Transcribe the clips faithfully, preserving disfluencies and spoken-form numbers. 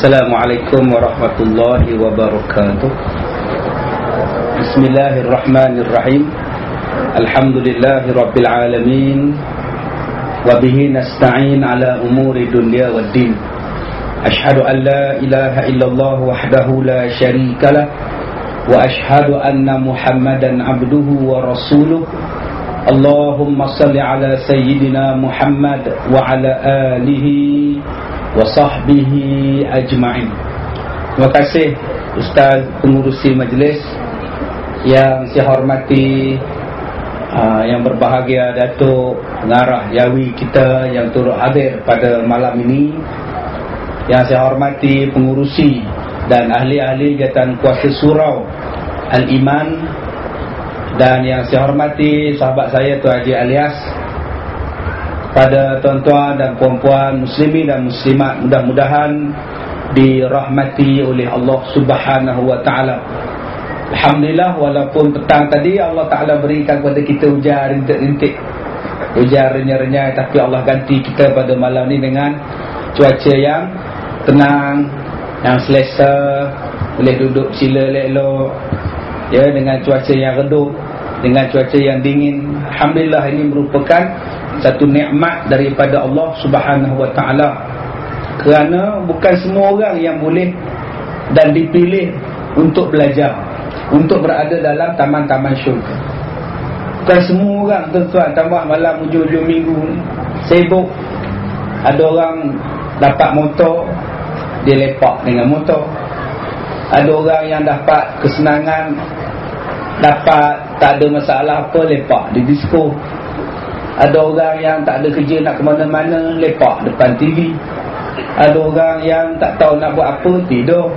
Assalamualaikum warahmatullahi wabarakatuh. Bismillahirrahmanirrahim. Alhamdulillahi rabbil alamin. Wabihi nasta'in ala umuri dunya waddin. Ashhadu an la ilaha illallah wahdahu la syarikalah. Wa ashhadu anna Muhammadan abduhu wa rasuluh. Allahumma salli ala sayyidina Muhammad wa ala alihi wa sahbihi ajma'in. Terima kasih Ustaz pengurusi majlis yang saya hormati, uh, yang berbahagia Datuk Pengarah Jawi kita yang turut hadir pada malam ini, yang saya hormati pengurusi dan ahli-ahli jawatan kuasa surau Al-Iman, dan yang saya hormati sahabat saya Tuan Haji Alias, pada tuan-tuan dan puan-puan muslimin dan muslimat, mudah-mudahan dirahmati oleh Allah Subhanahu wa taala. Alhamdulillah, walaupun petang tadi Allah Taala berikan kepada kita hujan rintik-rintik, hujan renyah-renyah, tapi Allah ganti kita pada malam ni dengan cuaca yang tenang, yang selesa, boleh duduk sila elok, ya, dengan cuaca yang redup, dengan cuaca yang dingin. Alhamdulillah, ini merupakan satu nikmat daripada Allah Subhanahu wa taala, kerana bukan semua orang yang boleh dan dipilih untuk belajar, untuk berada dalam taman-taman syurga. Bukan semua orang, tuan-tuan, tambah malam hujung-hujung minggu ni sibuk. Ada orang dapat motor, dia lepak dengan motor. Ada orang yang dapat kesenangan, dapat tak ada masalah apa, lepak di disko. Ada orang yang tak ada kerja nak ke mana-mana, lepak depan T V. Ada orang yang tak tahu nak buat apa, tidur.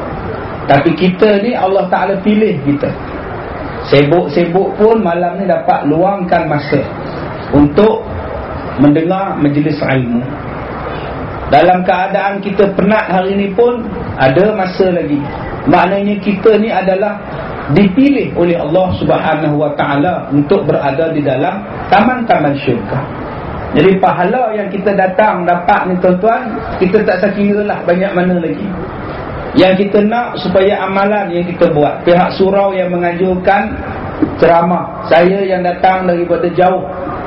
Tapi kita ni Allah Ta'ala pilih kita. Sibuk-sibuk pun malam ni dapat luangkan masa untuk mendengar majlis ilmu. Dalam keadaan kita penat hari ni pun ada masa lagi. Maknanya kita ni adalah dipilih oleh Allah Subhanahu wa taala untuk berada di dalam taman-taman syurga. Jadi pahala yang kita datang dapat ni, tuan-tuan, kita tak sakira lah banyak mana lagi. Yang kita nak supaya amalan yang kita buat, pihak surau yang menganjurkan ceramah, saya yang datang daripada jauh,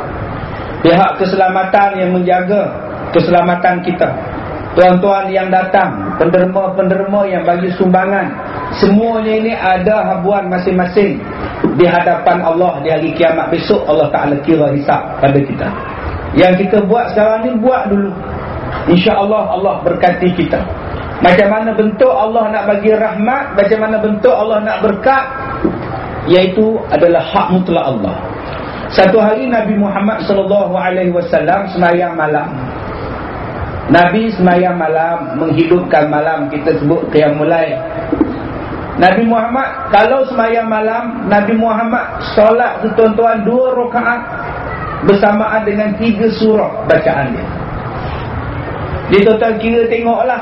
pihak keselamatan yang menjaga keselamatan kita, tuan-tuan yang datang, penderma-penderma yang bagi sumbangan, semuanya ini ada habuan masing-masing di hadapan Allah di hari kiamat besok. Allah Ta'ala kira hisap pada kita. Yang kita buat sekarang ni, buat dulu, insya-Allah Allah berkati kita. Macam mana bentuk Allah nak bagi rahmat, macam mana bentuk Allah nak berkat, iaitu adalah hak mutlak Allah. Satu hari Nabi Muhammad sallallahu alaihi wasallam sembahyang malam. Nabi sembahyang malam, menghidupkan malam, kita sebut qiyamul lail. Nabi Muhammad kalau sembahyang malam, Nabi Muhammad solat, tuan-tuan, dua rakaat bersamaan dengan tiga surah bacaan dia. Dia total kira, tengoklah,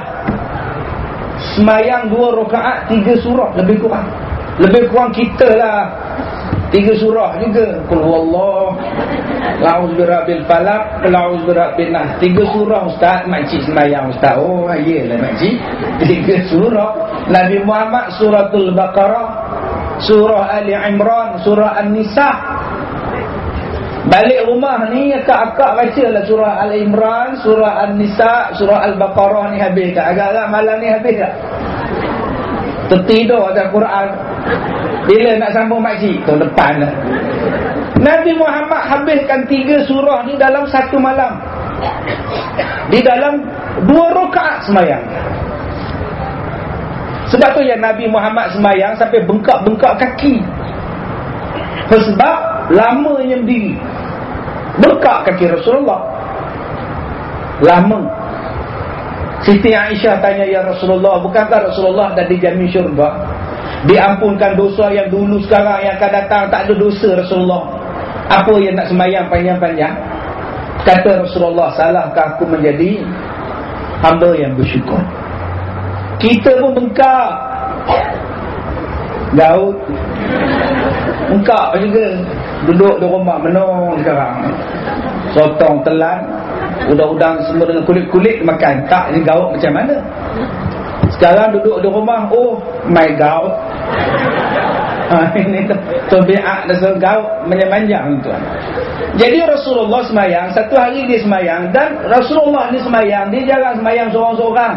sembahyang dua rakaat tiga surah, lebih kurang. Lebih kurang kita lah tiga surah juga. Qul huwallah, la'udzu birabbil falaq, la'udzu birabbin nas. Tiga surah ustaz, makcik sembahyang ustaz. Oh iyalah makcik, tiga surah. Nabi Muhammad suratul Baqarah, surah Ali Imran, surah An-Nisa. Balik rumah ni akak-akak bacalah surah Ali Imran, surah An-Nisa, surah Al-Baqarah ni habis tak? Agak-agak malam ni habis tak? Tertidur atas Quran. Bila nak sambung makcik? Tahun depan lah. Nabi Muhammad habiskan tiga surah ni dalam satu malam, di dalam dua rakaat sembahyang. Sebab tu yang Nabi Muhammad sembahyang sampai bengkak-bengkak kaki. Sebab lamanya berdiri, bengkak kaki Rasulullah lama. Siti Aisyah tanya, ya Rasulullah, bukankah Rasulullah dah dijamin syurga, diampunkan dosa yang dulu, sekarang, yang akan datang, tak ada dosa Rasulullah, apa yang nak sembahyang panjang-panjang? Kata Rasulullah, salahkah aku menjadi hamba yang bersyukur? Kita pun bengkak, gaut, bengkak juga, duduk di rumah menung sekarang, sotong telan, udang-udang semua dengan kulit-kulit makan. Tak, ni gaut macam mana? Sekarang duduk di rumah, oh my god. Ha, ini tabiat dan gaut menyemanjang tuan. Jadi Rasulullah semayang, satu hari dia semayang, dan Rasulullah ni semayang, dia jarang semayang seorang-seorang.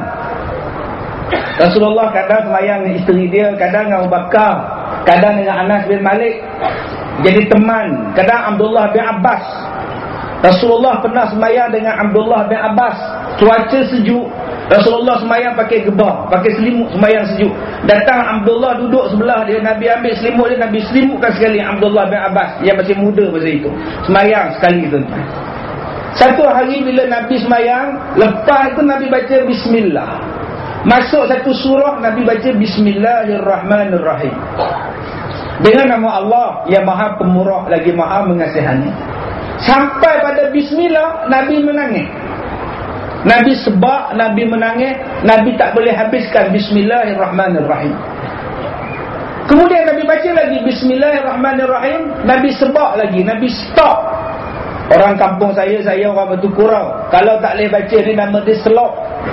Rasulullah kadang semayang dengan isteri dia, kadang dengan Abu Bakar, kadang dengan Anas bin Malik, jadi teman. Kadang Abdullah bin Abbas. Rasulullah pernah semayang dengan Abdullah bin Abbas, cuaca sejuk, Rasulullah semayang pakai gebah, pakai selimut, semayang sejuk. Datang Abdullah duduk sebelah dia, Nabi ambil selimut dia, Nabi selimutkan sekali Abdullah bin Abbas yang masih muda masa itu, semayang sekali tuan-tuan. Satu hari bila Nabi semayang, lepas itu Nabi baca Bismillah, masuk satu surah Nabi baca Bismillahirrahmanirrahim, dengan nama Allah yang Maha Pemurah lagi Maha Mengasihani. Sampai pada Bismillah, Nabi menangis. Nabi sebab, Nabi menangis, Nabi tak boleh habiskan Bismillahirrahmanirrahim. Kemudian Nabi baca lagi Bismillahirrahmanirrahim, Nabi sebab lagi, Nabi stop. Orang kampung saya, saya orang Batu Kurau, kalau tak boleh baca ni nama dia selok.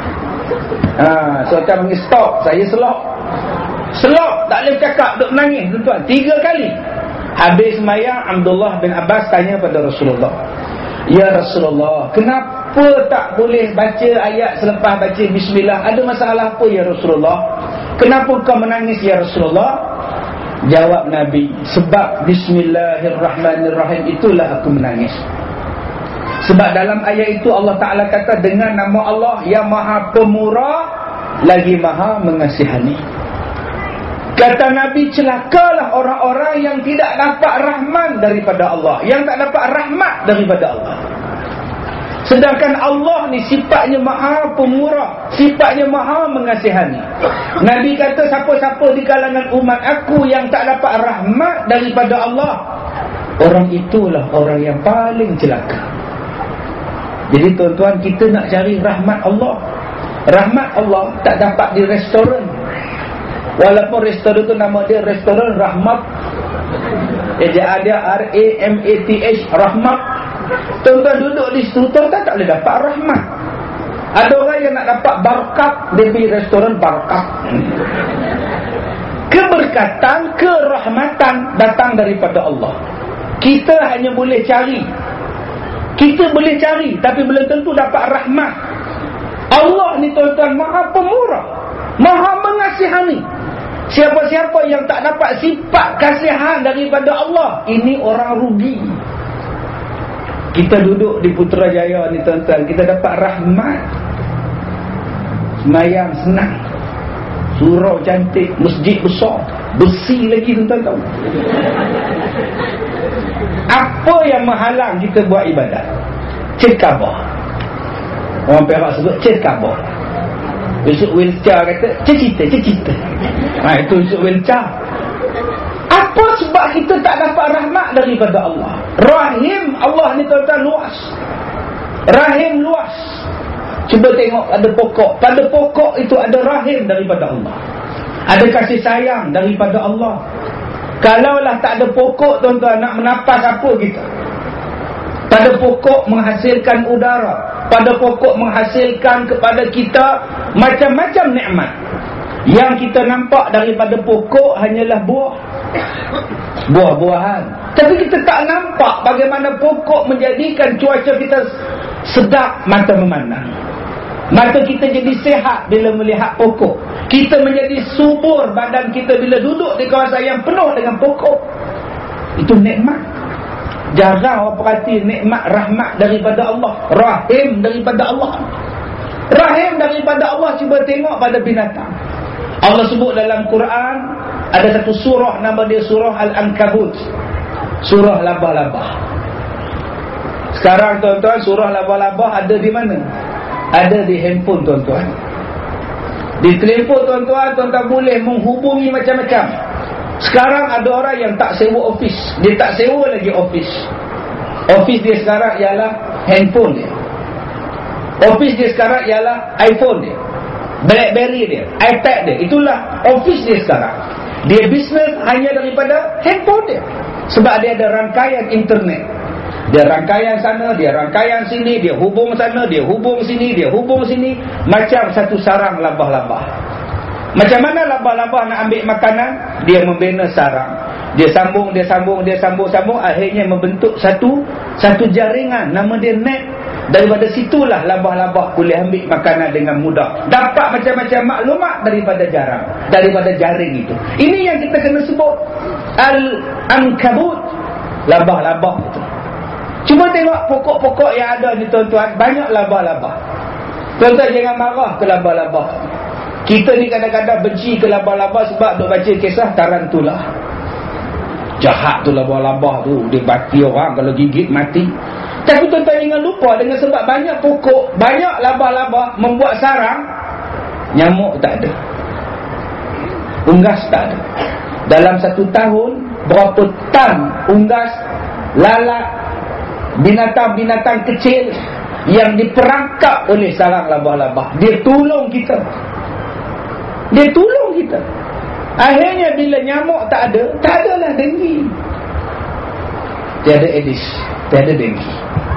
Ha, so akan panggil stop, saya selok. Selok, tak boleh cakap, duk menangis tuan-tuan, tiga kali. Habis semayang, Abdullah bin Abbas tanya pada Rasulullah, ya Rasulullah, kenapa tak boleh baca ayat selepas baca Bismillah? Ada masalah apa ya Rasulullah? Kenapa kau menangis ya Rasulullah? Jawab Nabi, sebab Bismillahirrahmanirrahim itulah aku menangis. Sebab dalam ayat itu Allah Ta'ala kata, dengan nama Allah yang Maha Pemurah lagi Maha Mengasihani. Kata Nabi, celakalah orang-orang yang tidak dapat rahmat daripada Allah, yang tak dapat rahmat daripada Allah. Sedangkan Allah ni sifatnya Maha Pemurah, sifatnya Maha Mengasihani. Nabi kata, siapa-siapa di kalangan umat aku yang tak dapat rahmat daripada Allah, orang itulah orang yang paling celaka. Jadi tuan-tuan, kita nak cari rahmat Allah. Rahmat Allah tak dapat di restoran. Walaupun restoran tu nama dia restoran Rahmat, ejaan dia R A M A T H, Rahmat. Tuan-tuan duduk di situ, tuan-tuan tak boleh dapat rahmat. Ada orang yang nak dapat barakat, dia pergi restoran barakat. Keberkatan, kerahmatan datang daripada Allah. Kita hanya boleh cari, kita boleh cari, tapi belum tentu dapat rahmat. Allah ni tuan-tuan Maha Pemurah, Maha Mengasihani. Siapa-siapa yang tak dapat sifat kasihan daripada Allah, ini orang rugi. Kita duduk di Putrajaya ni tuan-tuan, kita dapat rahmat. Semayang senang, surau cantik, masjid besar, bersih lagi tuan-tuan tahu. Apa yang menghalang kita buat ibadat? Cekabah. Orang Perak sebut cekabah. Besok wheelchair kata cecita, cecita. Ha, itu besok wheelchair. Apa sebab kita tak dapat rahmat daripada Allah? Rahim Allah ni tuan-tuan luas. Rahim luas. Cuba tengok pada pokok. Pada pokok itu ada rahim daripada Allah. Ada kasih sayang daripada Allah. Kalaulah tak ada pokok tuan-tuan, nak menapas apa kita? Pada pokok menghasilkan udara, pada pokok menghasilkan kepada kita macam-macam nikmat. Yang kita nampak daripada pokok hanyalah buah, buah-buahan. Tapi kita tak nampak bagaimana pokok menjadikan cuaca kita sedap mata memandang. Mata kita jadi sehat bila melihat pokok. Kita menjadi subur badan kita bila duduk di kawasan yang penuh dengan pokok. Itu nikmat. Jarang orang perhati nikmat rahmat daripada Allah, rahim daripada Allah. Rahim daripada Allah, cuba tengok pada binatang. Allah sebut dalam Quran, ada satu surah nama dia surah Al-Ankabut, surah labah-labah. Sekarang tuan-tuan, surah labah-labah ada di mana? Ada di handphone tuan-tuan. Di telefon tuan-tuan, tuan-tuan boleh menghubungi macam-macam. Sekarang ada orang yang tak sewa office, dia tak sewa lagi office. Office dia sekarang ialah handphone dia. Office dia sekarang ialah iPhone dia, BlackBerry dia, iPad dia. Itulah office dia sekarang. Dia bisnes hanya daripada handphone dia. Sebab dia ada rangkaian internet. Dia rangkaian sana, dia rangkaian sini, dia hubung sana, dia hubung sini, dia hubung sini, macam satu sarang labah-labah. Macam mana labah-labah nak ambil makanan? Dia membina sarang. Dia sambung, dia sambung, dia sambung-sambung, akhirnya membentuk satu satu jaringan, nama dia net. Daripada situlah labah-labah boleh ambil makanan dengan mudah. Dapat macam-macam maklumat daripada jarang, daripada jaring itu. Ini yang kita kena sebut Al-Ankabut, labah-labah itu. Cuma tengok pokok-pokok yang ada ni tuan-tuan, banyak labah-labah. Tuan-tuan jangan marah ke labah-labah. Kita ni kadang-kadang benci ke labah-labah sebab duk baca kisah tarantula. Jahat tu labah-labah tu, dia mati orang, kalau gigit mati. Tapi tuan-tuan jangan lupa, dengan sebab banyak pokok, banyak labah-labah membuat sarang, nyamuk tak ada, unggas tak ada. Dalam satu tahun, berapa tan unggas, lalat, binatang-binatang kecil yang diperangkap oleh sarang labah-labah. Dia tolong kita. Dia tolong kita. Akhirnya bila nyamuk tak ada, tak adalah denggi. Tiada Aedes, tiada denggi.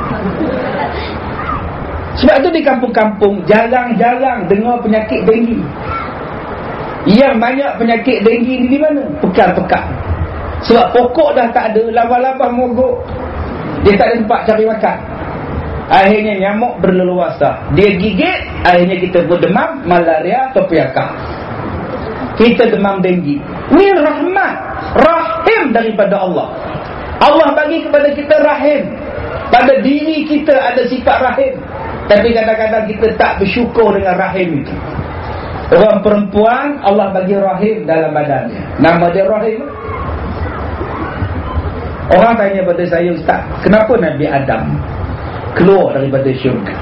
Sebab tu di kampung-kampung jarang-jarang dengar penyakit denggi. Yang banyak penyakit denggi ni di mana? Pekan-pekan. Sebab pokok dah tak ada, labah-labah mogok, dia tak ada tempat cari makan. Akhirnya nyamuk berleluasa. Dia gigit, akhirnya kita berdemam, malaria atau P K. Kita demam denggi. Ini rahmat, rahim daripada Allah. Allah bagi kepada kita rahim. Pada diri kita ada sifat rahim. Tapi kadang-kadang kita tak bersyukur dengan rahim itu. Orang perempuan, Allah bagi rahim dalam badannya. Nama dia rahim. Orang tanya pada saya, Ustaz, kenapa Nabi Adam keluar daripada syurga?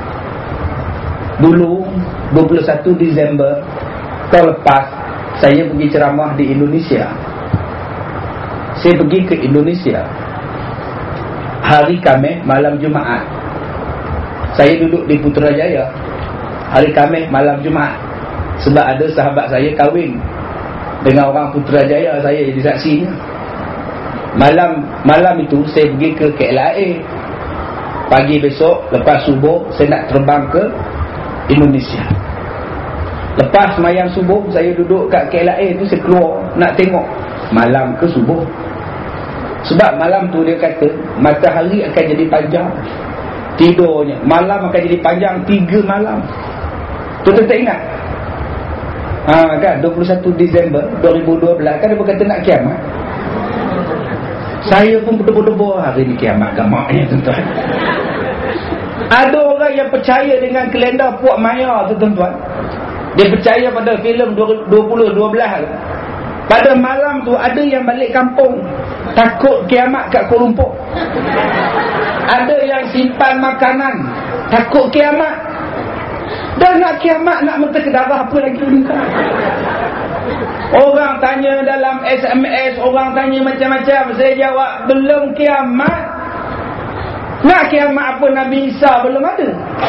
Dulu dua puluh satu Disember tahun lepas, saya pergi ceramah di Indonesia. Saya pergi ke Indonesia hari Khamis malam Jumaat. Saya duduk di Putrajaya hari Khamis malam Jumaat. Sebab ada sahabat saya kahwin dengan orang Putrajaya, saya jadi saksinya. Malam malam itu saya pergi ke K L A. Pagi besok lepas subuh saya nak terbang ke Indonesia. Lepas semayang subuh, saya duduk kat K L A tu, saya keluar nak tengok malam ke subuh. Sebab malam tu dia kata matahari akan jadi panjang, tidurnya malam akan jadi panjang tiga malam. Tuan-tuan tak ingat? Ha, kan dua puluh satu Disember dua ribu dua belas kan dia berkata nak kiamat. Saya pun berdebar-debar, hari ni kiamat gamaknya tuan-tuan. Ada orang yang percaya dengan kalender Puak Maya tu tuan-tuan. Dia percaya pada filem dua puluh dua belas. Pada malam tu ada yang balik kampung takut kiamat kat Kuala Lumpur. Ada yang simpan makanan takut kiamat. Dah nak kiamat, nak mentah ke darah apa lagi minta. Orang tanya dalam S M S, orang tanya macam-macam, saya jawab belum kiamat. Nak kiamat apa? Nabi Isa belum ada.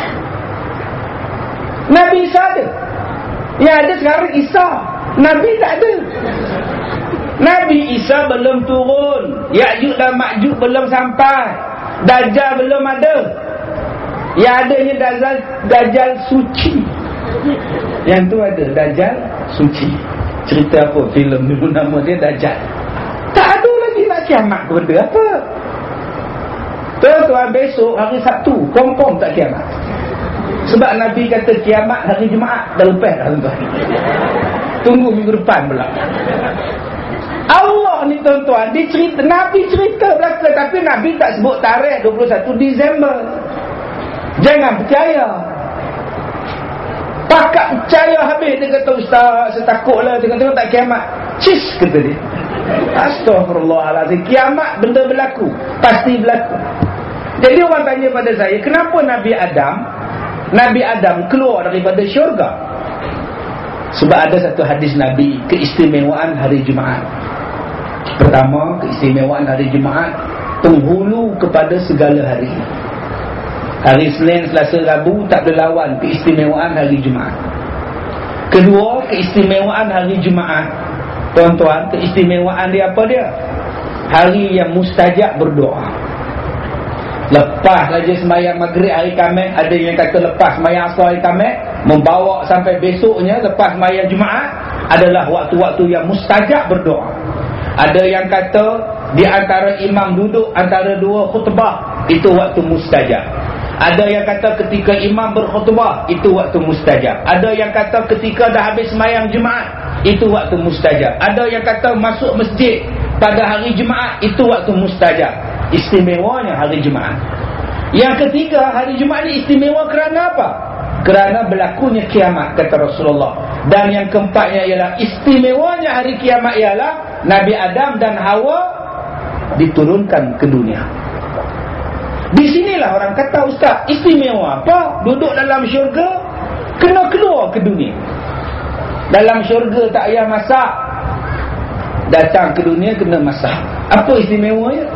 Nabi Isa ada. Yang ada sekarang Isa, Nabi tak ada. Nabi Isa belum turun, Ya'juj dan Ma'juj belum sampai, Dajjal belum ada. Yang adanya Dajjal, Dajjal suci. Yang tu ada Dajjal suci. Cerita apa? Filem dulu nama dia Dajjal. Tak ada lagi nak kiamat ke benda apa. Tuan-tuan, besok hari Sabtu confirm tak kiamat. Sebab Nabi kata kiamat hari Jumaat. Dah lepas dah tuan-tuan. Tunggu minggu depan pula. Allah ni tuan-tuan, dia cerita, Nabi cerita belaka, tapi Nabi tak sebut tarikh dua puluh satu Disember. Jangan percaya. Pakat percaya habis. Dia kata, Ustaz, saya takutlah tengok-tengok tak kiamat. Cis, kata dia. Astaghfirullahaladzim. Kiamat benda berlaku, pasti berlaku. Jadi orang tanya pada saya, kenapa Nabi Adam Nabi Adam keluar daripada syurga? Sebab ada satu hadis Nabi, keistimewaan hari Jumaat. Pertama, keistimewaan hari Jumaat penghulu kepada segala hari. Hari Senin, Selasa, Rabu tak boleh lawan keistimewaan hari Jumaat. Kedua, keistimewaan hari Jumaat, tuan-tuan, keistimewaan dia apa dia? Hari yang mustajab berdoa. Lepas saja sembahyang maghrib hari Khamis, ada yang kata lepas sembahyang asar hari Khamis, membawa sampai besoknya lepas sembahyang Jumaat adalah waktu-waktu yang mustajab berdoa. Ada yang kata di antara imam duduk antara dua khutbah, itu waktu mustajab. Ada yang kata ketika imam berkhutbah, itu waktu mustajab. Ada yang kata ketika dah habis sembahyang Jumaat, itu waktu mustajab. Ada yang kata masuk masjid pada hari Jumaat, itu waktu mustajab. Istimewanya hari Jumaat. Yang ketiga, hari Jumaat ni istimewa kerana apa? Kerana berlakunya kiamat, kata Rasulullah. Dan yang keempatnya ialah istimewanya hari kiamat ialah Nabi Adam dan Hawa diturunkan ke dunia. Di sinilah orang kata, ustaz, istimewa apa? Duduk dalam syurga, kena keluar ke dunia. Dalam syurga tak payah masak, datang ke dunia kena masak. Apa istimewanya?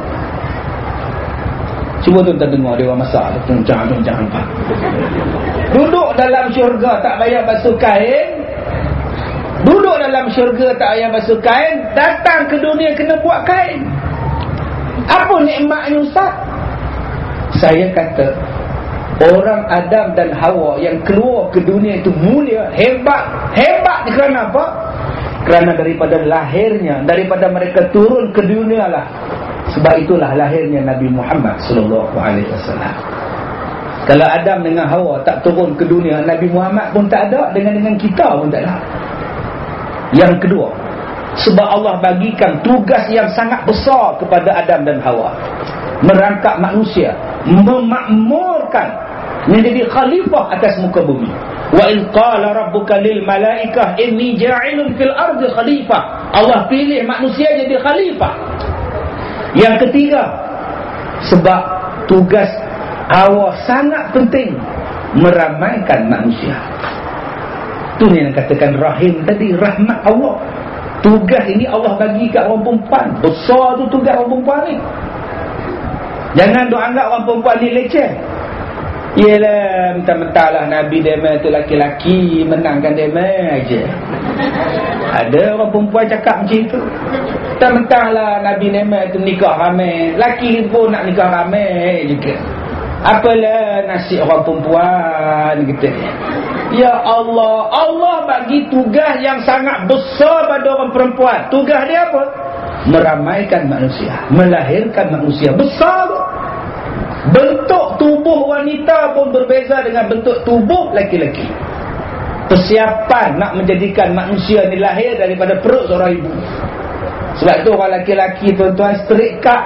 Cuba tuan-tuan dengar dia orang masak. Jangan-jangan pak. Duduk dalam syurga tak payah basuh kain. Duduk dalam syurga tak payah basuh kain. Datang ke dunia kena buat kain. Apa nikmatnya ustaz? Saya kata, orang Adam dan Hawa yang keluar ke dunia itu mulia, hebat. Hebat kerana apa? Kerana daripada lahirnya, daripada mereka turun ke dunia lah. Sebab itulah lahirnya Nabi Muhammad sallallahu alaihi wasallam. Kalau Adam dengan Hawa tak turun ke dunia, Nabi Muhammad pun tak ada, dengan dengan kita pun tak ada. Yang kedua, sebab Allah bagikan tugas yang sangat besar kepada Adam dan Hawa, merangkap manusia, memakmurkan, menjadi khalifah atas muka bumi. Wa in qala rabbuka lil malaikah inni ja'ilun fil ardi khalifah. Allah pilih manusia jadi khalifah. Yang ketiga, sebab tugas Hawa sangat penting, meramaikan manusia. Itu yang katakan rahim tadi, rahmat Allah. Tugas ini Allah bagi kat orang perempuan. Besar tu tugas orang perempuan ni. Jangan duk anggap orang perempuan ni leceh. Yelah, mentah-mentahlah Nabi Dema tu laki-laki, menangkan Dema aja. Ada orang perempuan cakap macam itu. Mentah-mentahlah Nabi Dema tu nikah ramai, laki pun nak nikah ramai juga. Apalah nasib orang perempuan gitu. Ya Allah, Allah bagi tugas yang sangat besar pada orang perempuan. Tugas dia apa? Meramaikan manusia, melahirkan manusia. Besar. Bentuk tubuh wanita pun berbeza dengan bentuk tubuh laki-laki. Persiapan nak menjadikan manusia ni lahir daripada perut seorang ibu. Sebab tu orang laki-laki tuan-tuan straight cut.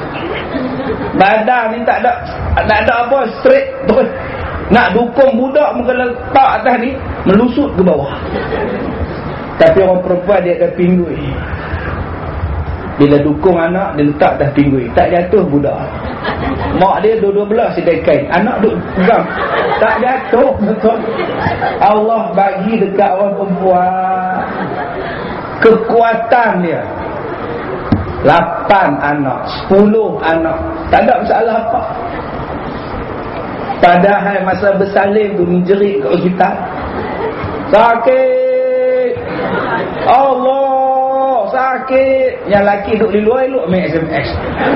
Badan ni tak ada, tak ada apa, straight terus. Nak dukung budak muka letak atas ni, melusut ke bawah. Tapi orang perempuan dia ada pinggul. Bila dukung anak, dia letak atas pinggul, tak jatuh budak. Mak dia dua-dua belah sedai kain, anak duk pegang, tak jatuh. Betul. Allah bagi dekat orang perempuan kekuatan dia. Lapan anak, sepuluh anak, tak ada masalah apa. Padahal masa bersalin tu menjerit kat hospital, sakit, Allah sakit. Yang laki duduk di luar elok main S M S.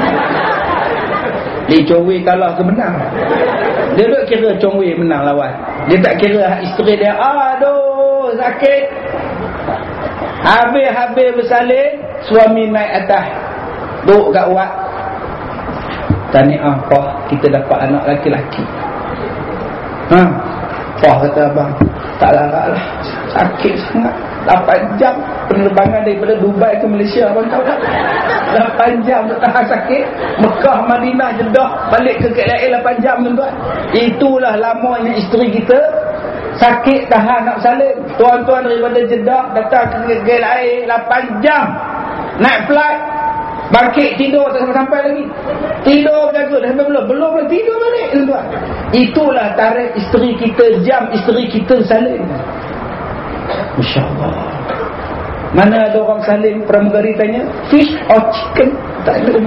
Dia Chong Wei kalah ke menang, dia duduk kira Chong Wei menang lawan. Dia tak kira isteri dia, aduh sakit. Habis-habis bersalin, suami naik atas, duduk kat uat. Tahniah Pak, kita dapat anak laki-laki. Ha, Pak kata abang, tak larat lah, sakit sangat. lapan jam penerbangan daripada Dubai ke Malaysia, abang tahu tak? lapan jam tak tahan sakit. Mekah, Madinah, Jeddah, balik ke K L lapan jam tuan-tuan. Itulah lamanya isteri kita sakit tahan nak salin. Tuan-tuan daripada Jeddah datang ke K L lapan jam naik flight, bangkit tidur tak sampai-sampai lagi. Tidur berjaga dah sampai belum? Belum belum tidur balik tuan-tuan. Itulah tarikh isteri kita, jam isteri kita salin. Masya-Allah. Mana ada orang salin pramugari tanya, fish or chicken? Tak ada.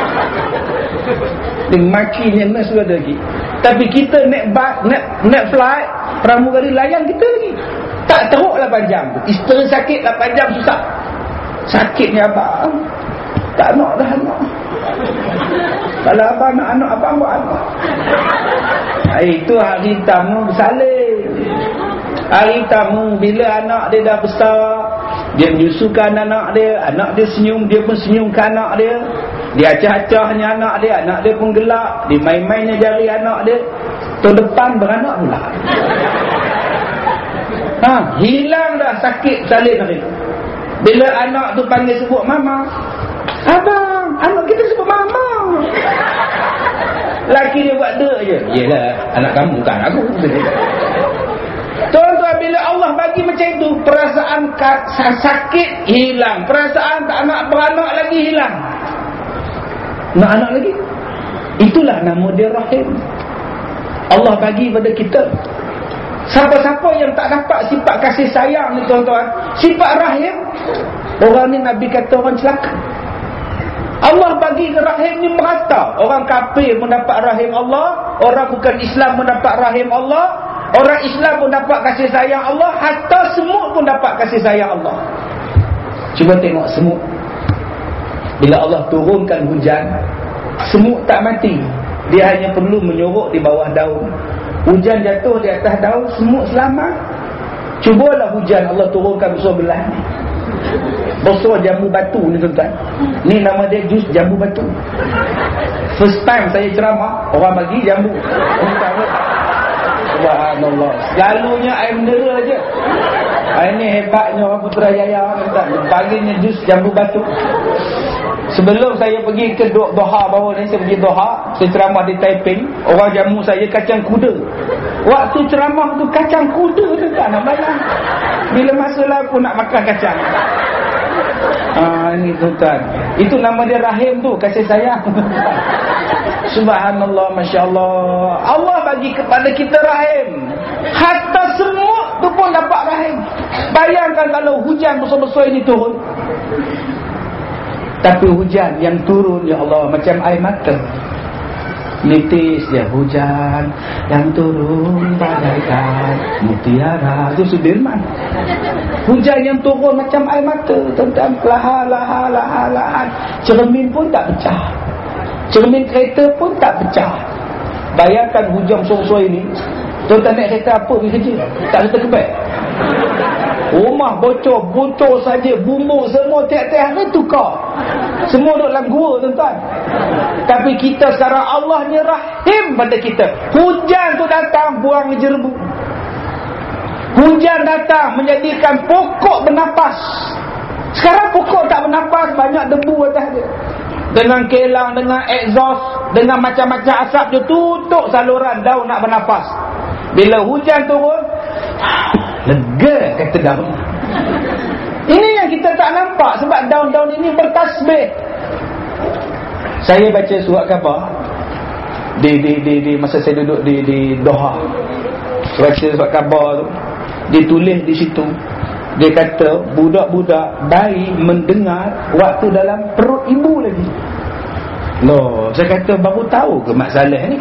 Dia makinya nurse sudah ada lagi. Tapi kita naik bas, naik, naik flight, pramugari layan kita lagi. Tak teruk lapan jam tu. Isteri sakit lapan jam susah. Sakitnya abang, tak nak dah anak. Kalau abang nak anak, abang buat anak. Itu hari tamu bersalin. Hari tamu, bila anak dia dah besar, dia menyusukan anak dia, anak dia senyum, dia pun senyumkan anak dia. Dia acah-acahnya anak dia, anak dia pun gelak. Dia main-mainnya jari anak dia. Tahun depan beranak pula. Ha, hilang dah sakit salin hari. Bila anak tu panggil sebut mama, abang, anak kita sebut mama. Laki dia buat dek je. Yelah, anak kamu kan aku. Tuan-tuan, bila Allah bagi macam itu, perasaan sakit hilang, perasaan tak nak beranak lagi hilang. Nak anak lagi. Itulah nama dia Rahim. Allah bagi pada kita. Siapa-siapa yang tak dapat sifat kasih sayang ni tuan-tuan, sifat Rahim, orang ni Nabi kata orang celaka. Allah bagi Rahim ni merata. Orang kafir mendapat Rahim Allah, orang bukan Islam mendapat Rahim Allah, orang Islam pun dapat kasih sayang Allah, hatta semut pun dapat kasih sayang Allah. Cuba tengok semut. Bila Allah turunkan hujan, semut tak mati. Dia hanya perlu menyorok di bawah daun. Hujan jatuh di atas daun, semut selamat. Cubalah hujan Allah turunkan besar belah ni. Besar jambu batu ni tuan-tuan. Ni nama dia jus jambu batu. First time saya ceramah, orang bagi jambu. Subhanallah. Selalunya air mineral je. Ini hebatnya orang Putrajaya, tuan-tuan. Baginya jus jambu batu. Sebelum saya pergi ke Doha baru ni, saya pergi Doha, saya ceramah di Taiping. Orang jamu saya kacang kuda. Waktu ceramah tu kacang kuda tu tak nak bayang. Bila masalah aku nak makan kacang. Ah, ini tuan-tuan. Itu nama dia Rahim tu, kasih sayang. Subhanallah, Masya Allah. Allah bagi kepada kita Rahim. Hatta semut tu pun dapat Rahim. Bayangkan kalau hujan besar-besar ini turun. Tapi hujan yang turun, ya Allah, macam air mata. Nitis dia hujan yang turun bagaikan mutiara. Itu Sudirman. Hujan yang turun macam air mata, tuan-tuan. Lahan, lahan, lahan, lahan. Cermin pun tak pecah. Cermin kereta pun tak pecah. Bayangkan hujan sore-sore ini. Tuan-tuan naik kereta apa pergi kerja? Tak ada terkebal. Rumah bocor, bocor saja, bumbu semua tiap-tiap hari tukar. Semua duduk dalam gua, tuan-tuan. Tapi kita sekarang Allah ni Rahim pada kita. Hujan tu datang, buang jerbu. Hujan datang menjadikan pokok bernafas. Sekarang pokok tak bernafas, banyak debu atas dia. Dengan kelang, dengan exhaust, dengan macam-macam asap dia tutup saluran daun nak bernafas. Bila hujan turun, lega kata daun. Ini yang kita tak nampak sebab daun-daun ini bertasbih. Saya baca surat khabar di di di, di masa saya duduk di di Doha. Baca surat khabar tu, ditulis di situ. Dia kata budak-budak bayi mendengar waktu dalam perut ibu lagi. Loh, saya kata baru tahu ke Mak Saleh ni?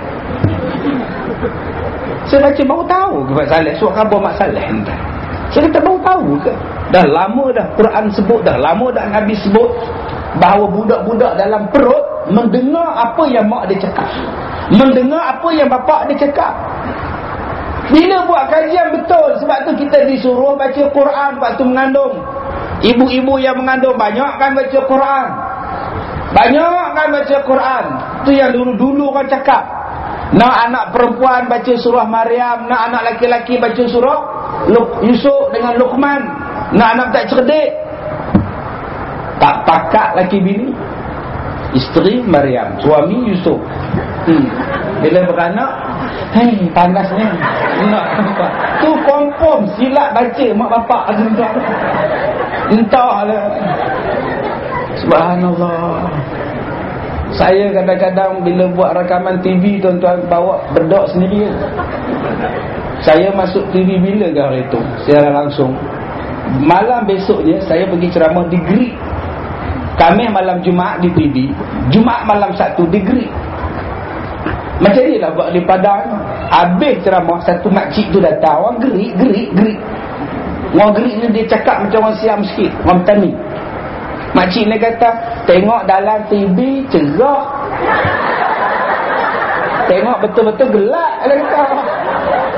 Saya baca baru tahu ke Mak Saleh surat khabar Mak Saleh ni? Saya kata baru tahu ke? Dah lama dah Quran sebut, dah lama dah Nabi sebut bahawa budak-budak dalam perut mendengar apa yang mak dia cakap, mendengar apa yang bapak dia cakap. Bila buat kajian betul, sebab tu kita disuruh baca Quran waktu mengandung. Ibu-ibu yang mengandung banyak kan baca Quran. Banyak kan baca Quran. Tu yang dulu-dulu orang cakap. Nak anak perempuan baca surah Maryam, nak anak laki-laki baca surah Yusuf dengan Luqman. Nak anak tak cerdik, tak pakat laki bini. Isteri Maryam, suami Yusuf. Hmm. Bila beranak, hei panasnya. Nak apa? Tu confirm silap baca mak bapak entah. Entahlah. Subhanallah. Saya kadang-kadang bila buat rakaman T V, tuan-tuan, bawa berdok sendiri. Saya masuk T V bila ke hari itu? Secara langsung. Malam besoknya saya pergi ceramah di Greek. Khamis malam Jumaat di T V, Jumaat malam Sabtu di Greek. Macam ni lah buat di Padang. Habis ceramah, satu makcik tu datang. Orang Greek, Greek, Greek. Orang Greek ni dia cakap macam orang Siam sikit, orang Petani. Makcik ni kata, tengok dalam T V cerah, tengok betul-betul gelap.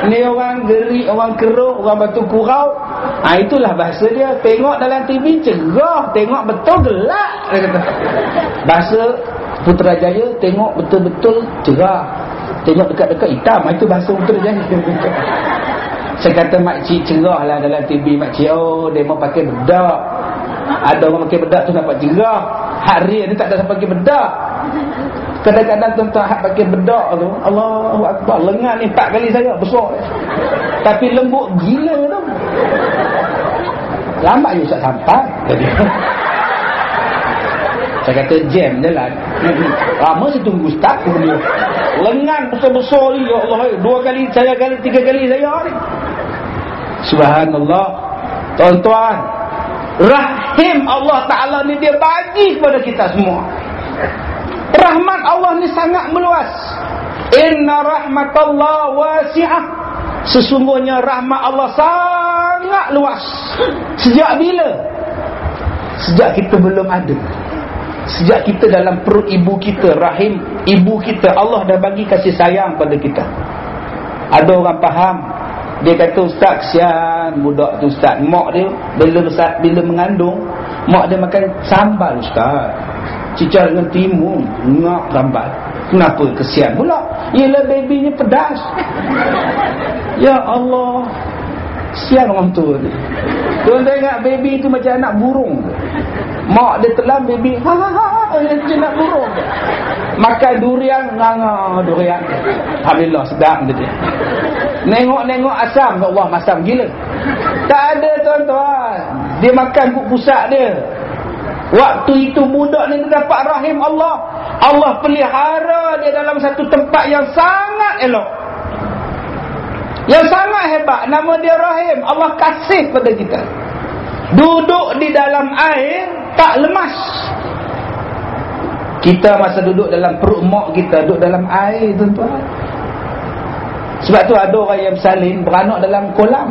Ni orang gerik, orang keruk, orang batu kurau. Ha, itulah bahasa dia. Tengok dalam T V cerah, tengok betul gelap, dia kata. Bahasa Putrajaya, tengok betul-betul cerah, tengok dekat-dekat hitam. Itu bahasa Putrajaya. Saya kata makcik cerah lah dalam T V. Makcik, oh dia mau pakai bedak. Ada orang pakai bedak tu nampak cerah. Hari ni tak ada pakai bedak. Kadang-kadang tuan-tuan hak pakai bedak tu, Allahu Akbar, lengan ni empat kali saya besar, tapi lembut gila tu. Lambat je Ustaz sampai. Saya kata jam jalan. Lama saya tunggu Ustaz pun dia. Lengan besar-besar ni, ya Allah, dua kali saya kali tiga kali saya ni. Subhanallah. Tuan-tuan, rahim Allah Ta'ala ni dia bagi kepada kita semua. Rahmat Allah ni sangat meluas. Inna rahmatallah wasi'ah. Sesungguhnya rahmat Allah sangat luas. Sejak bila? Sejak kita belum ada. Sejak kita dalam perut ibu kita, rahim ibu kita, Allah dah bagi kasih sayang pada kita. Ada orang faham, dia kata, Ustaz kesian budak tu Ustaz. Mak dia bila besar, bila mengandung, mak dia makan sambal Ustaz, cicak dengan timun, ngak sambal. Kenapa kesian pula? Yelah babynya pedas. Ya Allah, kesian orang tua ni. Tuan tengok baby tu macam anak burung. Mak dia telan baby, ha ha ha, macam anak burung. Makan durian, nganga durian. Alhamdulillah sedap dia. Nengok-nengok asam, ya Allah masam gila. Tak ada tuan-tuan. Dia makan kuk pusat dia. Waktu itu budak ni dia dapat rahim Allah. Allah pelihara dia dalam satu tempat yang sangat elok, yang sangat hebat. Nama dia rahim. Allah kasih pada kita. Duduk di dalam air tak lemas. Kita masa duduk dalam perut mak kita, duduk dalam air tuan-tuan. Sebab tu ada orang yang bersalin beranak dalam kolam.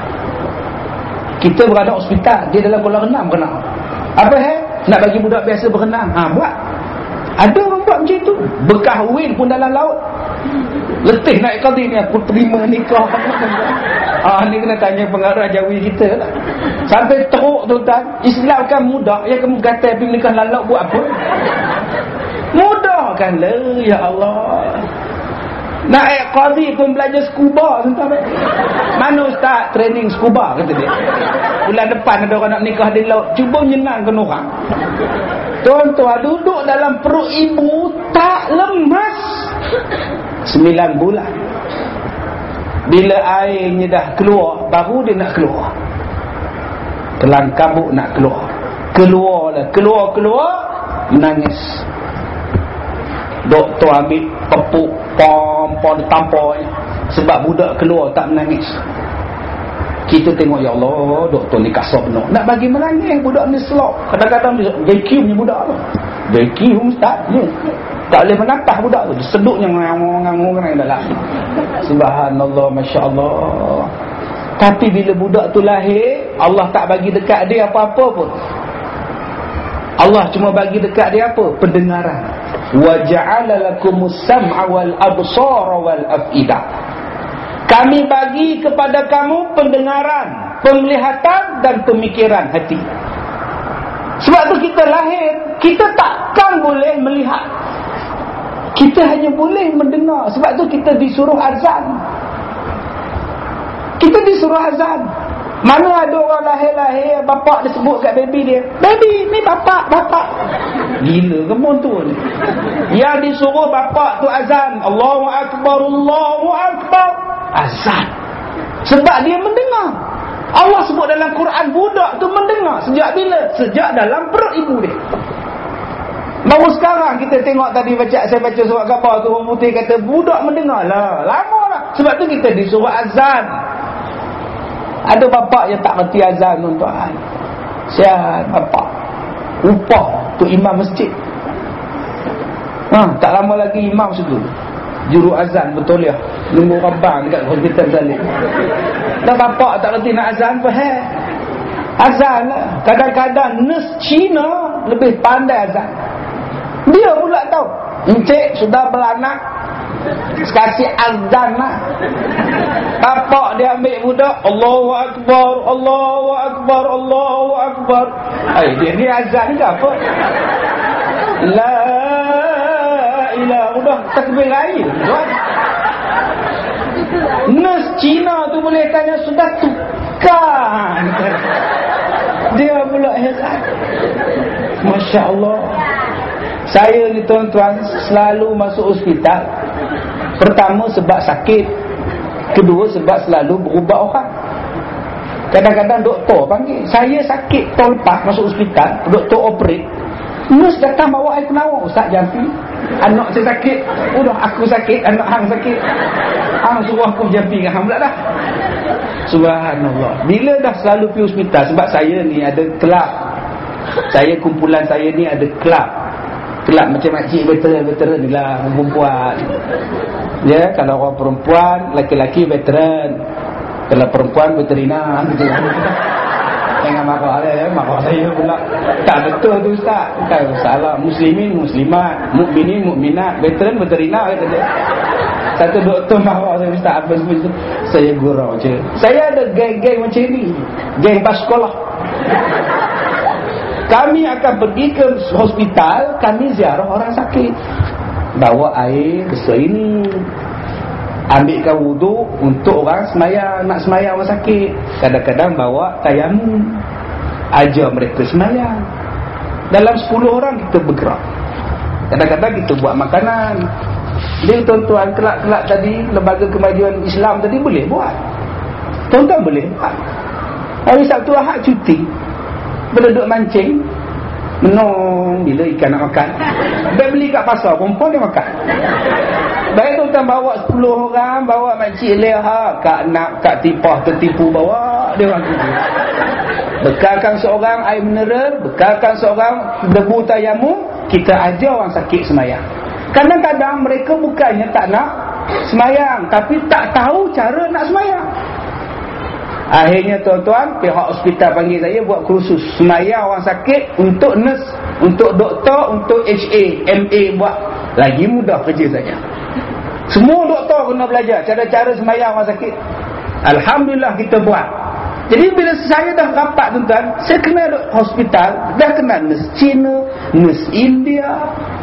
Kita beranak hospital, dia dalam kolam renang berenang. Apa eh? Nak bagi budak biasa berenang. Ha, buat. Ada orang buat macam tu. Bekas win pun dalam laut. Letih naik kali ni, aku terima nikah. Ah, ni kena tanya pengarah Jawi kita tak? Sampai teruk tuan-tuan. Islam kan mudah. Ya kamu kata pergi nikah dalam laut buat apa? Mudah kan lah, ya Allah. Naik qadhi pun belajar scuba tuan-tuan. Mana Ustaz training scuba kata dia. Bulan depan ada orang nak nikah di laut, cuba menyenangkan orang. Tuan-tuan duduk dalam perut ibu tak lemas sembilan bulan. Bila airnya dah keluar, baru dia nak keluar. Kelang kabut nak keluar. Keluarlah, keluar-keluar menangis. Doktor ambil tepuk pom-pom tampar sebab budak keluar tak menangis. Kita tengok, ya Allah, doktor ni kasar benar. Nak bagi menangis budak ni selok. Kadang-kadang dia vacuum ni budak tu. Vacuum Ustaz ni. Tak boleh menapah budak tu. Seduknya ngang-ngang dalam. Subhanallah, masya-Allah. Tapi bila budak tu lahir, Allah tak bagi dekat dia apa-apa pun. Allah cuma bagi dekat dia apa? Pendengaran. Wa ja'ala lakumus sam'a wal absara wal af'idah. Kami bagi kepada kamu pendengaran, penglihatan dan pemikiran hati. Sebab tu kita lahir, kita takkan boleh melihat. Kita hanya boleh mendengar. Sebab tu kita disuruh azan. Kita disuruh azan. Mana ada orang lahir-lahir, bapak dia sebut kat baby dia, baby, ni bapak, bapak. Gila ke tu ni? Yang disuruh bapak tu azan, Allahu Akbar, Allahu Akbar. Azan. Sebab dia mendengar. Allah sebut dalam Quran, budak tu mendengar. Sejak bila? Sejak dalam perut ibu dia. Baru sekarang kita tengok tadi baca, saya baca surat khabar tu, orang putih kata budak mendengar lah. Lama lah. Sebab tu kita disuruh azan. Ada bapak yang tak reti azan tuan-tuan. Sian bapak. Upah tu imam masjid. Ha, tak lama lagi imam situ. Juru azan betul ya. Nunggu rabang dekat hospital Salim. Dan bapak tak reti nak azan apa hai? Azan lah. Kadang-kadang nurse Cina lebih pandai azan. Dia pula tahu. Encik sudah beranak, Sekasih azan lah. Tapak dia ambil budak, Allahu Akbar, Allahu Akbar, Allahu Akbar. Eh, dia ni azan ke apa? La ilaha, udah takbir lain. Nurse Cina tu boleh tanya, sudah tukar. Dia pula heran. Masya Allah. Saya ni tuan-tuan selalu masuk hospital. Pertama sebab sakit, kedua sebab selalu berubah orang. Kadang-kadang doktor panggil saya sakit, tahun lepas masuk hospital, doktor operate, nurse datang bawa air penawar. Ustaz Jamfi, anak saya sakit. Udah aku sakit, anak hang sakit. Hang suruh aku Jamfi dengan hang pula dah. Subhanallah. Bila dah selalu pergi hospital, sebab saya ni ada kelab. Saya kumpulan saya ni ada kelab. Kelab macam makcik veteran-veteran ni lah, perempuan. Ya, kalau orang perempuan, laki-laki veteran. Kalau perempuan veterina gitu. Jangan marah ya, marah saya pula. Tak betul tu Ustaz. Bukan salah. Muslimin, muslimat, mukminin, mukminat, veteran, veterina kata dia. Satu doktor marah saya, Ustaz apa semua itu. Saya gurau je. Saya ada geng-geng macam ni. Geng pas sekolah. Kami akan pergi ke hospital, kami ziarah orang sakit. Bawa air besar ini, ambilkan wuduk untuk orang semayang, nak semayang orang sakit. Kadang-kadang bawa tayamum, ajar mereka semayang. Dalam sepuluh orang kita bergerak. Kadang-kadang kita buat makanan. Jadi tuan-tuan, kelak-kelak tadi, Lembaga Kemajuan Islam tadi boleh buat. Tuan-tuan boleh buat. Hari Sabtu Ahad cuti, berduduk mancing, menung bila ikan nak makan. Dia beli kat pasar, perempuan dia makan. Baik tuan-tuan bawa sepuluh orang, bawa makcik leha, kak nak, kak tipah tertipu, bawa dia orang tipu. Bekalkan seorang air mineral, bekalkan seorang debu tayamum, kita ajar orang sakit semayang. Kadang-kadang mereka bukannya tak nak semayang, tapi tak tahu cara nak semayang. Akhirnya tuan-tuan, pihak hospital panggil saya buat kursus semayang orang sakit untuk nurse, untuk doktor, untuk H A, M A buat. Lagi mudah kerja saya. Semua doktor kena belajar cara-cara semayang orang sakit. Alhamdulillah kita buat. Jadi bila saya dah rapat tuan-tuan, saya kenal hospital, dah kenal nurse Cina, nurse India.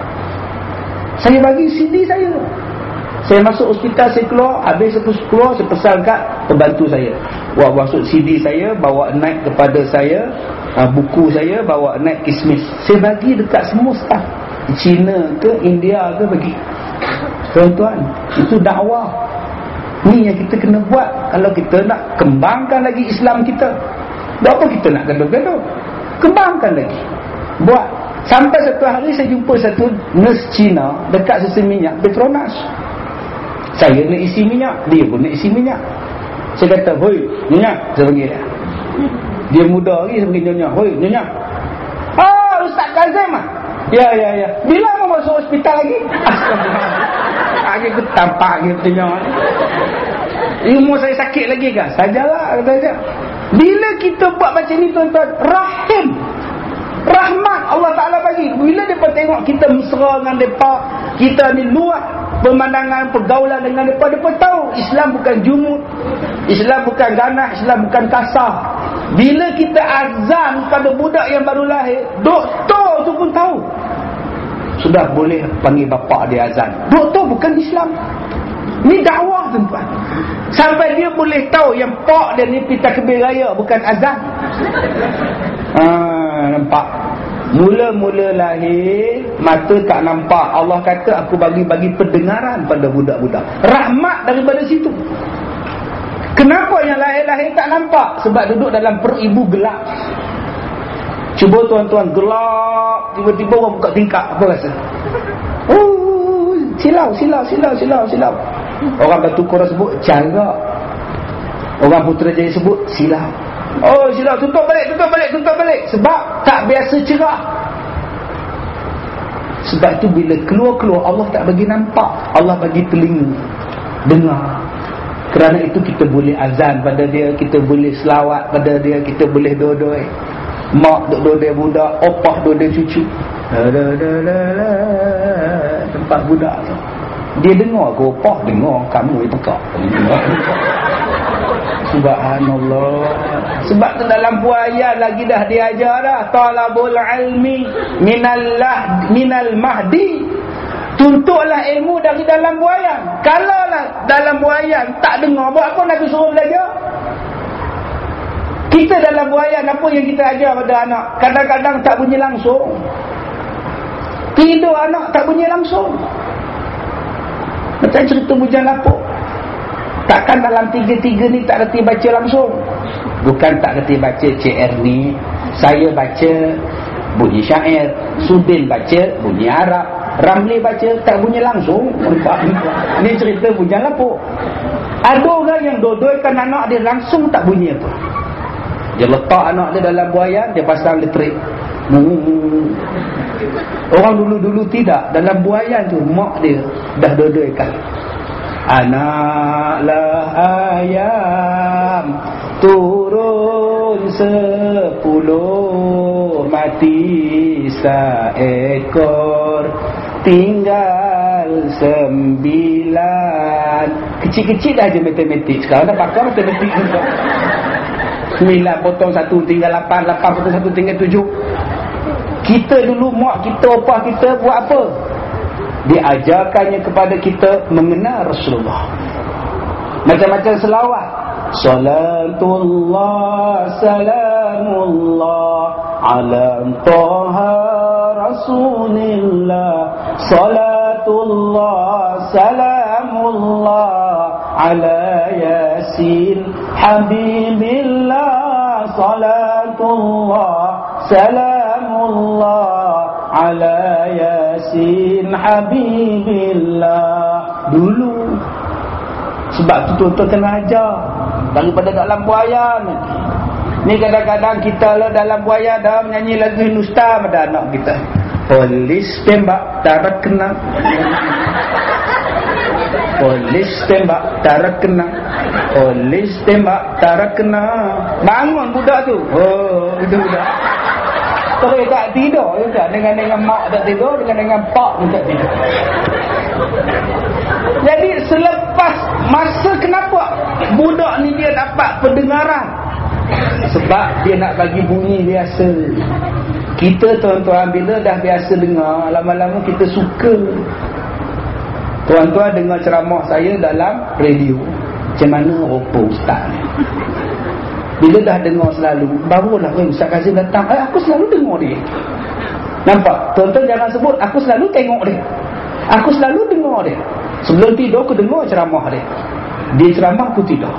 Saya bagi C D saya. Saya masuk hospital, saya keluar, habis aku keluar, saya pesan kat pembantu saya. Wah, masuk C D saya, bawa naik kepada saya, buku saya, bawa naik kismis. Saya bagi dekat semua staf. Cina ke, India ke, bagi. Tuan-tuan, itu dakwah. Ni yang kita kena buat. Kalau kita nak kembangkan lagi Islam kita. Berapa kita nak gaduh-gaduh? Kembangkan lagi. Buat. Sampai satu hari saya jumpa satu nurse Cina dekat stesen minyak Petronas. Saya nak isi minyak, dia pun nak isi minyak. Saya kata, hoi, Nyonya, saya panggil dia. Dia muda lagi, saya panggil Nyonya. Hoi, Nyonya. Ah, Ustaz Kazim ah. Ya, ya, ya. Bila mau masuk hospital lagi? Astagfirullah. Lagi aku tampak lagi tanya. Ilmu saya sakit lagi kan? Sajalah, kata dia. Bila kita buat macam ni tuan-tuan, rahim, rahmat Allah Ta'ala bagi. Bila mereka tengok kita mesra dengan mereka, kita ni luas pemandangan, pergaulan dengan mereka, mereka tahu Islam bukan jumud, Islam bukan ganas, Islam bukan kasar. Bila kita azan pada budak yang baru lahir, doktor tu pun tahu sudah boleh panggil bapak dia azan. Doktor bukan Islam. Ni dakwah tuan-tuan. Sampai dia boleh tahu yang pak dia ni pergi takbir raya bukan azan. Ah, nampak. Mula-mula lahir, mata tak nampak. Allah kata aku bagi-bagi pendengaran pada budak-budak. Rahmat daripada situ. Kenapa yang lahir-lahir tak nampak? Sebab duduk dalam perut ibu gelap. Cuba tuan-tuan gelap, tiba-tiba orang buka tingkap, apa rasa? Oh, silau, silau, silau, silau, silau. Orang Batu Korang sebut jarak. Orang Putrajaya sebut silau. Oh, silau, tutup balik, tutup balik, tutup balik. Sebab tak biasa cerah. Sebab itu bila keluar-keluar, Allah tak bagi nampak, Allah bagi telinga dengar. Kerana itu kita boleh azan pada dia, kita boleh selawat pada dia, kita boleh doa-doa. Mak doa dia budak, opah doa dia cucu. La la la la la. Tempat budak tu. Dia dengar ke opah? Dengar. Kamu itu kak. Subhanallah. Sebab tu dalam buaya lagi dah diajar dah. Talabul ilmi minallah minal mahdi. Tuntutlah ilmu dari dalam buaya. Kalau lah dalam buaya tak dengar, buat apa Nabi suruh belajar? Kita dalam buaya, apa yang kita ajar pada anak? Kadang-kadang tak bunyi langsung. Tidur anak tak bunyi langsung. Macam cerita bujang lapuk. Takkan dalam tiga-tiga ni tak reti baca langsung? Bukan tak reti baca C R ni. Saya baca bunyi syair, Sudin baca bunyi Arab, Ramli baca tak bunyi langsung. Ini cerita bujang lapuk. Ada orang yang dodoikan anak dia langsung tak bunyi apa. Dia letak anak dia dalam buaya, dia pasang elektrik. Hmm. Orang dulu-dulu tidak. Dalam buaya tu mak dia dah dodoikan. Anaklah ayam turun sepuluh, mati seekor, tinggal sembilan. Kecil-kecil dah je matematik. Sekarang dah pakai matematik juga. Sembilan potong satu tinggal lapan, lapan potong satu tinggal tujuh. Kita dulu mak kita, opah kita buat apa? Diajarkannya kepada kita mengenal Rasulullah. Macam-macam selawat. Salatullah salamullah ala taha rasulillah. Salatullah salamullah ala yasin habibillah. Salatullah salamullah ala yasin habibillah. Dulu sebab tu tuan-tuan kena ajar daripada dalam buaya ni. Ni kadang-kadang kita lah dalam buaya dah menyanyi lagu Hindustan pada anak kita. Polis tembak tarak kena, polis tembak tarak kena, polis tembak tarak kena. Bangun budak tu. Oh, itu budak terus tak tidur juga. Dengan dengan mak tak tidur, dengan dengan pak pun tak tidur. Jadi selepas masa, kenapa budak ni dia dapat pendengaran? Sebab dia nak bagi bunyi biasa. Kita tuan-tuan bila dah biasa dengar, lama-lama kita suka. Tuan-tuan dengar ceramah saya dalam radio, macam mana rupa ustaz ni. Bila dah dengar selalu, barulah eh, Ustaz Kazim datang, eh, aku selalu dengar dia. Nampak? Tuan-tuan jangan sebut aku selalu tengok dia, aku selalu dengar dia. Sebelum tidur aku dengar ceramah dia. Dia ceramah aku tidur.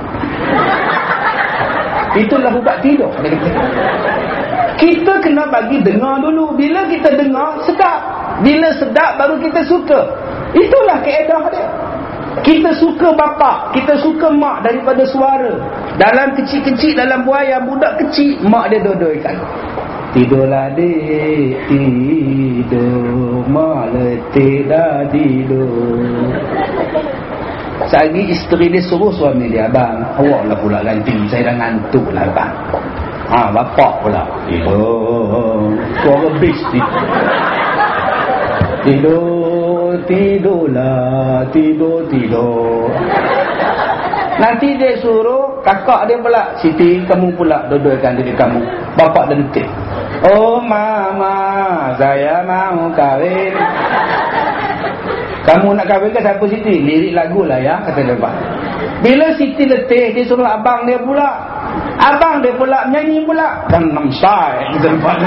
Itulah ubat tidur. Kita kena bagi dengar dulu. Bila kita dengar, sedap. Bila sedap baru kita suka. Itulah kaedah dia. Kita suka bapa, kita suka mak daripada suara. Dalam kecil-kecil, dalam buaya, budak kecil, mak dia dodoikan. Tidurlah adik, tidur, mak letih dah tidur. Sehari isteri dia suruh suami dia, abang, awak lah pula ganti, saya dah ngantuk lah abang. Ha, bapak pula tidur, suara bis tidur. Tidur, tidurlah, tidur, tidur. Nanti dia suruh kakak dia pula, Siti, kamu pula dodoikan diri kamu. Bapak dah letih. Oh mama, saya mau kahwin. Kamu nak kahwin ke siapa Siti? Lirik lagu lah ya, kata dia. Bila Siti letih, dia suruh abang dia pula. Abang dia pula menyanyi pula. Gangnam Style.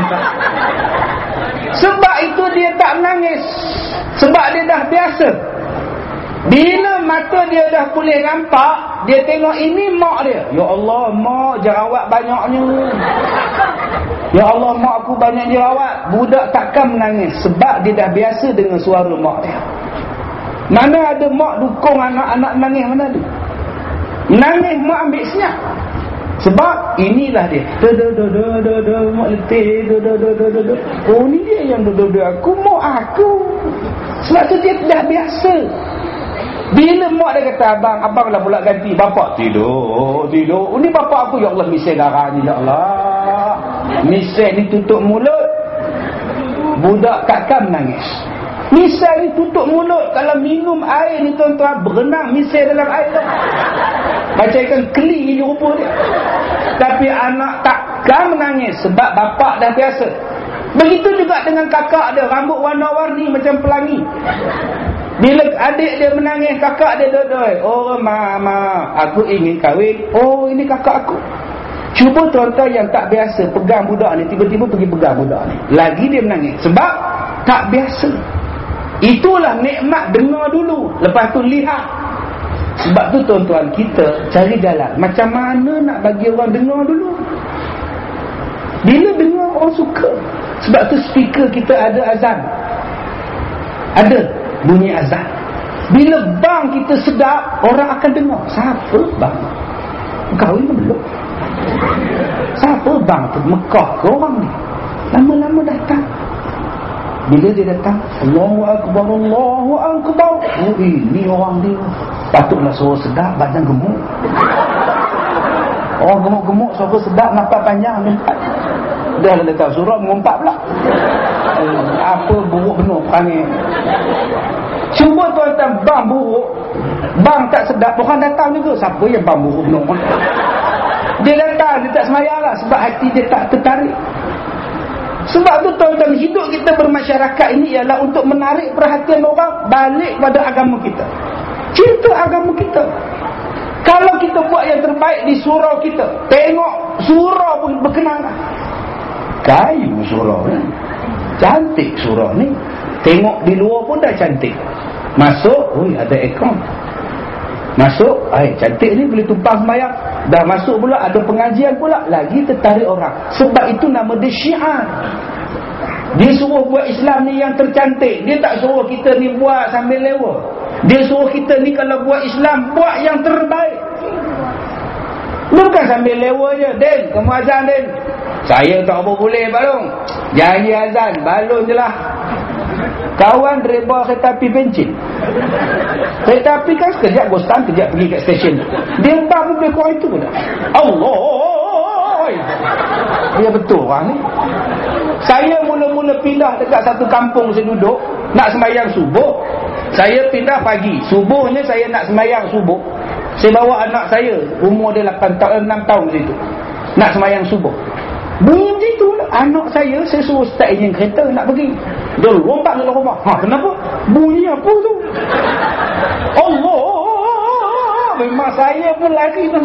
Sebab itu dia tak menangis. Sebab dia dah biasa. Bila mata dia dah pulih nampak, dia tengok ini mak dia. Ya Allah, mak jerawat banyaknya. Ya Allah, mak aku banyak jerawat. Budak takkan menangis sebab dia dah biasa dengan suara mak dia. Mana ada mak dukung anak-anak nangis, mana ada. Nangis mak ambil senyap. Sebab inilah dia. Do-do-do-do-do-do, mak letih. Do-do-do-do-do. Oh, ni dia yang do-do-do aku, mak aku. Sebab tu dia dah biasa. Bila mak dia kata, abang, abang lah pula ganti. Bapak tidur, tidur. Oh, ni bapak aku, ya Allah, misal darah ni, ya Allah. Misal ni tutup mulut. Budak takkan menangis. Misal ni tutup mulut. Kalau minum air ni tuan-tuan, berenang misal dalam air tu. Macam ikan keli je rupa dia. Tapi anak takkan menangis sebab bapak dah biasa. Begitu juga dengan kakak dia, rambut warna-warni macam pelangi. Bila adik dia menangis, kakak dia dodoi. Oh mama, aku ingin kahwin. Oh ini kakak aku. Cuba tuan-tuan yang tak biasa pegang budak ni, tiba-tiba pergi pegang budak ni, lagi dia menangis sebab tak biasa. Itulah nikmat dengar dulu, lepas tu lihat. Sebab tu tuan-tuan, kita cari jalan macam mana nak bagi orang dengar dulu. Bila dengar orang suka. Sebab tu speaker kita ada azan, ada bunyi azan. Bila bang kita sedap, orang akan dengar. Siapa bang? Kahwin belum? Siapa bang tu? Mekah ke orang ni? Lama-lama datang. Bila dia datang, Allahu Akbar, Allahu Akbar. Oh ini orang dia. Patutlah suara sedap, badan gemuk. Orang gemuk-gemuk suara sedap, nampak panjang mengumpat. Dah lah datang surau mengumpat pula. eh, Apa buruk benar perangai. Cuba tuan-tuan, bang buruk, bang tak sedap, orang datang juga. Siapa yang bang buruk benar? Dia datang, dia tak semayang lah, sebab hati dia tak tertarik. Sebab tu tuan-tuan, hidup kita bermasyarakat ini ialah untuk menarik perhatian orang balik pada agama kita, cinta agama kita. Kalau kita buat yang terbaik di surau kita, tengok surau pun berkenangan. Kayu surau ni, cantik surau ni. Tengok di luar pun dah cantik. Masuk, oi ada aircon. Masuk, ai cantik ni, boleh tumpang sembahyang. Dah masuk pula ada pengajian pula, lagi tertarik orang. Sebab itu nama dia syiar. Dia suruh buat Islam ni yang tercantik. Dia tak suruh kita ni buat sambil lewa. Dia suruh kita ni kalau buat Islam, buat yang terbaik. Bukan sambil lewa je. Den, kamu azan Den. Saya tak apa boleh balong. Janji azan, balon je lah. Kawan reba kereta api pencin. Kereta api kan sekejap gostan, sekejap pergi kat stesen. Dia bang lebih kurang itu pun dah. Allah. Dia betul orang ni. Saya mula-mula pindah dekat satu kampung saya duduk, nak sembahyang subuh. Saya pindah pagi. Subuhnya saya nak sembahyang subuh. Saya bawa anak saya, umur dia lapan tahun, enam tahun macam itu, nak sembahyang subuh. Bunyi macam tu lah. Anak saya, saya suruh start enjin kereta nak pergi. Dia lompat dalam rumah. Ha, kenapa? Bunyi apa tu? Allah. Memang saya pun lagi tu.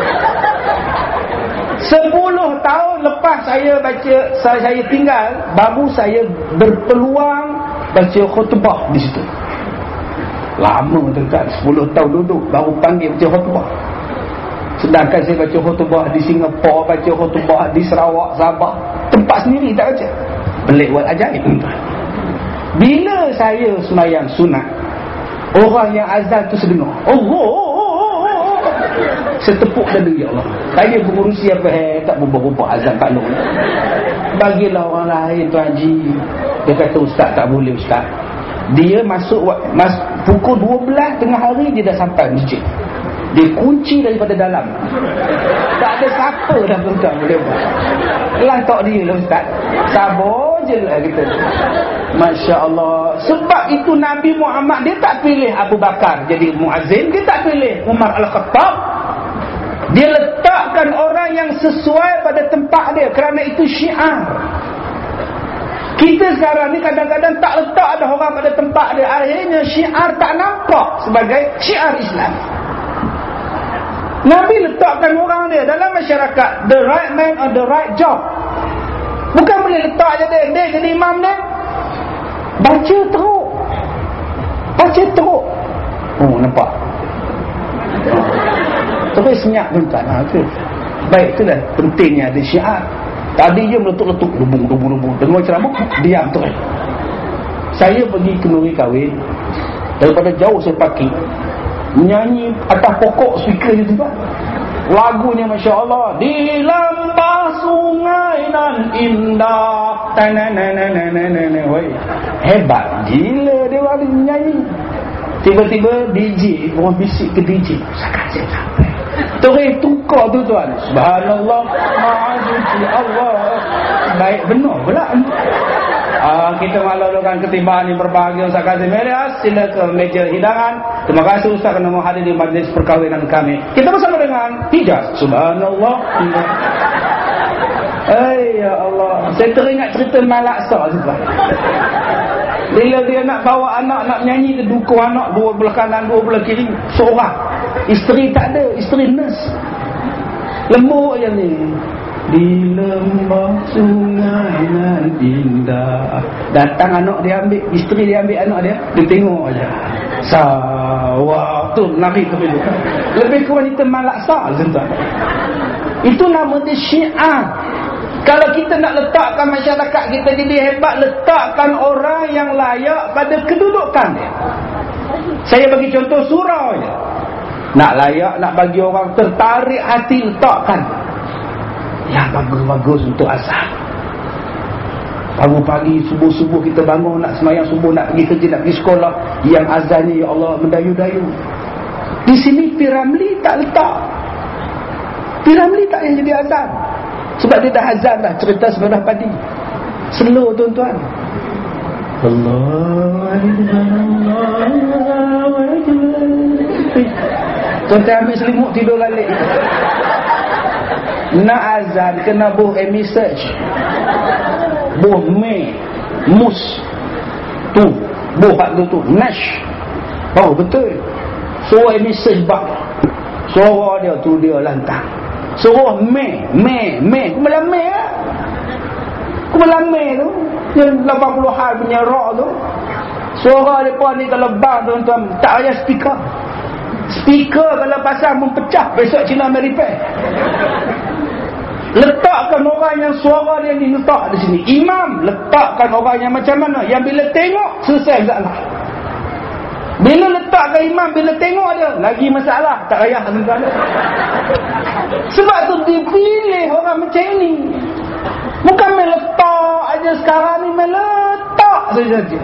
Sepuluh tahun lepas saya baca, saya, saya tinggal, baru saya berpeluang baca khutbah di situ. Lama dekat sepuluh tahun duduk, baru panggil baca khutbah. Sedangkan saya baca khutbah di Singapura, baca khutbah di Sarawak, Sabah, tempat sendiri tak baca. Pelik wal ajaib. Bila saya sembahyang sunat, orang yang azan tu sedengar, Allah, setepuk dada, ya Allah. Saya pengurusi apa eh, tak berubah-ubah azan tak long. Bagilah orang lain tu haji. Dia kata ustaz tak boleh ustaz. Dia masuk mas, pukul dua belas tengah hari dia dah sampai masjid. Dia kunci daripada dalam. Tak ada siapa dah tuan boleh buat. Lantak dia lah ustaz. Sabar je lah kita. Masya Allah. Sebab itu Nabi Muhammad dia tak pilih Abu Bakar jadi muazzin. Dia tak pilih Umar Al-Khattab. Dia letakkan orang yang sesuai pada tempat dia. Kerana itu syiar. Kita sekarang ni kadang-kadang tak letak ada orang pada tempat dia. Akhirnya syiar tak nampak sebagai syiar Islam. Nabi letakkan orang dia dalam masyarakat, the right man on the right job. Bukan boleh letak je dia, dia jadi imam dia, baca teruk, baca teruk. Oh nampak, terus senyap tuan-tuan. Ha, tu. Baik, itulah pentingnya ada syiar. Tadi je meletup-letup, lubung-lubung-lubung, dengar ceramah, diam terus. Saya pergi ke Nuri Kahwin, daripada jauh saya parking, nyanyi atas pokok speaker je tu. Lagunya Masya Allah. Di lambah sungai nan indah. Tanananananana. Hebat gila dia orang nyanyi. Tiba-tiba D J, orang bisik ke D J, sakat saya sampai. Terus tukar tu tuan. Subhanallah, ma'azuki Allah. Baik benar pula. Ah, kita maklumkan ketimbaan yang berbahagia Ustaz Kazim Elias. Sila ke meja hidangan. Terima kasih Ustaz kerana menghadiri majlis perkahwinan kami. Kita bersama dengan Hijaz. Subhanallah. Ay, ya Allah. Saya teringat cerita Malaksa juga. Bila dia nak bawa anak, nak menyanyi, dia dukung anak dua belah kanan, dua belah kiri, seorang. Isteri tak ada, isteri nurse. Lembut je ni. Di lembah sungai nan indah. Datang anak dia ambil, isteri dia ambil anak dia, dia tengok aja. Sawah tu Nabi tu bila. Lebih ke wanita Malaksa tuan. Itu nama dia Syiah. Kalau kita nak letakkan masyarakat kita jadi hebat, letakkan orang yang layak pada kedudukan dia. Saya bagi contoh surau je. Nak layak, nak bagi orang tertarik hati, letakkan yang bagus-bagus untuk azan. Pagi-pagi, subuh-subuh kita bangun, nak semayang subuh, nak pergi kerja, nak pergi sekolah, yang azannya, ya Allah, mendayu-dayu. Di sini Piramli tak letak. Piramli tak yang jadi azan. Sebab dia dah azan dah, cerita sebelah padi. Slow tuan-tuan. Allah tuan-tuan ambil selimut tidur balik. Nak azan kena buh emisage, buh me mus tu, buh hak tu tu nash. Oh betul. Suruh emisage bak, suara dia tu dia lantang. Suruh me me me kumala me lah, kumala me tu yang lapan puluh hal punya rock tu. Suara depa ni kalau bang tuan-tuan tak payah speaker. Speaker kalau pasang mempecah, besok Cina ambil repair. Letakkan orang yang suara dia ni, letak di sini. Imam, letakkan orang yang macam mana, yang bila tengok selesai masalah. Bila letakkan imam, bila tengok dia lagi masalah, tak payah tuan-tuan. Sebab tu dipilih orang macam ni. Bukan main letak aja sekarang ni, main letak saja.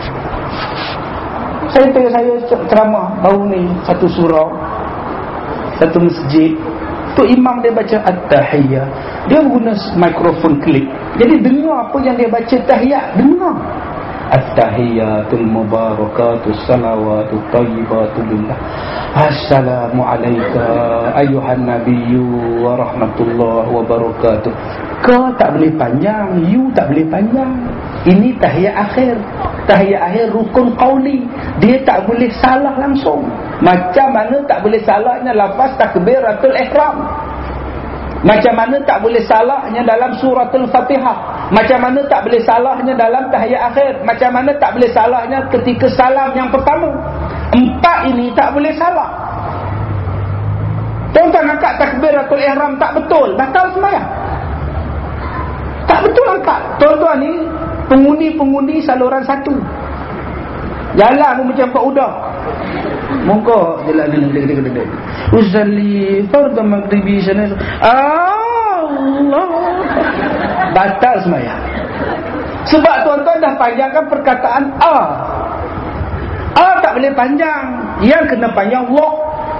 Saya tengok saya ceramah baru ni satu surau, satu masjid. Tu imam dia baca at-tahiyyah. Dia guna mikrofon klip. Jadi dengar apa yang dia baca tahiyat, dengar. At-tahiyyatul mubarakatus salawatut thayyibatul lillah. Assalamu alayka ayuhan nabiyyu wa rahmatullahi wa barakatuh. Kau tak boleh panjang, you tak boleh panjang. Ini tahiyat akhir. Tahiyat akhir rukun qauli. Dia tak boleh salah langsung. Macam mana tak boleh salahnya lafaz takbiratul ihram. Macam mana tak boleh salahnya dalam suratul Fatihah. Macam mana tak boleh salahnya dalam tahiyat akhir. Macam mana tak boleh salahnya ketika salam yang pertama. Empat ini tak boleh salah. Tuan-tuan angkat takbiratul ihram tak betul, batal sembahyang. Tak betul angkat. Tuan-tuan ni pengundi-pengundi saluran satu. Jalan pun macam Pak Udah. Mongko jalan dia. Usalli fardhu maghribi sana. Allah. Batal sembahyang. Sebab tuan-tuan dah panjangkan perkataan A. A tak boleh panjang. Yang kena panjang Allah.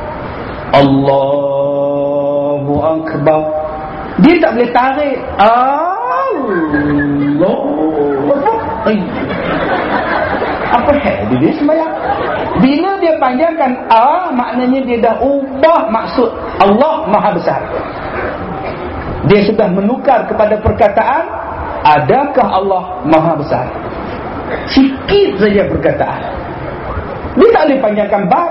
Allahu akbar. Dia tak boleh tarik. Allah. Ay. Apa hal dia sembahyang? Bila dia panjangkan A, maknanya dia dah ubah maksud Allah Maha Besar. Dia sudah menukar kepada perkataan adakah Allah Maha Besar. Sikit saja perkataan. Dia tak boleh panjangkan bab.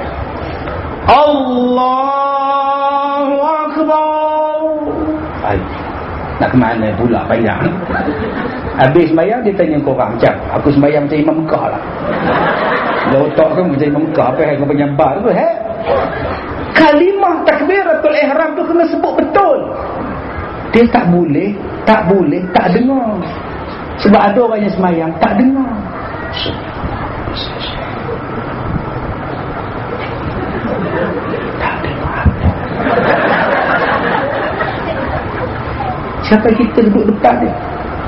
Allahu akbar. Ay. Nak ke mana pula panjang. Habis sembahyang dia tanya korang macam aku sembahyang macam Imam Mekah lah. Dia otak kan macam Imam Mekah. Apa yang kau panjang bar tu he? Kalimah takbiratul ihram tu kena sebut betul. Dia tak boleh, tak boleh, tak dengar. Sebab ada orang yang sembahyang tak dengar. Tak dengar. Siapa kita duduk depan dia?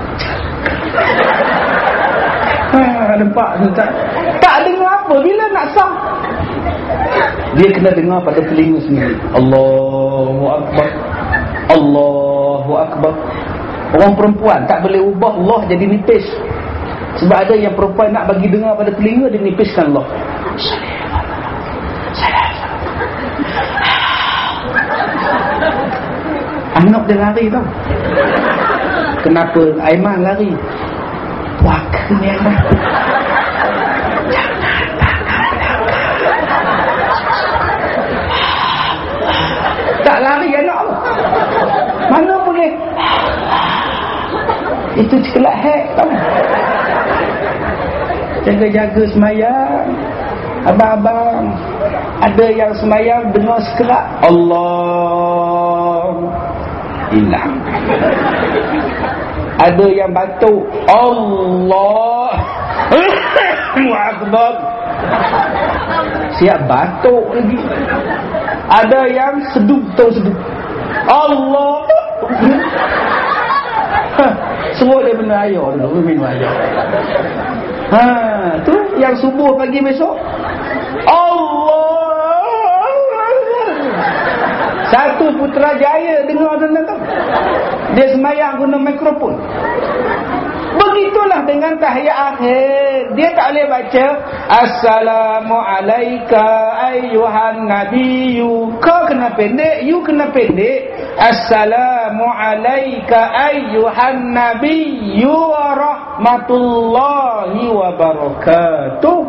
Ha, nampak tak? Tak dengar apa bila nak sah. Dia kena dengar pada telinga sendiri. Allahu akbar. Allahu akbar. Orang perempuan tak boleh ubah Allah jadi nipis. Sebab ada yang perempuan nak bagi dengar pada telinga, dia nipiskan Allah. Anak dia lari tau. Kenapa Aiman lari? Puaka ni Aiman. Tak lari anak tu. Mana boleh? Itu cekelak hack tau. Jaga-jaga semayang. Abang-abang, ada yang semayang dengar sekerak Allah hilang. Ada yang batuk Allah Akbar, siap batuk lagi. Ada yang sedup, tahu sedup Allah semua dia benda air dulu, minum air. Ha, tu yang subuh pagi besok Allah. Satu Putrajaya dengar tuan-tuan tu. Dia semayang guna mikrofon. Begitulah dengan tahiyat akhir. Dia tak boleh baca Assalamualaikum ayyuhan nabiyyu. Kau kena pendek, you kena pendek. Assalamualaikum ayyuhan nabiyyu wa rahmatullahi wa barakatuh.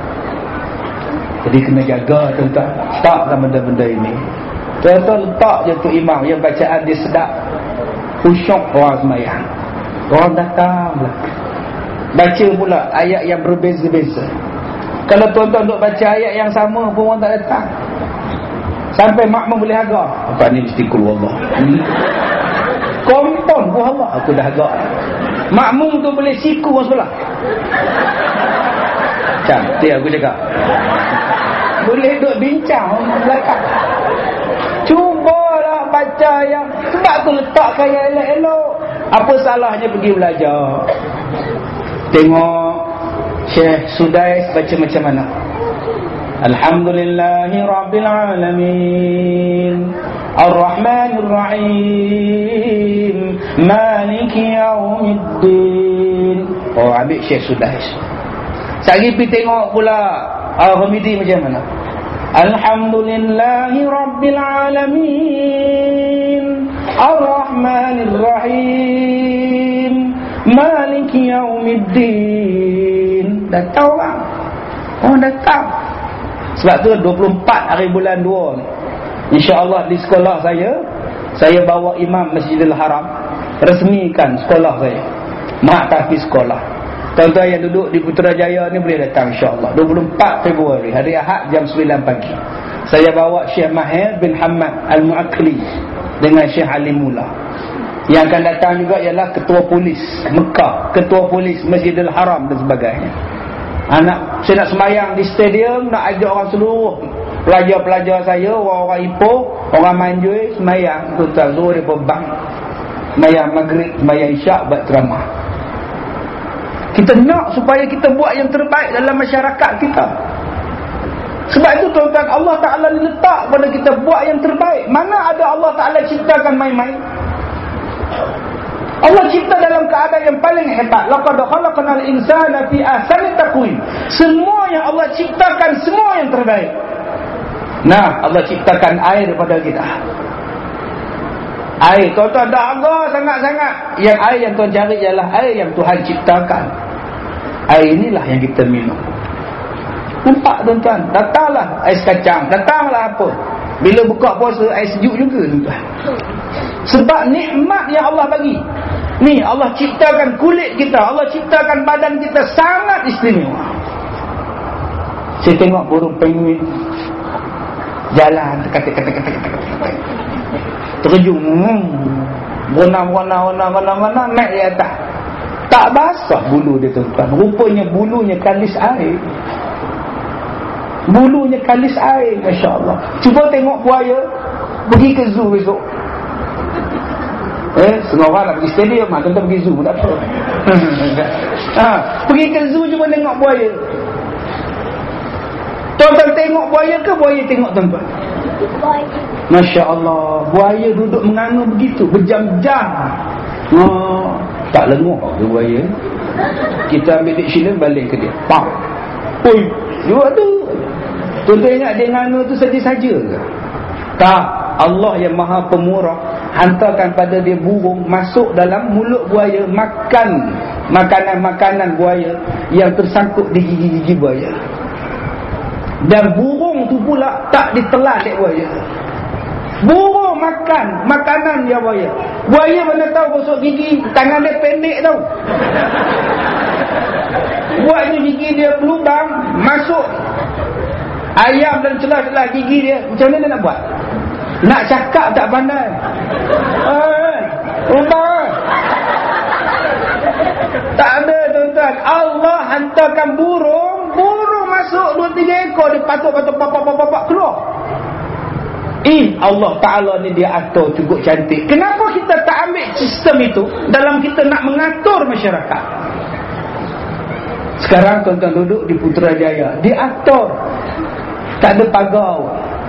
Jadi kena jaga tuan-tuan. Taklah benda-benda ini. Tuan-tuan letak je tu imam yang bacaan dia sedap, khusyuk orang semayang. Orang datang pula baca pula ayat yang berbeza-beza. Kalau tuan-tuan duk baca ayat yang sama pun orang tak datang. Sampai makmum boleh agak, apa ni mesti kul wallah. Kompon pun Allah aku dah agak. Makmum tu boleh siku orang sebelah. Cantik aku cakap. Boleh duk bincang orang belakang. Cubalah baca yang, sebab tu letakkan yang elok-elok. Apa salahnya pergi belajar? Tengok Syekh Sudais baca macam mana. Alhamdulillahi Rabbil Alamin Ar-Rahmanir Rahim Maliki Yawmiddin. Oh, ambil Syekh Sudais. Sekali pergi tengok pula Al-Hamidi macam mana. Alhamdulillahi Rabbil Alamin Ar-Rahmanir Rahim Maliki Yawmiddin. Datang orang. Orang datang. Sebab tu dua puluh empat hari bulan dua ni, InsyaAllah di sekolah saya, saya bawa imam Masjidil Haram, resmikan sekolah saya, mak tapi sekolah. Tuan-tuan yang duduk di Putrajaya ni boleh datang insyaAllah dua puluh empat Februari hari Ahad jam sembilan pagi. Saya bawa Syekh Mahir bin Hamad Al-Mu'akli dengan Syekh Ali Mula. Yang akan datang juga ialah Ketua Polis Mekah, Ketua Polis Masjidil Haram dan sebagainya. Anak saya nak semayang di stadium, nak ajak orang seluruh pelajar-pelajar saya, orang-orang Ipoh, orang Manjui semayang. Tuan-tuan suruh dia berbang semayang maghrib, semayang isyak, buat ceramah. Kita nak supaya kita buat yang terbaik dalam masyarakat kita. Sebab itu tuan-tuan, Allah Ta'ala letak pada kita buat yang terbaik. Mana ada Allah Ta'ala ciptakan main-main? Allah cipta dalam keadaan yang paling hebat. Laqad khalaqnal insana fi ahsani taqwim. Semua yang Allah ciptakan, semua yang terbaik. Nah, Allah ciptakan air pada kita. Air, tuan-tuan dah agak sangat-sangat. Yang air yang tuan cari ialah air yang Tuhan ciptakan. Air inilah yang kita minum. Nampak tuan-tuan? Datanglah ais kacang, datanglah apa. Bila buka puasa, air sejuk juga tuan-tuan. Sebab nikmat yang Allah bagi. Ni Allah ciptakan kulit kita, Allah ciptakan badan kita sangat istimewa. Saya tengok burung penguin jalan tekat-tekat-tekat-tekat, terjun, warna-warna-warna-warna naik di atas. Tak basah bulu dia tuan-tuan. Rupanya bulunya kalis air. Bulunya kalis air, masya-Allah. Cuba tengok buaya, pergi ke zoo besok. Eh, setengah orang nak pergi stadium, mak tuan-tuan pergi zoo, tak apa. Ha, pergi ke zoo cuba tengok buaya. Tuan-tuan tengok buaya ke buaya tengok tuan-tuan? Masya-Allah, buaya duduk menganu begitu berjam-jam. Oh, tak lenguh ke buaya? Kita ambil dictionary balik ke dia. Pak. Oi, you ada. Tuan-tuan ingat dia ngano tu saja-saja ke? Tak. Allah yang Maha Pemurah hantarkan pada dia burung masuk dalam mulut buaya, makan makanan-makanan buaya yang tersangkut di gigi-gigi buaya. Dan burung tu pula tak ditelan oleh buaya. Burung makan makanan dia buaya. Buaya mana tahu gosok gigi, tangan dia pendek tau. Buatnya gigi dia berlubang, masuk ayam dan celah-celah gigi dia. Macam mana dia nak buat? Nak cakap tak pandai. Eh, ubah. Tak ada tuan-tuan. Allah hantarkan burung, burung masuk dua tiga ekor, dia patuk-patuk papak-papak keluar. Eh, Allah Ta'ala ni dia atur cukup cantik. Kenapa kita tak ambil sistem itu dalam kita nak mengatur masyarakat? Sekarang tuan-tuan duduk di Putrajaya, diatur. Tak ada pagar.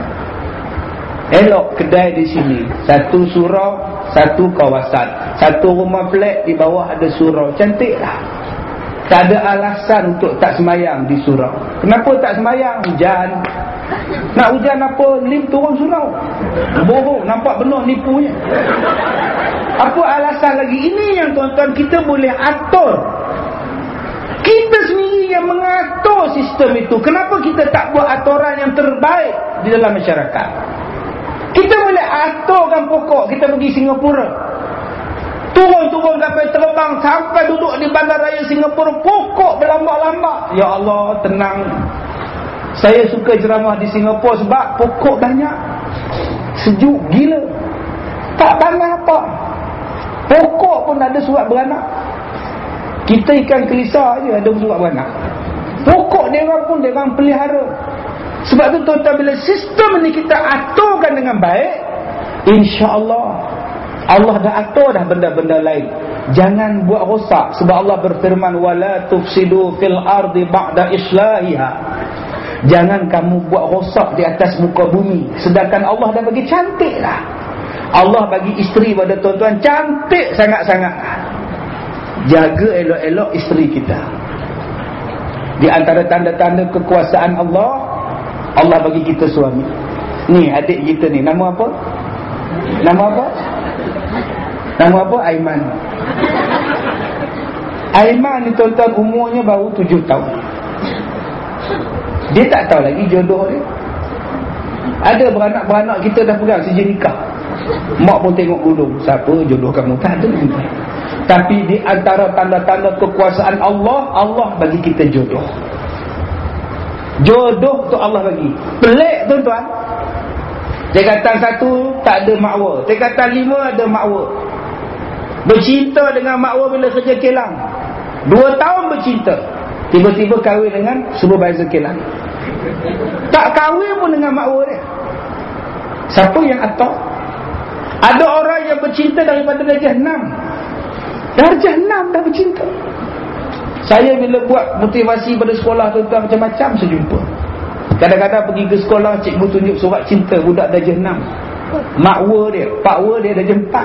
Elok kedai di sini, satu surau, satu kawasan, satu rumah flat di bawah ada surau. Cantiklah. Tak ada alasan untuk tak semayang di surau. Kenapa tak semayang? Hujan. Nak hujan apa? Lim turun surau. Bohong, nampak benar nipunya. Apa alasan lagi? Ini yang tuan-tuan kita boleh atur. Kita sendiri yang mengatur sistem itu. Kenapa kita tak buat aturan yang terbaik di dalam masyarakat? Kita boleh aturkan pokok. Kita pergi Singapura, turun-turun kapal terbang sampai duduk di bandaraya Singapura, pokok berlambak-lambak. Ya Allah, tenang. Saya suka ceramah di Singapura sebab pokok banyak. Sejuk gila. Tak panas apa. Pokok pun ada surat beranak. Kita ikan kelisa je ada surat beranak. Pokok dia pun dia orang pelihara. Sebab tu tuan-tuan, bila sistem ni kita aturkan dengan baik, insya-Allah Allah dah atur dah benda-benda lain. Jangan buat rosak. Sebab Allah berfirman, wala tufsidu fil ardi ba'da islahiha. Jangan kamu buat rosak di atas muka bumi. Sedangkan Allah dah bagi cantik lah. Allah bagi isteri pada tuan-tuan cantik sangat-sangat. Jaga elok-elok isteri kita. Di antara tanda-tanda kekuasaan Allah, Allah bagi kita suami. Ni adik kita ni, nama apa? Nama apa? Nama apa? Aiman. Aiman ni tuan-tuan umurnya baru tujuh tahun. Dia tak tahu lagi jodoh dia. Ada beranak-beranak kita dah pegang sijil nikah. Mak pun tengok gulung, siapa jodoh kamu? Tak ada. Tapi di antara tanda-tanda kekuasaan Allah, Allah bagi kita jodoh. Jodoh tu Allah bagi. Pelik tuan-tuan. Tingkatan satu tak ada makwa, tingkatan lima ada makwa. Bercinta dengan makwa bila kerja kilang. Dua tahun bercinta, tiba-tiba kahwin dengan supervisor kilang. Tak kahwin pun dengan makwa dia. Siapa yang atur? Ada orang yang bercinta daripada darjah enam. Darjah enam dah bercinta. Saya bila buat motivasi pada sekolah tuan-tuan, macam-macam saya jumpa. Kadang-kadang pergi ke sekolah, cikgu tunjuk surat cinta budak darjah enam. Makwa dia, pakwa dia darjah empat.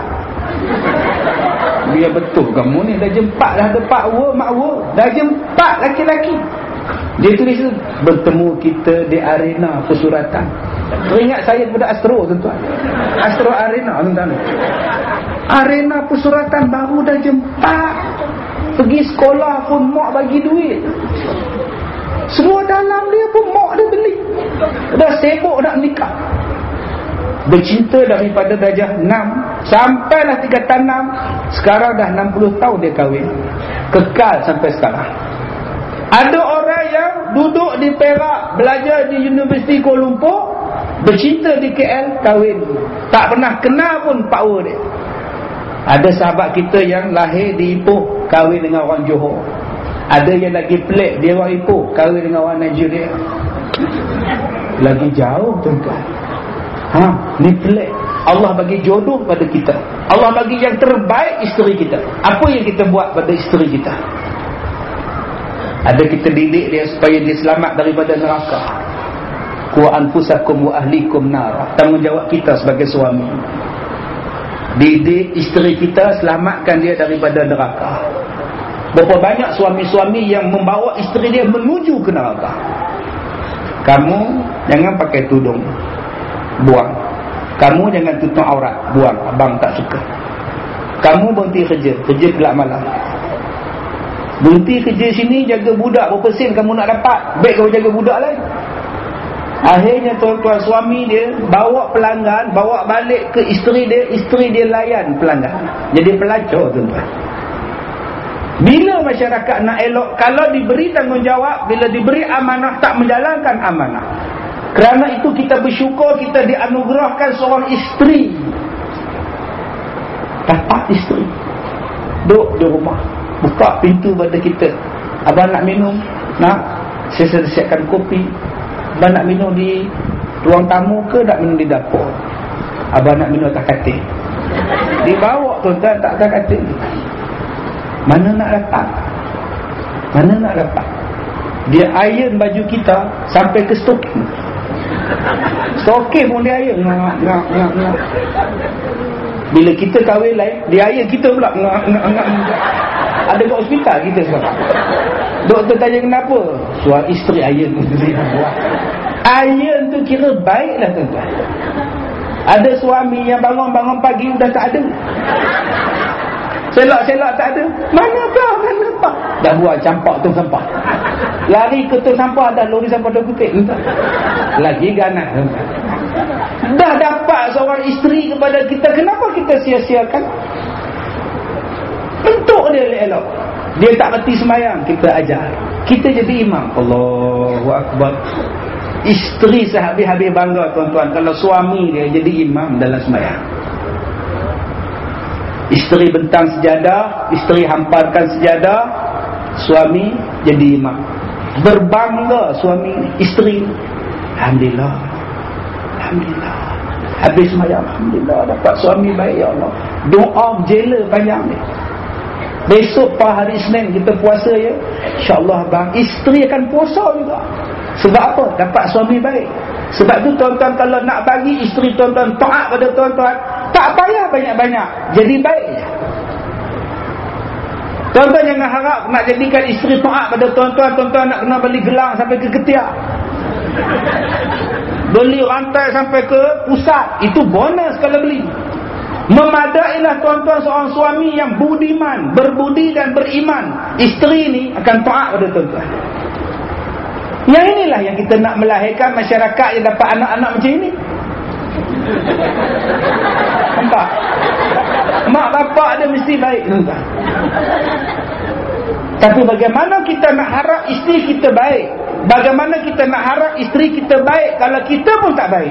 Biar betul kamu ni darjah empat dah ada pakwa, makwa. Darjah empat laki-laki. Dia tulis tu, bertemu kita di arena persuratan. Teringat saya kepada Astro tuan-tuan. Astro Arena tuan-tuan. Arena persuratan baru darjah empat. Pergi sekolah pun mak bagi duit. Semua dalam dia pun mak dia beli. Dah sibuk nak nikah. Bercinta daripada darjah enam sampailah tingkatan enam. Sekarang dah enam puluh tahun dia kahwin. Kekal sampai sekarang. Ada orang yang duduk di Perak, belajar di Universiti Kuala Lumpur, bercinta di K L, kahwin. Tak pernah kenal pun pakwa dia. Ada sahabat kita yang lahir di Ipoh, kahwin dengan orang Johor. Ada yang lagi pelik, dia orang Ipoh, kahwin dengan orang Nigeria. Lagi jauh tuan-tuan. Ha, ni pelik. Allah bagi jodoh pada kita. Allah bagi yang terbaik isteri kita. Apa yang kita buat pada isteri kita? Ada kita didik dia supaya dia selamat daripada neraka. Qu anfusakum wa ahlikum nar. Tanggungjawab kita sebagai suami. Didik isteri kita, selamatkan dia daripada neraka. Berapa banyak suami-suami yang membawa isteri dia menuju ke neraka. Kamu jangan pakai tudung, buang. Kamu jangan tutup aurat, buang. Abang tak suka. Kamu berhenti kerja, kerja gelap malam. Berhenti kerja sini, jaga budak. Berapa sen kamu nak dapat? Baik kau jaga budak lain. Akhirnya tuan-tuan, suami dia bawa pelanggan, bawa balik ke isteri dia, isteri dia layan pelanggan. Jadi pelacur, tuan-tuan. Bila masyarakat nak elok, kalau diberi tanggungjawab, bila diberi amanah, tak menjalankan amanah. Kerana itu kita bersyukur kita dianugerahkan seorang isteri. Dapat isteri, duduk di rumah, buka pintu pada kita. Abang nak minum? Nak? Saya siapkan kopi. Abang nak minum di ruang tamu ke nak minum di dapur? Abang nak minum atas katil. Dibawa tuan-tuan tak atas katil. Mana nak dapat? Mana nak dapat? Dia iron baju kita sampai ke stoking. Stoking pun dia iron. Ngak, ngak, ngak, ngak. Bila kita kahwin lain, dia iron kita pula. Ngak, ngak, ngak, ngak. Ada kat hospital kita sekarang. Doktor tanya kenapa? Suami isteri iron. Iron tu kira baik lah tuan-tuan. Ada suami yang bangun-bangun pagi dah tak ada. Selak-selak tak ada. Mana kau? Mana kau? Dah buat campak tu sampah. Lari ke tu sampah, ada lori sampah dah kutip. Lagi ganas. Dah dapat seorang isteri kepada kita, kenapa kita sia-siakan? Untuk dia elok. Dia tak reti semayang, kita ajar. Kita jadi imam. Allahu Akbar. Isteri sehabis-habis bangga tuan-tuan kalau suami dia jadi imam dalam semayang. Isteri bentang sejadah, isteri hamparkan sejadah, suami jadi imam. Berbangga suami isteri. Alhamdulillah, Alhamdulillah. Habis semayang, Alhamdulillah, dapat suami baik, ya Allah. Doa jela panjang ni. Besok pada hari Isnin kita puasa ya, InsyaAllah bang, isteri akan puasa juga. Sebab apa? Dapat suami baik. Sebab tu tuan-tuan, kalau nak bagi isteri tuan-tuan taat pada tuan-tuan, tak payah banyak-banyak, jadi baik je. Tuan-tuan jangan harap nak jadikan isteri taat pada tuan-tuan, tuan-tuan nak kena beli gelang sampai ke ketiak, beli rantai sampai ke pusat. Itu bonus kalau beli. Memadailah tuan-tuan seorang suami yang budiman, berbudi dan beriman. Isteri ni akan taat pada tuan-tuan. Yang inilah yang kita nak melahirkan masyarakat yang dapat anak-anak macam ini. Nampak? Mak bapak dia mesti baik, tuan-tuan. Tapi bagaimana kita nak harap isteri kita baik? Bagaimana kita nak harap isteri kita baik kalau kita pun tak baik?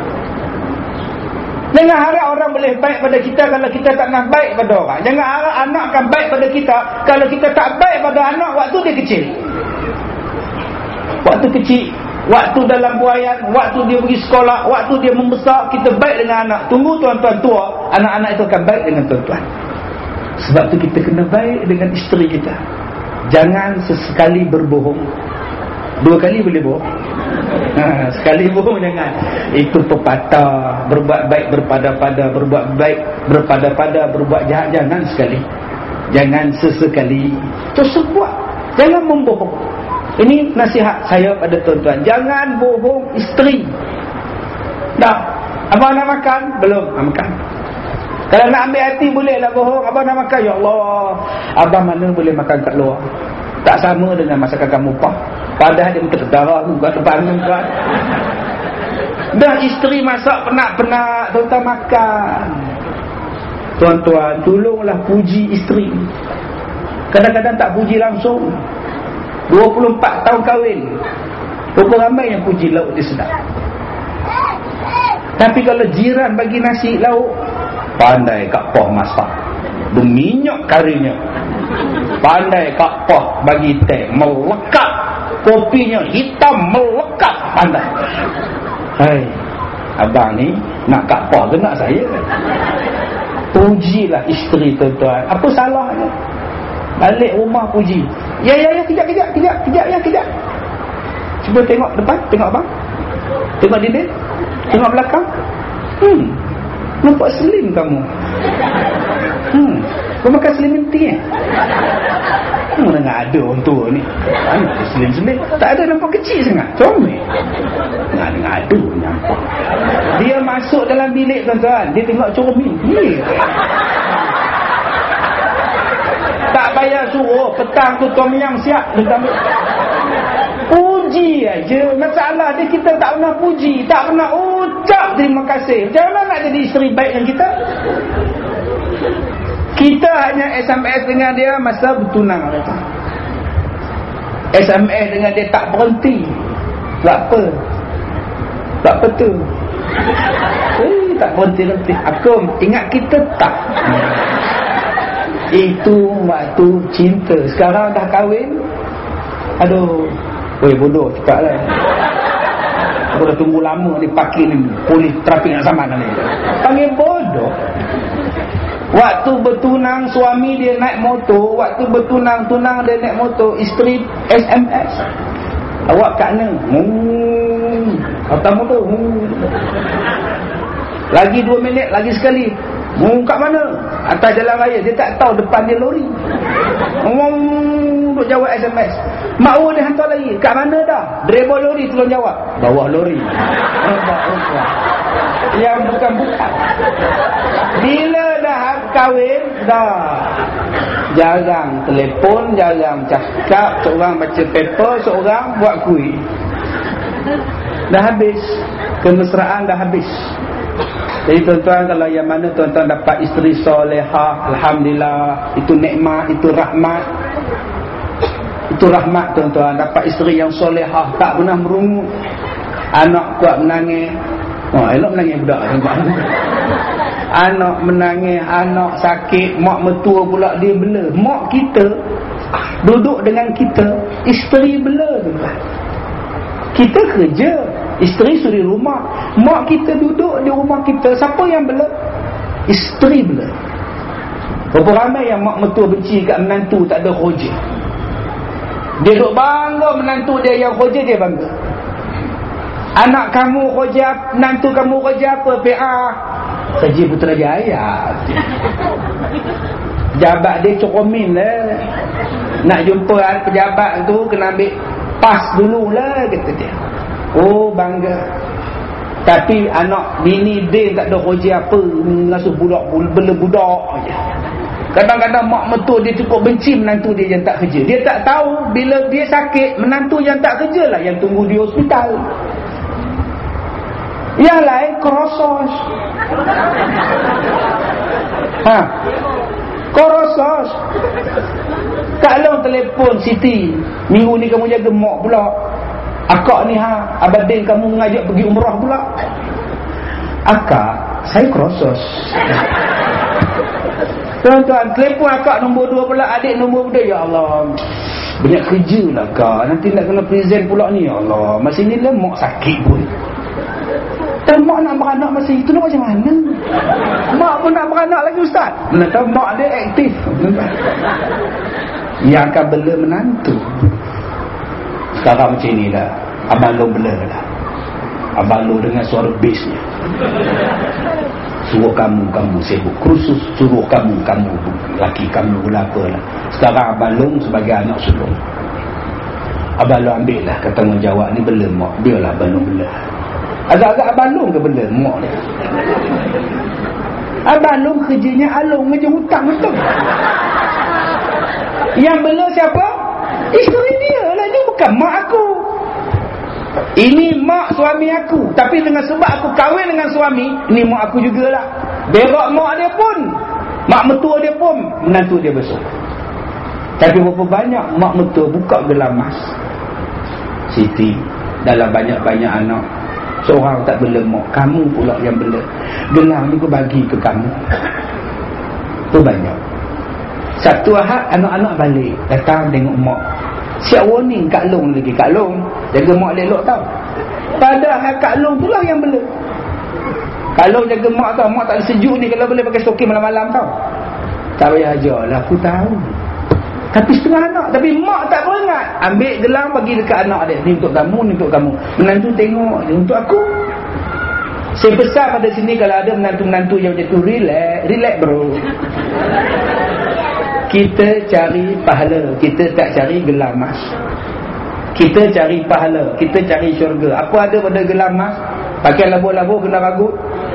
Jangan harap orang boleh baik pada kita kalau kita tak nak baik pada orang. Jangan harap anak akan baik pada kita kalau kita tak baik pada anak waktu dia kecil. Waktu kecil, waktu dalam buayan, waktu dia pergi sekolah, waktu dia membesar, kita baik dengan anak. Tunggu tuan-tuan tua, anak-anak itu akan baik dengan tuan-tuan. Sebab tu kita kena baik dengan isteri kita. Jangan sesekali berbohong. Dua kali boleh bohong. Ha, sekali bohong jangan. Itu pepatah, berbuat baik berpada-pada, berbuat baik berpada-pada, berbuat jahat jangan sekali. Jangan sesekali. Tersebuat. Jangan membohong. Ini nasihat saya pada tuan-tuan. Jangan bohong isteri. Dah, abang nak makan? Belum, nak makan. Kalau nak ambil hati bolehlah bohong. Abang nak makan? Ya Allah, abang mana boleh makan kat luar? Tak sama dengan masakan kamu pak. Padahal dia minta darah tu kat depan kan. Dah isteri masak penat-penat, tuan-tuan makan. Tuan-tuan, tolonglah puji isteri. Kadang-kadang tak puji langsung. dua puluh empat tahun kahwin, berapa ramai yang puji lauk dia sedap. Tapi kalau jiran bagi nasi lauk, pandai Kak Poh masak, berminyak karinya. Pandai Kak Poh bagi teh, melekat. Kopinya hitam melekat, pandai. Hai, abang ni nak Kak Poh ke nak saya? Pujilah isteri tuan-tuan. Apa salahnya? Balik rumah puji. Ya ya ya, kejap kejap kejap kejap ya kejap. Cuba tengok depan, tengok abang. Tengok dinding, tengok belakang. Hmm. Nampak slim kamu. Hmm. Kau makan slim tea eh? Mana dengan ada orang tua ni, anak dia seling-seling, tak ada, nampak kecil sangat, comel. Nah, dengan ada nampak. Dia masuk dalam bilik tuan-tuan, dia tengok cermin. Yeah. Tak payah suruh, petang tu tom yang siap, dia ambil. Puji aja. Masalah dia, kita tak pernah puji, tak pernah ucap terima kasih. Macam mana nak jadi isteri baik dengan kita? Kita hanya S M S dengan dia masa bertunang. S M S dengan dia tak berhenti. Sebab apa? Sebab apa tu? Eh, tak berhenti-henti. Aku ingat kita tak. Itu waktu cinta. Sekarang dah kahwin. Aduh, weh bodoh cepatlah. Aku dah tunggu lama ni parking ni, polis trafik nak saman ni. Panggil bodoh. Waktu bertunang suami dia naik motor, waktu bertunang-tunang dia naik motor, isteri S M S. Awak kat mana? Hmm. Atas motor. Hmm. Lagi dua minit, lagi sekali. Hmm, kat mana? Atas jalan raya. Dia tak tahu depan dia lori. Hmm, duk jawab S M S. Makwa dia hantar lagi. Kat mana dah? Driver lori tolong jawab. Bawah lori. Yang bukan-bukan. Bila dah kahwin, dah jarang telefon, jarang cakap, seorang baca paper, seorang buat kuih. Dah habis. Kemesraan dah habis. Jadi tuan-tuan, kalau yang mana tuan-tuan dapat isteri solehah, alhamdulillah, itu nikmat, itu rahmat. Itu rahmat tuan-tuan, dapat isteri yang solehah, tak pernah merungut. Anak kuat menangis. Oh, elok menangis budak tuan-tuan. Anak menangis, anak sakit, mak mertua pula dia bela. Mak kita duduk dengan kita, isteri bela tuan-tuan. Kita kerja, isteri suri rumah. Mak kita duduk di rumah kita, siapa yang bela? Isteri bela. Berapa ramai yang mak mertua benci kat menantu tak ada kerja. Dia duk bangga menantu dia yang kerja, dia bangga. Anak kamu kerja, menantu kamu kerja apa? P A kerja Putrajaya. Pejabat dia cokomin lah. Nak jumpa pejabat tu kena ambil pas dululah, kata dia. Oh, bangga. Tapi anak bini dia tak ada kerja apa, ngasuh budak, bela budak aja. Kadang-kadang mak mertua dia cukup benci menantu dia yang tak kerja. Dia tak tahu bila dia sakit, menantu yang tak kerja lah yang tunggu di hospital. Yang lain kerosos. Ha, kerosos. Kalau telefon Siti, minggu ni kamu jaga mak pula. Akak ni ha, abadin kamu ngajak pergi umrah pula. Akak, saya kerosos. Tuan-tuan, telefon akak nombor dua pula, adik nombor dua. Ya Allah, banyak kerja lah kak, nanti nak kena present pula ni. Ya Allah, masa ni lah mak sakit pun. Dan mak nak beranak masa itu nak macam mana? Mak pun nak beranak lagi ustaz. Mana tahu mak dia aktif. Yang akan bela menantu. Sekarang macam ni lah, abang long bela lah. Abang long dengan suara bassnya. Suruh kamu, kamu sibuk kursus. Suruh kamu, kamu laki kamu apa lah. Sekarang abang long sebagai anak sulung. Abang long ambil lah ketanggungjawab ni, bela mak. Biarlah abang long bela. Agak-agak abang long ke bela mak dia. Abang long kerjanya along kerja hutang betul. Yang bela siapa? Isteri dia lah, dia bukan mak aku. Ini mak suami aku, tapi dengan sebab aku kahwin dengan suami, ini mak aku jugalah. Berak mak dia pun, mak mertua dia pun, menantu dia besok. Tapi berapa banyak mak mertua buka gelang emas. Siti, dalam banyak-banyak anak, seorang tak bela mak, kamu pula yang bela. Gelang ni aku bagi ke kamu. Tu banyak. Satu Ahad anak-anak balik, datang tengok mak. Siap warning Kak Long lagi. Kak Long jaga mak elok tau. Padahal Kak Long tu lah yang bela. Kak Long jaga mak tau. Mak tak sejuk ni kalau boleh pakai stokin malam-malam tau. Tak payah ajar lah, aku tahu. Tapi setengah anak, tapi mak tak peringat. Ambil gelang bagi dekat anak dia. Ni untuk kamu, ni untuk kamu. Menantu tengok, ni untuk aku. Saya pesan pada sini kalau ada menantu-menantu yang macam tu, relax, relax bro. kita cari pahala, kita tak cari gelar emas. Kita cari pahala, kita cari syurga. Apa ada pada gelar emas? Pakai labuh-labuh kena ragut.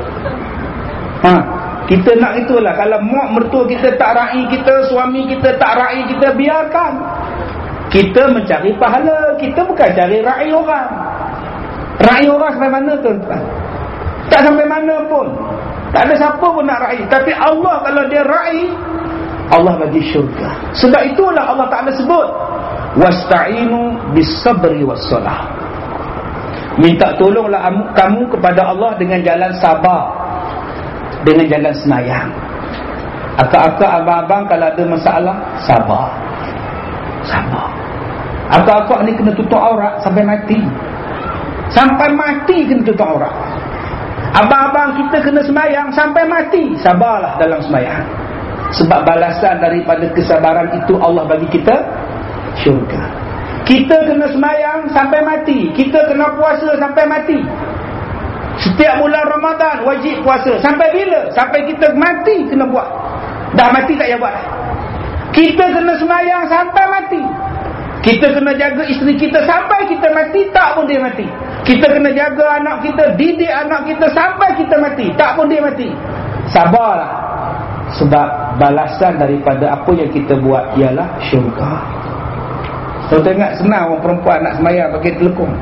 Ha, kita nak itulah. Kalau mak mertua kita tak raih kita, suami kita tak raih kita, biarkan. Kita mencari pahala, kita bukan cari raih orang. Raih orang sampai mana tuan-tuan? Tak sampai mana pun. Tak ada siapa pun nak raih. Tapi Allah kalau dia raih, Allah bagi syurga. Sebab itulah Allah Ta'ala sebut, wasta'inu bis-sabri was-salah. Minta tolonglah kamu kepada Allah dengan jalan sabar, dengan jalan senayang. Akak-akak, abang-abang kalau ada masalah, sabar. Sabar. Akak-akak ni kena tutup aurat sampai mati. Sampai mati kena tutup aurat. Abang-abang kita kena semayang sampai mati. Sabarlah dalam semayang. Sebab balasan daripada kesabaran itu Allah bagi kita syurga. Kita kena semayang sampai mati. Kita kena puasa sampai mati. Setiap bulan Ramadan wajib puasa. Sampai bila? Sampai kita mati kena buat. Dah mati tak payah buat. Kita kena semayang sampai mati. Kita kena jaga isteri kita sampai kita mati, tak pun dia mati. Kita kena jaga anak kita, didik anak kita sampai kita mati, tak pun dia mati. Sabarlah. Sebab balasan daripada apa yang kita buat ialah syurga. Kau tengok senang orang perempuan nak semayang pakai telekung.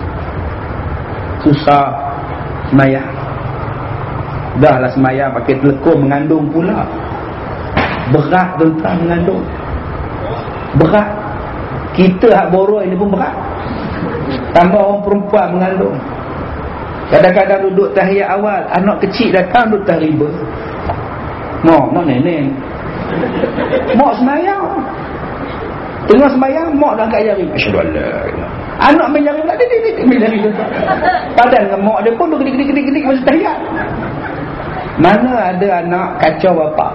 Susah semayang. Dah lah semayang pakai telekung, mengandung pula. Berat tuan-tuan mengandung. Berat. Kita hak boroi ni pun berat. Tambah orang perempuan mengandung. Kadang-kadang duduk tahiyat awal, anak kecil datang duduk tahriba. Mak, mak nenek. Mak semayang. Tengah semayang, mak dah angkat jari. Asyhadu an la ilaha illallah. Anak main jari pula, dik-dik main jari. Padahal dengan mak dia pun duduk gedik-gedik-gedik masa tahiyat. Mana ada anak kacau bapak?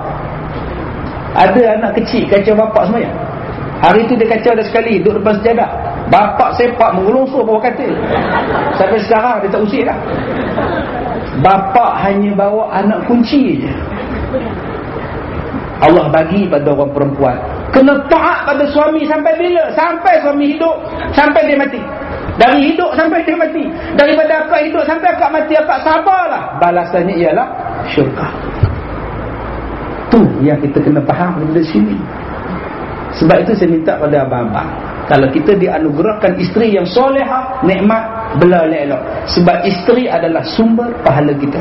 Ada anak kecil kacau bapak semayang. Hari tu dia kacau dah sekali, duduk depan sejadah. Bapak sepak mengelungsur bawah katil. Sampai sekarang dia tak usik dah. Bapak hanya bawa anak kunci je. Allah bagi pada orang perempuan kena taat pada suami sampai bila? Sampai suami hidup, sampai dia mati. Dari hidup sampai dia mati. Daripada akak hidup sampai akak mati, akak sabarlah. Balasannya ialah syurga. Tu yang kita kena faham dari sini. Sebab itu saya minta pada abang-abang, kalau kita dianugerahkan isteri yang solehah, nikmat bela elok. Sebab isteri adalah sumber pahala kita.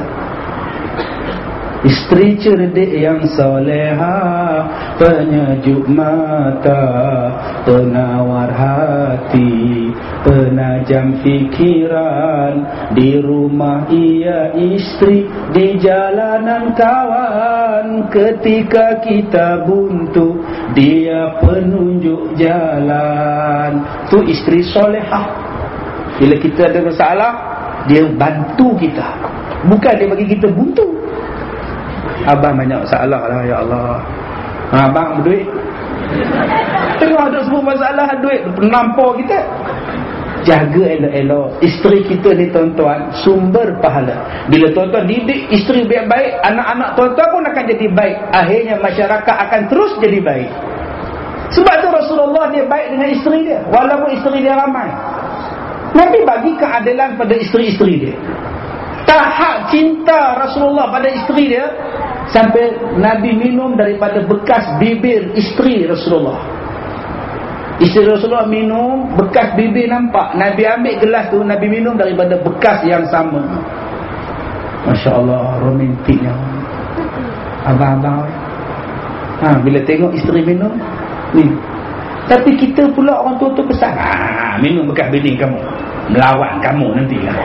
Isteri cerdik yang solehah, penyejuk mata, penawar hati, penajam fikiran. Di rumah ia istri, di jalanan kawan. Ketika kita buntu, dia penunjuk jalan. Tu isteri solehah. Bila kita ada masalah, dia bantu kita, bukan dia bagi kita buntu. Abang banyak masalah lah, ya Allah. Ha, abang berduit. Tengok ada semua masalah, duit penampar kita. Jaga elok-elok isteri kita ni tuan-tuan, sumber pahala. Bila tuan-tuan didik isteri baik-baik, anak-anak tuan-tuan pun akan jadi baik. Akhirnya masyarakat akan terus jadi baik. Sebab tu Rasulullah dia baik dengan isteri dia, walaupun isteri dia ramai. Nabi bagi keadilan pada isteri-isteri dia. Tahap cinta Rasulullah pada isteri dia sampai Nabi minum daripada bekas bibir isteri Rasulullah. Isteri Rasulullah minum, bekas bibir nampak. Nabi ambil gelas tu, Nabi minum daripada bekas yang sama. Masya Allah, romantiknya. Abang-abang, ha, bila tengok isteri minum ni. Tapi kita pula orang tua tu pesan, ha, minum bekas bibir kamu, melawan kamu nantilah.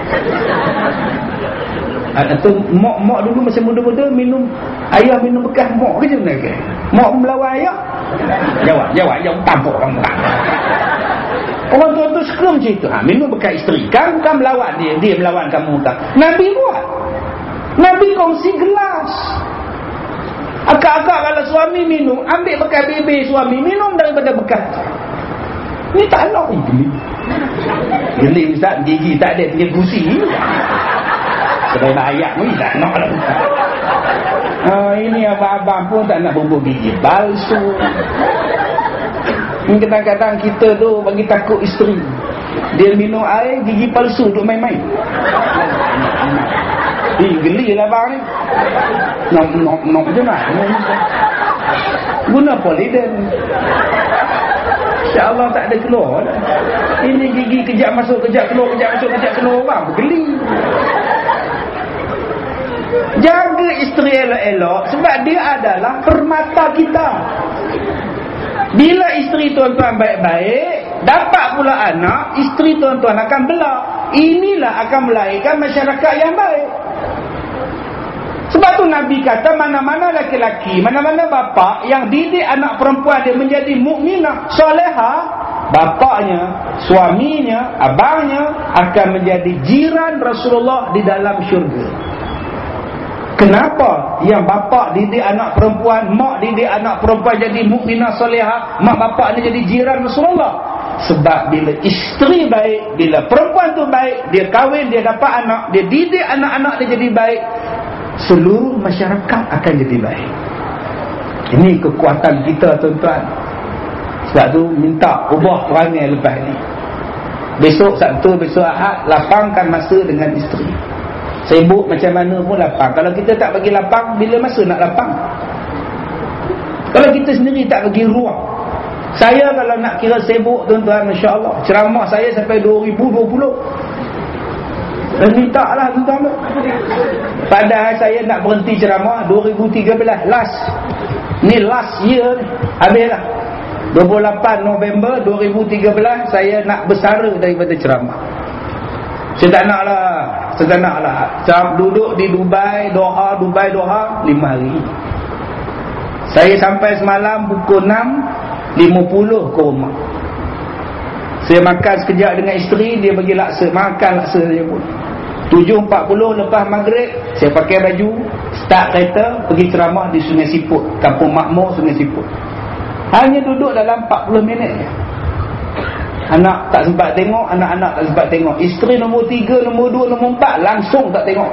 Atau mak-mak dulu masa muda-muda minum, ayah minum bekas mak ke macam mana ke? Mak melawan ayah? Jawab, jawab, jawab, tampuk kamu. Orang tua tu suka macam itu. Ha, minum bekas isteri. Kamu kan melawan dia, dia melawan kamu tak. Nabi buat. Nabi kongsi gelas. Akak-akak kalau suami minum, ambil bekas bibir suami, minum daripada bekas. Ni tak nak. Geli. Geli Ustaz, gigi tak ada, tinggal gusi. Sebab ayat ni tak nak lah. Ha, ini abang-abang pun tak nak bubuh gigi palsu. Kadang-kadang kita tu bagi takut isteri, dia minum air gigi palsu duk main-main. Eh, geli lah abang ni. Nak nak nak je nak. Guna poliden. InsyaAllah tak ada keluar dah. Ini gigi kejap masuk, kejap keluar, kejap masuk, kejap keluar, bang, bergeli. Jaga isteri elok-elok sebab dia adalah permata kita. Bila isteri tuan-tuan baik-baik, dapat pula anak, isteri tuan-tuan akan belak. Inilah akan melahirkan masyarakat yang baik. Sebab tu Nabi kata, mana-mana laki-laki, mana-mana bapa yang didik anak perempuan dia menjadi mukminah, solehah, bapaknya, suaminya, abangnya akan menjadi jiran Rasulullah di dalam syurga. Kenapa? Yang bapa didik anak perempuan, mak didik anak perempuan jadi mukminah solehah, mak bapak ni jadi jiran Rasulullah. Sebab bila isteri baik, bila perempuan tu baik, dia kahwin, dia dapat anak, dia didik anak-anak dia jadi baik, seluruh masyarakat akan jadi baik. Ini kekuatan kita tuan-tuan. Sebab tu minta ubah perangai lepas ni. Besok Sabtu, besok Ahad, lapangkan masa dengan isteri. Sibuk macam mana pun lapang. Kalau kita tak bagi lapang, bila masa nak lapang? Kalau kita sendiri tak bagi ruang. Saya kalau nak kira sibuk tuan-tuan, Masya Allah, ceramah saya sampai dua ribu dua puluh. Dan minta lah tuan-tuan. Padahal saya nak berhenti ceramah dua ribu tiga belas, last. Ni last year ni, habis lah. dua puluh lapan November dua ribu tiga belas saya nak bersara daripada ceramah. Saya tak nak lah, saya tak nak lah. Duduk di Dubai, Doha, Dubai, Doha, lima hari. Saya sampai semalam pukul enam lima puluh ke rumah. Saya makan sekejap dengan isteri, dia bagi laksa, makan laksa saja pun. tujuh empat puluh lepas maghrib, saya pakai baju, start kereta, pergi ceramah di Sungai Siput, Kampung Makmur, Sungai Siput. Hanya duduk dalam empat puluh minit je. Anak tak sempat tengok, anak-anak tak sempat tengok. Isteri nombor tiga, nombor dua, nombor empat langsung tak tengok.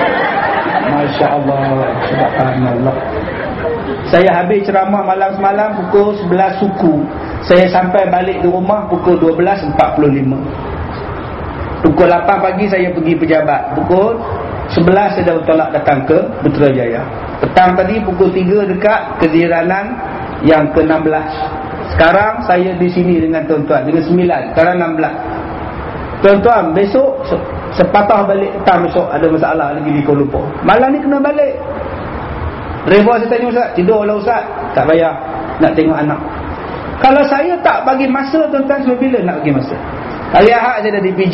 Masya Allah, subhanallah. Saya habis ceramah malam semalam pukul sebelas suku. Saya sampai balik di rumah pukul dua belas empat puluh lima. Pukul lapan pagi saya pergi pejabat. Pukul sebelas saya dah bertolak datang ke Putrajaya. Petang tadi pukul tiga dekat kejiranan yang ke enam belas. Sekarang saya di sini dengan tuan-tuan, dengan sembilan, sekarang enam belas. Tuan-tuan, besok sepatah balik petang, besok ada masalah lagi di Kuala Lumpur. Malam ni kena balik. Reva saya tanya Ustaz, tidur lah Ustaz. Tak payah, nak tengok anak. Kalau saya tak bagi masa tuan-tuan, sampai bila nak bagi masa? Hari Ahad saya dah di P J.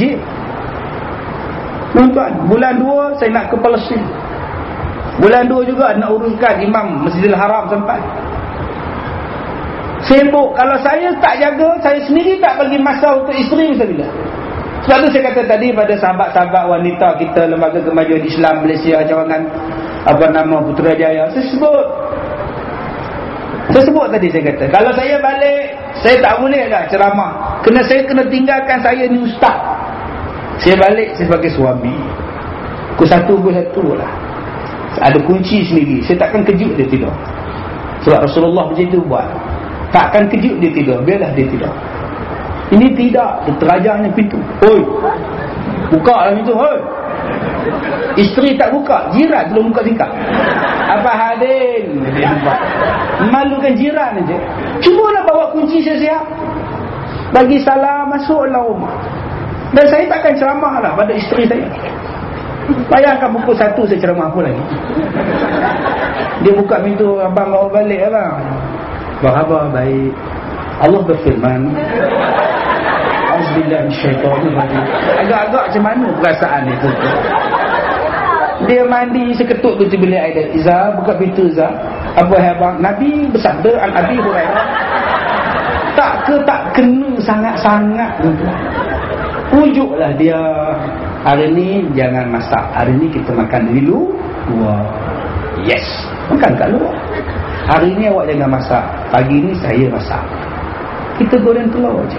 Tuan-tuan, bulan dua saya nak ke Palestin. Bulan dua juga nak uruskan Imam Masjidil Haram sampai. Sibuk. Kalau saya tak jaga, saya sendiri tak bagi masa untuk isteri, masa bila? Sebab tu saya kata tadi pada sahabat-sahabat wanita kita Lembaga Kemajuan Islam Malaysia cawangan apa nama Putrajaya, saya sebut saya sebut tadi, saya kata kalau saya balik, saya tak boleh dah ceramah, kena saya kena tinggalkan saya ni ustaz. Saya balik, saya sebagai suami, pukul satu pukul satu lah, ada kunci sendiri. Saya takkan kejut dia tidur, sebab Rasulullah macam itu buat. Takkan kejut dia tidur, biarlah dia tidur. Ini tidak, terajahnya pintu. Oi, buka lah pintu, oi. Isteri tak buka, jiran belum buka tingkap. Apa hadin? Malukan jiran aja. Cubalah bawa kunci siap-siap, bagi salam, masuklah rumah. Dan saya takkan ceramah lah pada isteri saya. Bayangkan pukul satu saya ceramah apa lagi. Dia buka pintu, abang mau balik abang. Bahawa baik. Allah berfirman, Auzubillahi minasyaitonirrajim. Agak-agak macam mana perasaan itu? Dia mandi seketuk pintu bilik air. Iza, buka pintu Iza. Apa abang? Nabi bersabda an Abi Hurairah. Tak ke tak kena sangat-sangat tuan-tuan. Pujuklah dia. Hari ni jangan masak. Hari ni kita makan dulu. Wah. Yes. Makan kat luar. Hari ni awak jangan masak, pagi ni saya masak. Kita goreng telur je.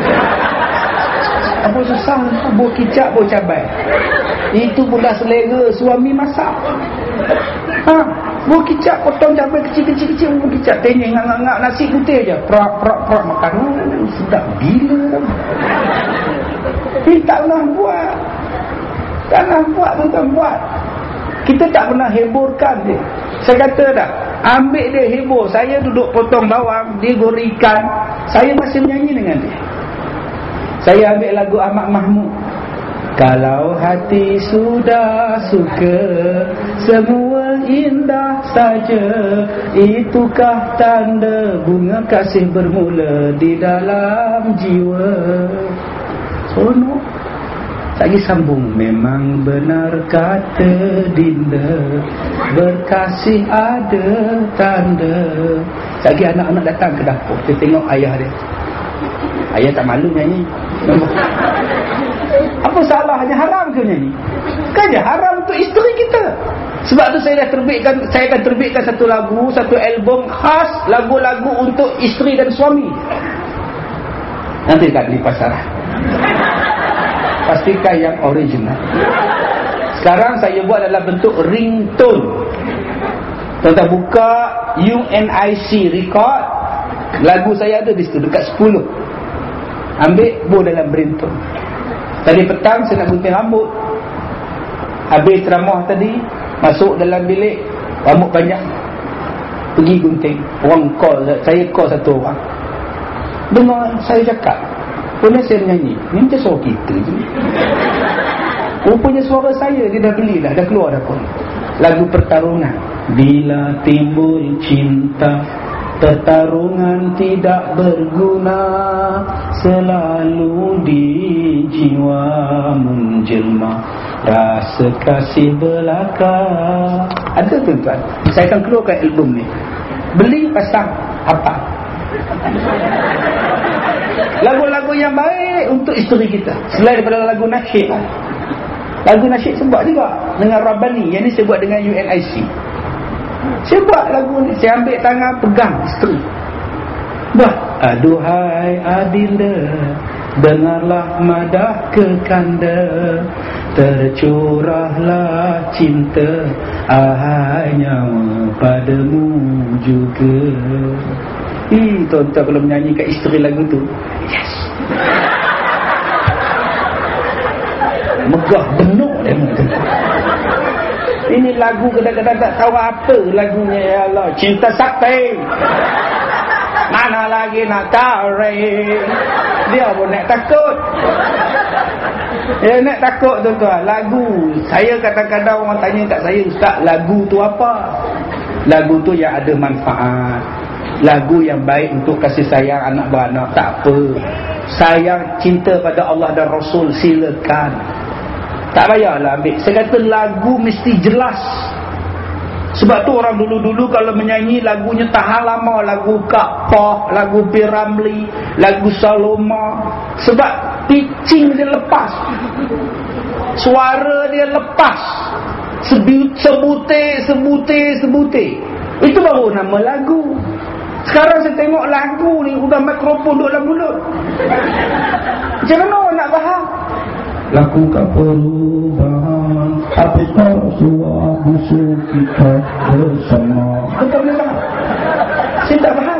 Apa susah? Buah kicap, buah cabai. Itu pula selera suami masak. Ha, Bubur kicap, potong cabai kecil-kecil-kecil, bubur kicap, tenyeng, ngak-ngak, nasi putih je, prak-prak-prak makan. Oh, sedap gila tau. Ini tak pernah buat. Tak pernah buat, tuan-tuan buat. Kita tak pernah heborkan dia. Saya kata dah, ambil dia heboh. Saya duduk potong bawang, dia goreng ikan, saya masih menyanyi dengan dia. Saya ambil lagu Ahmad Mahmud. Kalau hati sudah suka, semua indah saja, itukah tanda bunga kasih bermula di dalam jiwa. Sono. Lagi sambung. Memang benar kata Dinda, berkasih ada tanda. Lagi anak-anak datang ke dapur, dia tengok ayah dia. Ayah tak malu nyanyi. Apa salahnya? Haram ke nyanyi? Kan dia haram untuk isteri kita. Sebab tu saya dah terbitkan, saya akan terbitkan satu lagu, satu album khas lagu-lagu untuk isteri dan suami. Nanti tak beli pasaran. Pastikan yang original. Sekarang saya buat dalam bentuk ringtone. Tuan-tuan buka U N I C record, lagu saya ada di situ dekat sepuluh. Ambil, buat dalam ringtone. Tadi petang saya nak gunting rambut, habis ceramah tadi, masuk dalam bilik, rambut banyak, pergi gunting. Orang call, saya call satu orang, dengar saya cakap, rupanya saya menyanyi. Ni macam suara kita je. Rupanya suara saya dia dah beli dah, dah keluar dah pun. Lagu pertarungan. Bila timbul cinta, pertarungan tidak berguna, selalu di jiwa menjelma rasa kasih belaka. Ada tuan-tuan, saya akan keluarkan album ni. Beli, pasang, apa? Lagu-lagu yang baik untuk isteri kita. Selain daripada lagu nasyid. Lagu nasyid saya buat juga dengan Rabbani. Yang ni saya buat dengan U N I C. Saya buat lagu ni, saya ambil tangan, pegang isteri. Bah, aduhai adinda, dengarlah madah kekanda, tercurahlah cinta, ahai nyawa padamu juga. Ih, tuan-tuan kalau menyanyi kat isteri lagu tu, yes, megah benar dia. Ini lagu kadang-kadang tak tahu apa lagunya. Ya Allah, cinta sakti, mana lagi nak tarik. Dia pun nak takut. Dia nak takut tuan-tuan. Lagu, saya kadang-kadang orang tanya kat saya, Ustaz, lagu tu apa? Lagu tu yang ada manfaat, lagu yang baik untuk kasih sayang anak beranak, tak apa. Sayang, cinta pada Allah dan Rasul, silakan. Tak payahlah ambil. Saya kata lagu mesti jelas. Sebab tu orang dulu-dulu kalau menyanyi lagunya tahan lama. Lagu Kak Poh, lagu P. Ramlee, lagu Saloma. Sebab pitching dia lepas, suara dia lepas, sebutir, sebutir, sebutir. Itu baru nama lagu. Sekarang saya tengok lagu ni udah mikrofon duduk dalam mulut. Macam mana orang nak faham? Lakukan perubahan, apakah suara musuh kita bersama. Betul tak? Saya tak faham.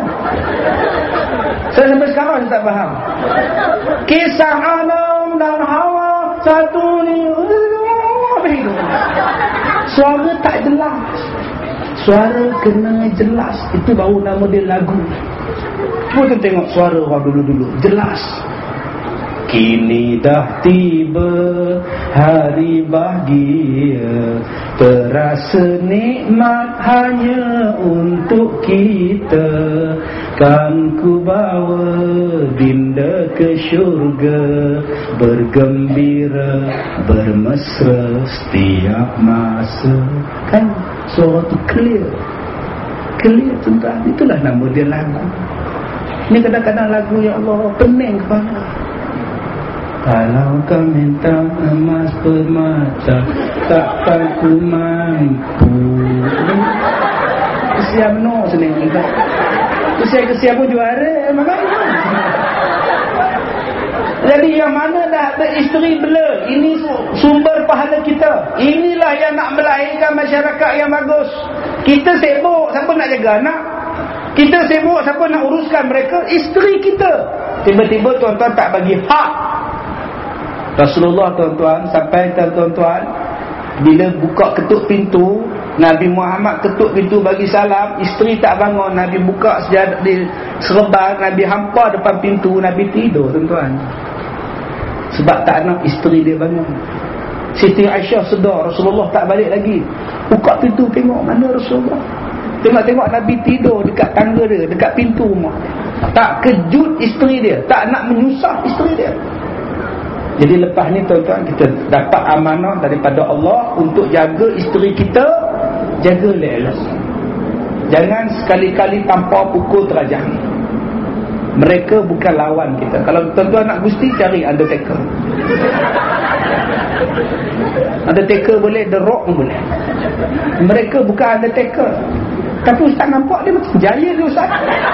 Saya sampai sekarang saya tak faham. Kisah Adam dan Hawa satu ni, begitu. Suara tak jelas. Suara kena jelas. Itu baru nama dia lagu. Cuba kita tengok suara orang dulu-dulu, jelas. Kini dah tiba hari bahagia, terasa nikmat hanya untuk kita. Kan ku bawa Dinda ke syurga, bergembira, bermesra setiap masa. Kan suara tu clear, clear tuan-tuan. Itulah nama dia lagu. Ini kadang-kadang lagu, ya Allah, pening kepala. Kalau kau minta emas permata, takkan ku mampu. Kesian no senang kita. Kesian-kesian pun juara, makanya. Jadi yang mana dah ada isteri bela, ini sumber pahala kita. Inilah yang nak melahirkan masyarakat yang bagus. Kita sibuk, siapa nak jaga anak? Kita sibuk, siapa nak uruskan mereka? Isteri kita. Tiba-tiba tuan-tuan tak bagi hak. Rasulullah tuan-tuan, sampai tuan-tuan, bila buka ketuk pintu, Nabi Muhammad ketuk pintu bagi salam, isteri tak bangun. Nabi buka sejadah di serban, Nabi hampa depan pintu, Nabi tidur tuan-tuan. Sebab tak nak isteri dia bangun. Siti Aisyah sedar Rasulullah tak balik lagi. Buka pintu tengok mana Rasulullah. Tengok-tengok Nabi tidur dekat tangga dia, dekat pintu rumah. Tak kejut isteri dia, tak nak menyusah isteri dia. Jadi lepas ni tuan-tuan, kita dapat amanah daripada Allah untuk jaga isteri kita. Jaga elok. Jangan sekali-kali tanpa pukul terajang. Mereka bukan lawan kita. Kalau tuan-tuan nak gusti, cari Undertaker. Undertaker boleh, The Rock boleh. Mereka bukan Undertaker. Tapi Ustaz nampak dia macam jaya dia Ustaz.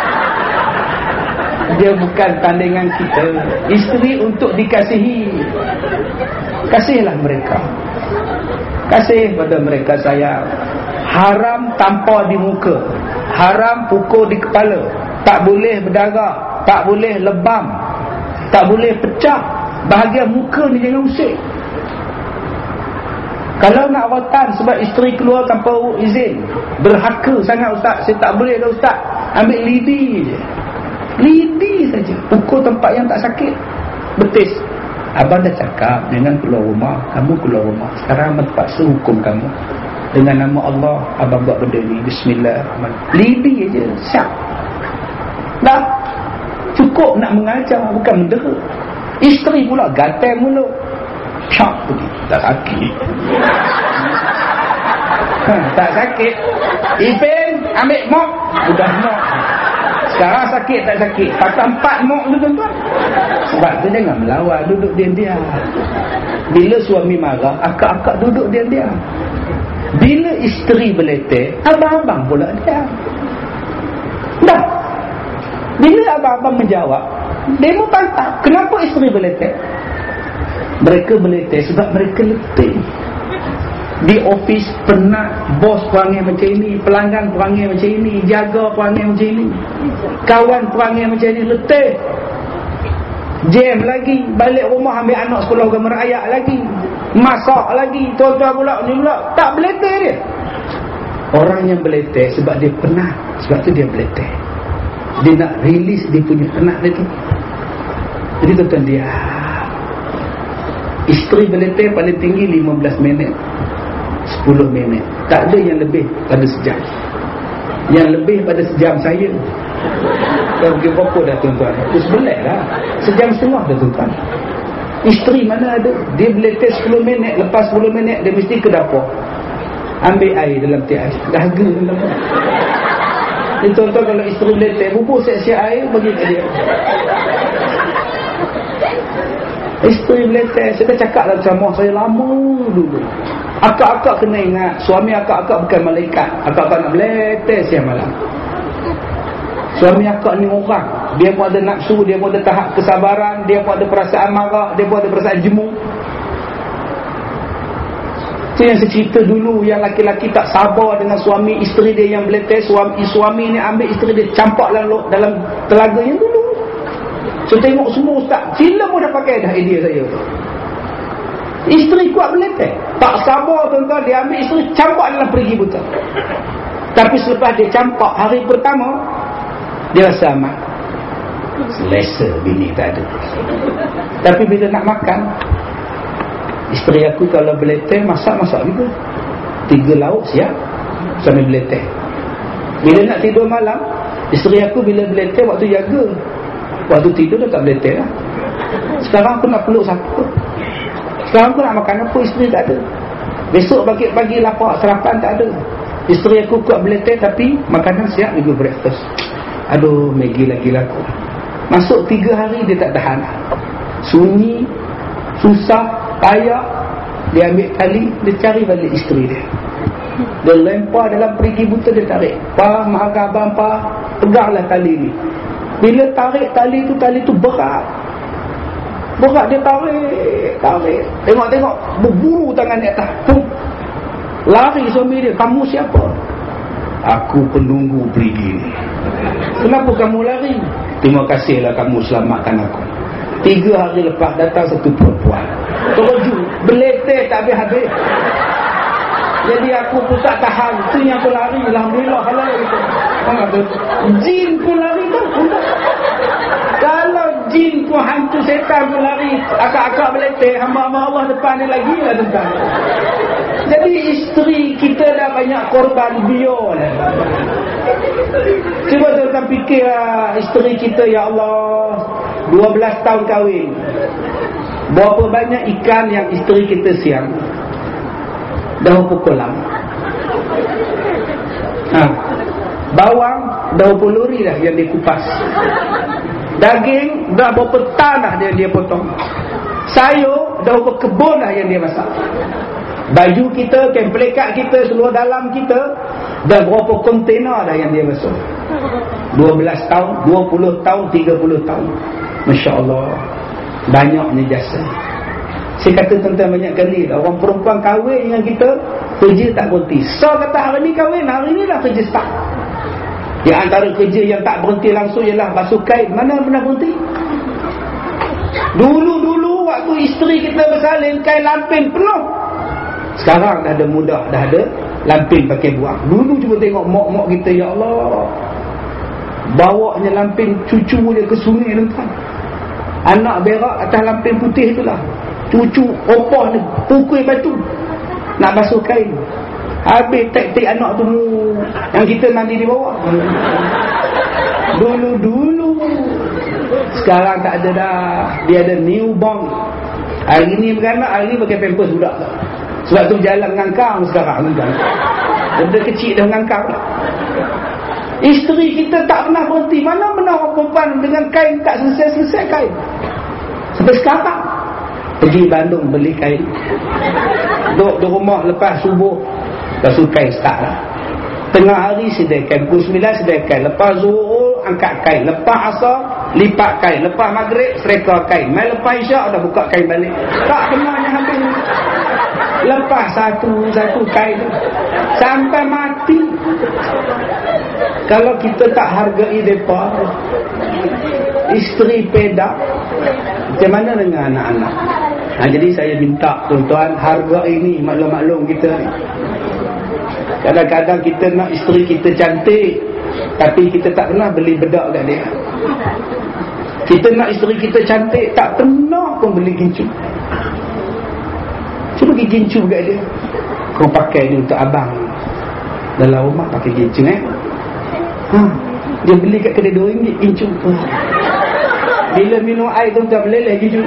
Dia bukan tandingan kita. Isteri untuk dikasihi. Kasihlah mereka. Kasih pada mereka sayang. Haram tampar di muka, haram pukul di kepala, tak boleh berdarah, tak boleh lebam, tak boleh pecah. Bahagian muka ni jangan usik. Kalau nak watan sebab isteri keluar tanpa izin, berhaka sangat Ustaz. Saya tak boleh dah Ustaz. Ambil lidi je, lidi saja, pukul tempat yang tak sakit. Betis. Abang dah cakap jangan keluar rumah, kamu keluar rumah. Sekarang abang terpaksa hukum kamu. Dengan nama Allah, abang buat benda ni. Bismillahirrahmanirrahim. Lidi je, siap. Dah. Cukup nak mengajar, bukan mendera. Isteri pula gatal mulut. Syak pergi. Tak sakit. Ha, tak sakit. Ipin, ambil mop. Sudah mop. Sekarang sakit tak sakit. Patah empat mok tu tuan-tuan. Sebab tu jangan melawan, duduk diam-diam. Bila suami marah, akak-akak duduk diam-diam. Bila isteri berletih, abang-abang pula diam. Dah. Bila abang-abang menjawab, dia mau pantang. Kenapa isteri berletih? Mereka berletih sebab mereka letih. Di ofis penat, bos perangai macam ini, pelanggan perangai macam ini, jaga perangai macam ini, kawan perangai macam ini, letih. Jam lagi, balik rumah ambil anak sekolah agama rakyat lagi, masak lagi, tuan-tuan pula ni pula, tak berletih dia. Orang yang berletih sebab dia penat, sebab tu dia berletih. Dia nak release dia punya penat dia tu. Jadi tuan-tuan dia, isteri berletih paling tinggi lima belas minit, sepuluh minit. Tak ada yang lebih pada sejam. Yang lebih pada sejam saya. Dah pergi berapa dah tuan-tuan? Terus belah lah. Sejam setengah dah tuan-tuan. Isteri mana ada? Dia berletih sepuluh minit. Lepas sepuluh minit dia mesti ke dapur. Ambil air dalam ti ais. Dahaga dalam tu. Jadi tuan-tuan kalau isteri berletih, bubur siap-siap air bagi kat dia. Isteri berletih, saya dah cakap dalam ceramah saya lama dulu. Akak-akak kena ingat, suami akak-akak bukan malaikat. Akak-akak nak berletih siang malam. Suami akak ni orang, dia pun ada nafsu, dia pun ada tahap kesabaran, dia pun ada perasaan marah, dia pun ada perasaan jemu. Itu yang saya cerita dulu, yang laki-laki tak sabar dengan suami, isteri dia yang berletih. Suami, suami ni ambil isteri dia campak dalam, dalam telaganya dulu. So tengok semua ustaz, filem pun dah pakai dah idea saya. Isteri kuat berletih, tak sabar tuan-tuan, dia ambil isteri campak dalam perigi buta. Tapi selepas dia campak hari pertama, dia rasa amat selesa, bini tak ada. Tapi bila nak makan, isteri aku kalau berletih, masak-masak juga. Tiga lauk siap sambil berletih. Bila nak tidur malam, isteri aku bila berletih waktu jaga, waktu tidur dah tak berletih lah. Sekarang aku nak peluk siapa, sekarang aku nak makan apa, isteri tak ada. Besok pagi-pagi lapar, sarapan tak ada. Isteri aku kuat berletih tapi makanan siap juga, breakfast. Aduh, Maggi lagi laku. Masuk tiga hari dia tak tahan. Sunyi, susah, payah. Dia ambil tali, dia cari balik isteri dia. Dia lempar dalam perigi buta, dia tarik. Pa, mak abang, pa, peganglah tali ni. Bila tarik tali tu, tali tu berat. Berat dia tarik, tarik. Tengok-tengok, berburu tangan di atas. Pum. Lari suami dia. Kamu siapa? Aku penunggu perigi ni. Kenapa kamu lari? Terima kasihlah kamu selamatkan aku. Tiga hari lepas datang satu perempuan. Terjun, berletih tak habis-habis. Jadi aku pun tak tahan. Itu yang aku lari. Alhamdulillah kalau itu. Jin pun lari kan? Kalau jin pun, hantu setan pun lari, akak-akak berletih, hamba-hamba Allah depan dia lagi lah tentang. Jadi isteri kita dah banyak korban biar lah. Cuba tuan-tuan fikirlah isteri kita, ya Allah, dua belas tahun kahwin. Berapa banyak ikan yang isteri kita siang? Dah berapa kolam? Ha. Bawang dah berapa lori dah yang dikupas. Daging dah berapa tanah dia dia potong. Sayur dah berapa kebun dah yang dia masak. Baju kita, kain pelikat kita, seluar dalam kita dah berapa kontainer dah yang dia basuh. dua belas tahun, dua puluh tahun, tiga puluh tahun. Masya Allah, banyaknya jasa. Saya kata tuan-tuan banyak kali dah, orang perempuan kahwin dengan kita, kerja tak berhenti. So kata hari ni kahwin, hari ni dah kerja start. Di antara kerja yang tak berhenti langsung ialah basuh kain. Mana pernah berhenti? Dulu-dulu waktu isteri kita bersalin, kain lampin penuh. Sekarang dah ada mudah, dah ada lampin pakai buang. Dulu cuba tengok mak-mak kita, ya Allah, bawanya lampin cucu dia ke sungai tuan. Anak berak atas lampin putih itulah. Cucu opah ni pukul batu nak basuh kain. Habis tek-tek anak tu yang kita mandi di bawah. Dulu-dulu. Sekarang tak ada dah. Dia ada newborn. Hari ni beranak, hari ni pakai pampers budak. Sebab tu jalan ngangkang sekarang kan. Benda kecil dah ngangkang. Isteri kita tak pernah berhenti. Mana pernah orang perempuan dengan kain tak selesai-selesai kain. Sampai sekarang pergi Bandung beli kain. Duduk di rumah lepas subuh basuh kain start lah. Tengah hari sedai kain, pukul sembilan sedai kain, lepas zuhur angkat kain, lepas asar lipat kain, lepas maghrib sereka kain, mai lepas isyak dah buka kain balik. Tak pernahnya habis. Lepas satu-satu kain sampai mati. Kalau kita tak hargai mereka, isteri pedak, macam mana dengan anak-anak? Ha, jadi saya minta tuan-tuan hargai ini maklum-maklum kita ni. Kadang-kadang kita nak isteri kita cantik, tapi kita tak pernah beli bedak kat dia. Kita nak isteri kita cantik, tak pernah pun beli gincu. Cuba pergi gincu kat dia. Kau pakai ni untuk abang dalam rumah, pakai gincu eh. Ha, dia beli kat kedai dua ringgit gincu. Bila minum air tuan-tuan meleleh gincu.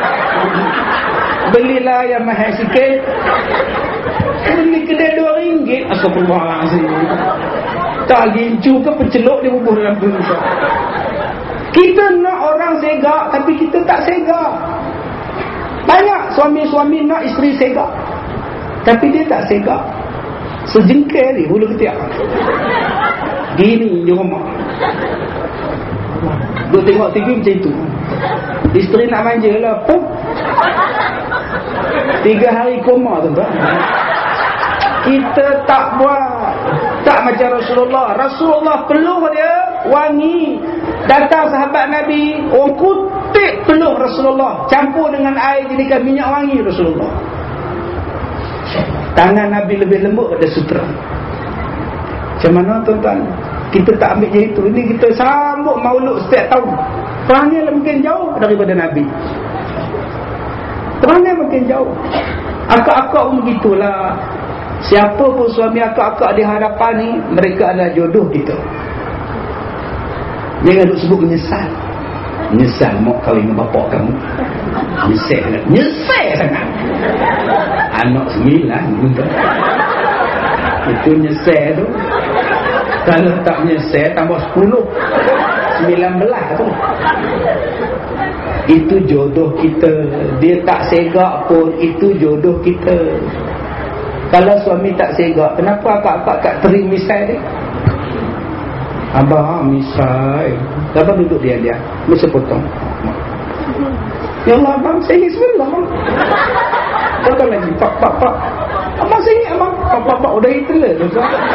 Belilah yang mahal sikit. Beli kedai dua ringgit. Astagfirullahaladzim. Tak gincu ke penceluk dia bubuh dalam perut. Kita nak orang segak, tapi kita tak segak. Banyak suami-suami nak isteri segak, tapi dia tak segak. Sejengkal ni bulu ketiak. Gini di rumah. Duk tengok T V macam itu. Isteri nak manja lah, pum. Tiga hari koma tuan-tuan. Kita tak buat. Tak macam Rasulullah. Rasulullah peluh dia wangi. Datang sahabat Nabi, orang kutik peluh Rasulullah, campur dengan air jadikan minyak wangi Rasulullah. Tangan Nabi lebih lembut pada sutera. Macam mana tuan-tuan? Kita tak ambil je itu. Ini kita sambut maulud setiap tahun. Perangnya mungkin jauh daripada Nabi. Perangnya mungkin jauh. Akak-akak pun begitulah. Siapa pun suami akak-akak di hadapan ni, mereka adalah jodoh kita. Jangan duk sebut menyesal. Menyesal mau kahwin dengan bapak kamu. Menyesal sangat. Menyesal sangat. Anak sembilan. Itu menyesal tu. Kalau tak menyesal tambah sepuluh. Sembilan belas tu. Itu jodoh kita. Dia tak segak pun, itu jodoh kita. Kalau suami tak segak, kenapa akak-akak tak terim misal dia? Abang misal. Abang duduk dia-dia. Mesti potong. Ya Allah abang, saya ingin sebelah abang. Kata lagi, pak, pak, pak. Abang saya ingin abang. Pak, pak, pak, udah Hitler tu.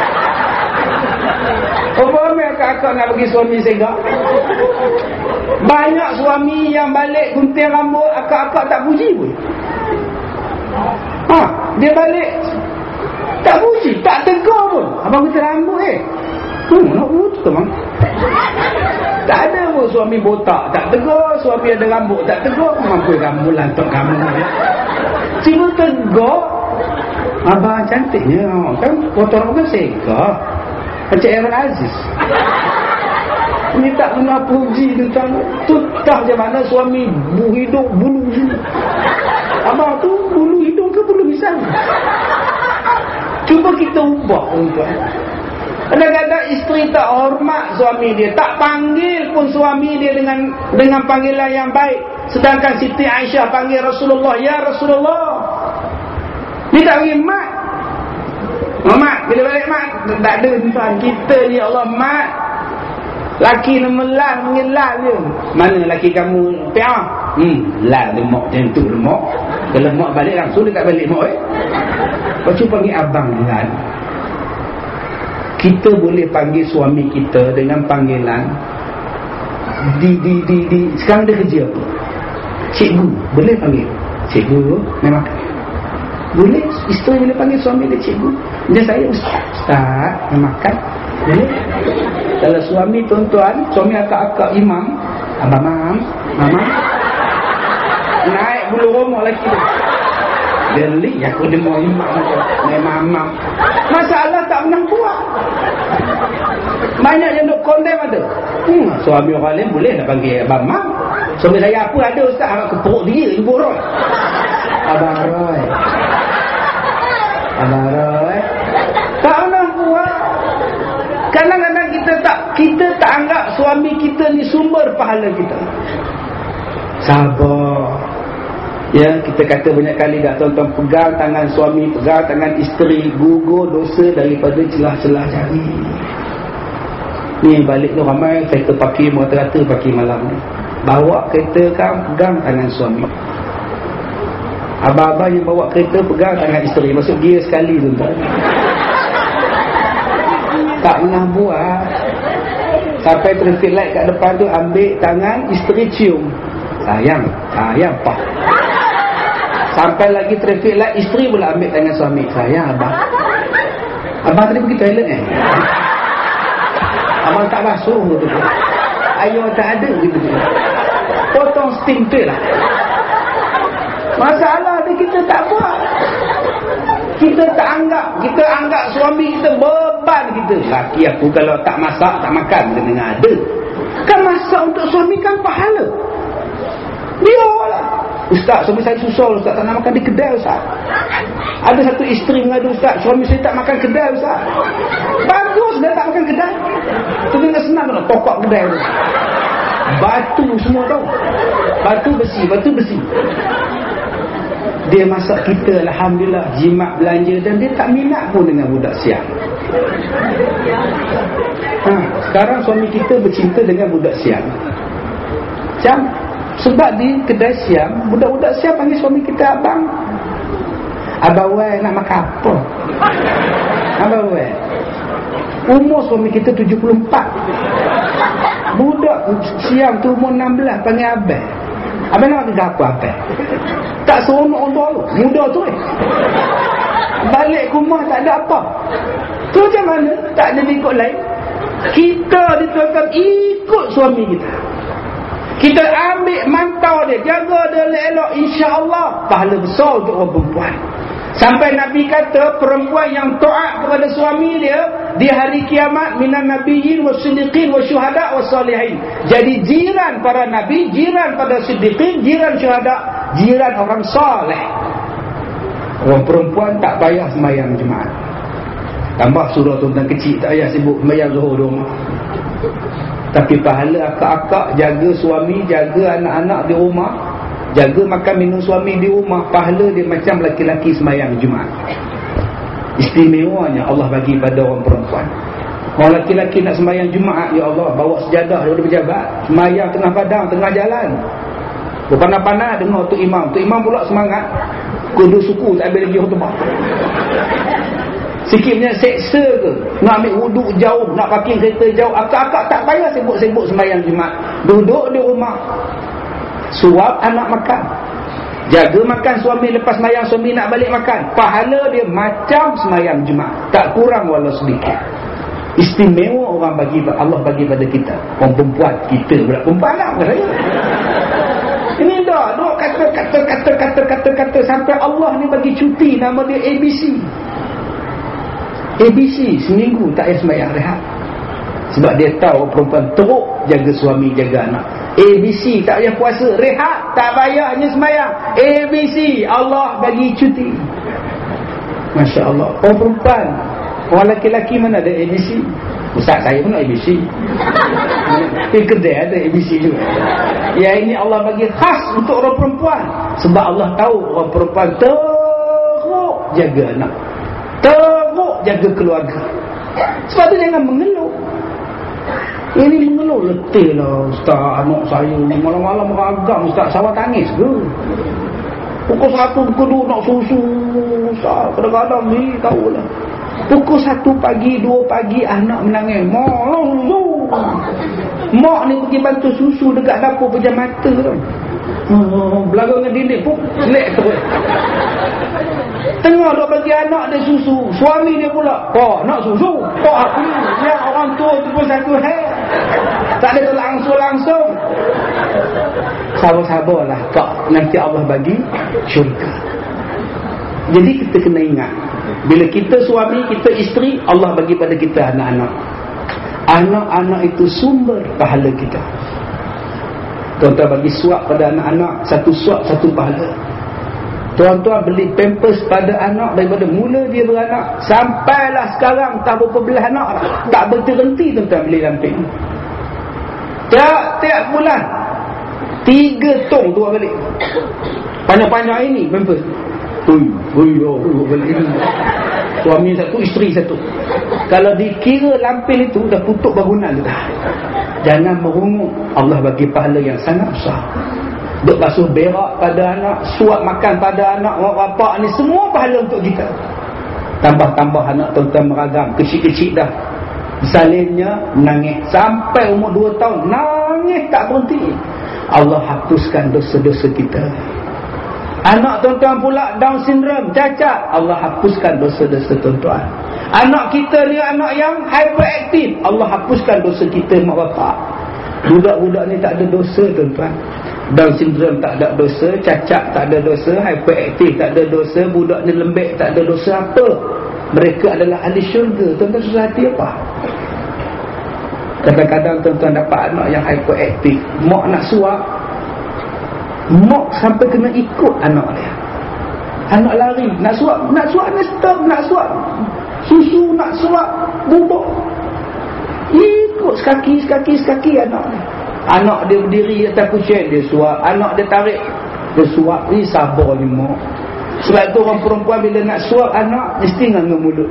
Apa ramai akak-akak nak bagi suami sega? Banyak suami yang balik gunting rambut, akak-akak tak puji pun. Ha, dia balik tak puji, tak tegur pun. Abang gunting rambut eh. Hmm, nak betul bang. Tak ada pun suami botak tak tegur, suami ada rambut tak tegur. Mampu kamu lantok kamu. Cuma tegur. Abang cantiknya kan, potong rambut sega. Macam Aaron Aziz. Ni tak pernah puji tentang tu, tak macam mana suami bulu hidung bulu hidung. Abang tu bulu hidung ke bulu pisang? Cuba kita ubah tuan. Kadang-kadang isteri tak hormat suami dia, tak panggil pun suami dia dengan dengan panggilan yang baik. Sedangkan Siti Aisyah panggil Rasulullah, ya Rasulullah. Dia tak panggil mat. Oh, mat, bila balik mat, tak ada tuan. Kita ni Allah mat. Laki nama lal, panggil lal dia. Mana laki kamu piah? Hmm, lal lemak macam tu lemak. Kalau lemak balik langsung dekat balik mak eh. Lepas tu panggil abang lal. Kita boleh panggil suami kita dengan panggilan di di di di sekarang dia kerja apa? Cikgu, boleh panggil cikgu, memang boleh. Isteri boleh panggil suami dia cikgu. Dia saya ustaz, ustaz, nak makan. Boleh. Kalau suami tuan-tuan, suami akak-akak imam, abang mam, mama, naik bulu roma lagi tu. Dia li, aku dia mau imam tu, naik mamam. Masalah tak pernah buat. Banyak yang duk kondem ada. Hmm, suami orang lain boleh nak panggil abang mam. Suami saya apa ada ustaz, agak keperuk dia, ibu Roy. Abang Roy. Abang Roy. Tak pernah buat. Kadang-kadang kita tak kita tak anggap suami kita ni sumber pahala kita. Sabar. Ya, kita kata banyak kali dah tuan-tuan, pegang tangan suami, pegang tangan isteri, gugur dosa daripada celah-celah jari. Ni balik tu ramai kereta parking rata-rata parking malam ni. Bawa kereta kan, pegang tangan suami. Abang-abang yang bawa kereta pegang tangan isteri, masuk gear sekali tuan-tuan. Tak pernah buat. Sampai traffic light kat depan tu, ambil tangan isteri cium. Sayang, sayang pak. Sampai lagi traffic light, isteri pula ambil tangan suami. Sayang abang. Abang tadi pergi toilet eh? Abang tak basuh tu. Ayo tak ada gitu. Potong steam tu lah. Masalah dia kita tak buat. Kita tak anggap, kita anggap suami kita beban kita. Laki aku kalau tak masak, tak makan, kena ada. Kan masak untuk suami kan pahala. Dia lah. Ustaz, suami saya susah ustaz, tak nak makan di kedai ustaz. Ada satu isteri mengadu, ustaz, suami saya tak makan kedai ustaz. Bagus dia tak makan kedai. Tu dengan senang nak pokok kedai tu. Batu semua tau. Batu besi, batu besi. Dia masak kita, alhamdulillah, jimat belanja, dan dia tak minat pun dengan budak siang. Ha, sekarang suami kita bercinta dengan budak siang. Macam sebab di kedai siang, budak-budak siang panggil suami kita abang. Abang Wai nak makan apa? Abang Wai. Umur suami kita tujuh puluh empat. Budak siang tu umur enam belas panggil abang. Abang nak makan apa abang? Tak seronok untuk lu. Muda tu eh. Balik ke rumah tak ada apa. Tu macam mana? Tak ada ikut lain. Kita dituakan ikut suami kita. Kita ambil mantau dia, jaga dia elok, insya-Allah pahala besar untuk orang perempuan. Sampai Nabi kata perempuan yang taat kepada suami dia di hari kiamat minan nabiyyin wasiddiqin wasyuhada wassalihin. Jadi jiran para nabi, jiran pada siddiqin, jiran syuhada, jiran orang soleh. Orang perempuan tak payah sembahyang Jumaat. Tambah surah tuan kecil, tak payah sibuk sembahyang zuhur di rumah. Tapi pahala akak-akak jaga suami, jaga anak-anak di rumah, jaga makan minum suami di rumah, pahala dia macam laki-laki sembahyang Jumaat. Istimewanya Allah bagi pada orang perempuan. Orang laki-laki nak sembahyang Jumaat, ya Allah, bawa sejadah daripada pejabat, sembahyang tengah padang, tengah jalan. Berpanah-panah dengar Tok Imam. Tok Imam pula semangat. Kudu suku tak ambil lagi khutbah. Sikitnya seksa ke, nak ambil wuduk jauh, nak parking kereta jauh, akak-akak tak payah sibuk-sibuk sembahyang Jumaat, duduk di rumah, suap anak makan, jaga makan suami, lepas sembahyang suami nak balik makan, pahala dia macam sembahyang Jumaat, tak kurang walau sedikit. Istimewa orang bagi, Allah bagi pada kita. Orang perempuan, kita pula perempuan lah, bukan saya. Ini dah, duk kata-kata-kata-kata-kata-kata sampai Allah ni bagi cuti, nama dia A B C. A B C seminggu tak payah sembahyang rehat. Sebab dia tahu perempuan teruk jaga suami, jaga anak. A B C tak payah puasa, rehat, tak payah hanya sembahyang. A B C Allah bagi cuti. Masya Allah. Orang perempuan, orang lelaki-lelaki mana ada A B C? Ustaz saya pun A B C. Di kedai ada A B C juga. Ya, ini Allah bagi khas untuk orang perempuan. Sebab Allah tahu orang perempuan teruk jaga anak, teruk jaga keluarga. Sebab tu jangan mengeluh. Ini mengeluh, letih lah Ustaz, anak saya malam-malam ragam Ustaz, sawah tangis ke? Pukul satu, pukul dua nak susu Ustaz, kadang-kadang ni tahulah. Pukul satu pagi, dua pagi anak menangis, mak susu. Mak ni pergi bantu susu dekat dapur pejam mata tu. Hmm, belakang dengan dinding pun selek terus. Tengah duk bagi anak dia susu, suami dia pula, "Pak, nak susu?" "Pak, aku ni." Ya, orang tua tu pun satu hal. Tak ada langsung-langsung. Sabar-sabarlah, Pak. Nanti Allah bagi syurga. Jadi kita kena ingat, bila kita suami, kita isteri, Allah bagi pada kita anak-anak. Anak-anak itu sumber pahala kita. Tuan-tuan bagi suap pada anak-anak, satu suap satu pahala. Tuan-tuan beli pampers pada anak daripada mula dia beranak sampailah sekarang, tak berapa belah anak lah, tak berhenti tuan-tuan beli lamping. Tiap-tiap bulan tiga tong tu balik. Panjang-panjang ini pampers. Ui, ui, oh, balik ini. Suami satu, isteri satu. Kalau dikira lampin itu dah tutup bangunan tu dah. Jangan merungut, Allah bagi pahala yang sangat besar. Duk basuh berak pada anak, suap makan pada anak, mak bapak ni semua pahala untuk kita. Tambah-tambah anak tuan-tuan meragam, kecil-kecil dah. Salinnya menangis sampai umur dua tahun, nangis tak berhenti. Allah hapuskan dosa-dosa kita. Anak tuan-tuan pula Down syndrome, cacat, Allah hapuskan dosa-dosa tuan-tuan. Anak kita ni anak yang hyperaktif, Allah hapuskan dosa kita mak bapak. Budak-budak ni tak ada dosa tuan-tuan. Down syndrome tak ada dosa, cacat tak ada dosa, hyperaktif tak ada dosa, budak ni lembek tak ada dosa apa. Mereka adalah ahli syurga. Tuan-tuan susah hati apa? Kadang-kadang tuan-tuan dapat anak yang hyperaktif, mak nak suap, mak sampai kena ikut anak dia. Anak lari, nak suap, nak suap, nak stop, nak suap susu, nak suap bubuk, ikut sekaki, sekaki, sekaki anak dia. Anak dia berdiri atas kucing, dia suap. Anak dia tarik, dia suap. Ni sabar ni mak. Sebab tu orang perempuan bila nak suap anak, mesti nganga mulut.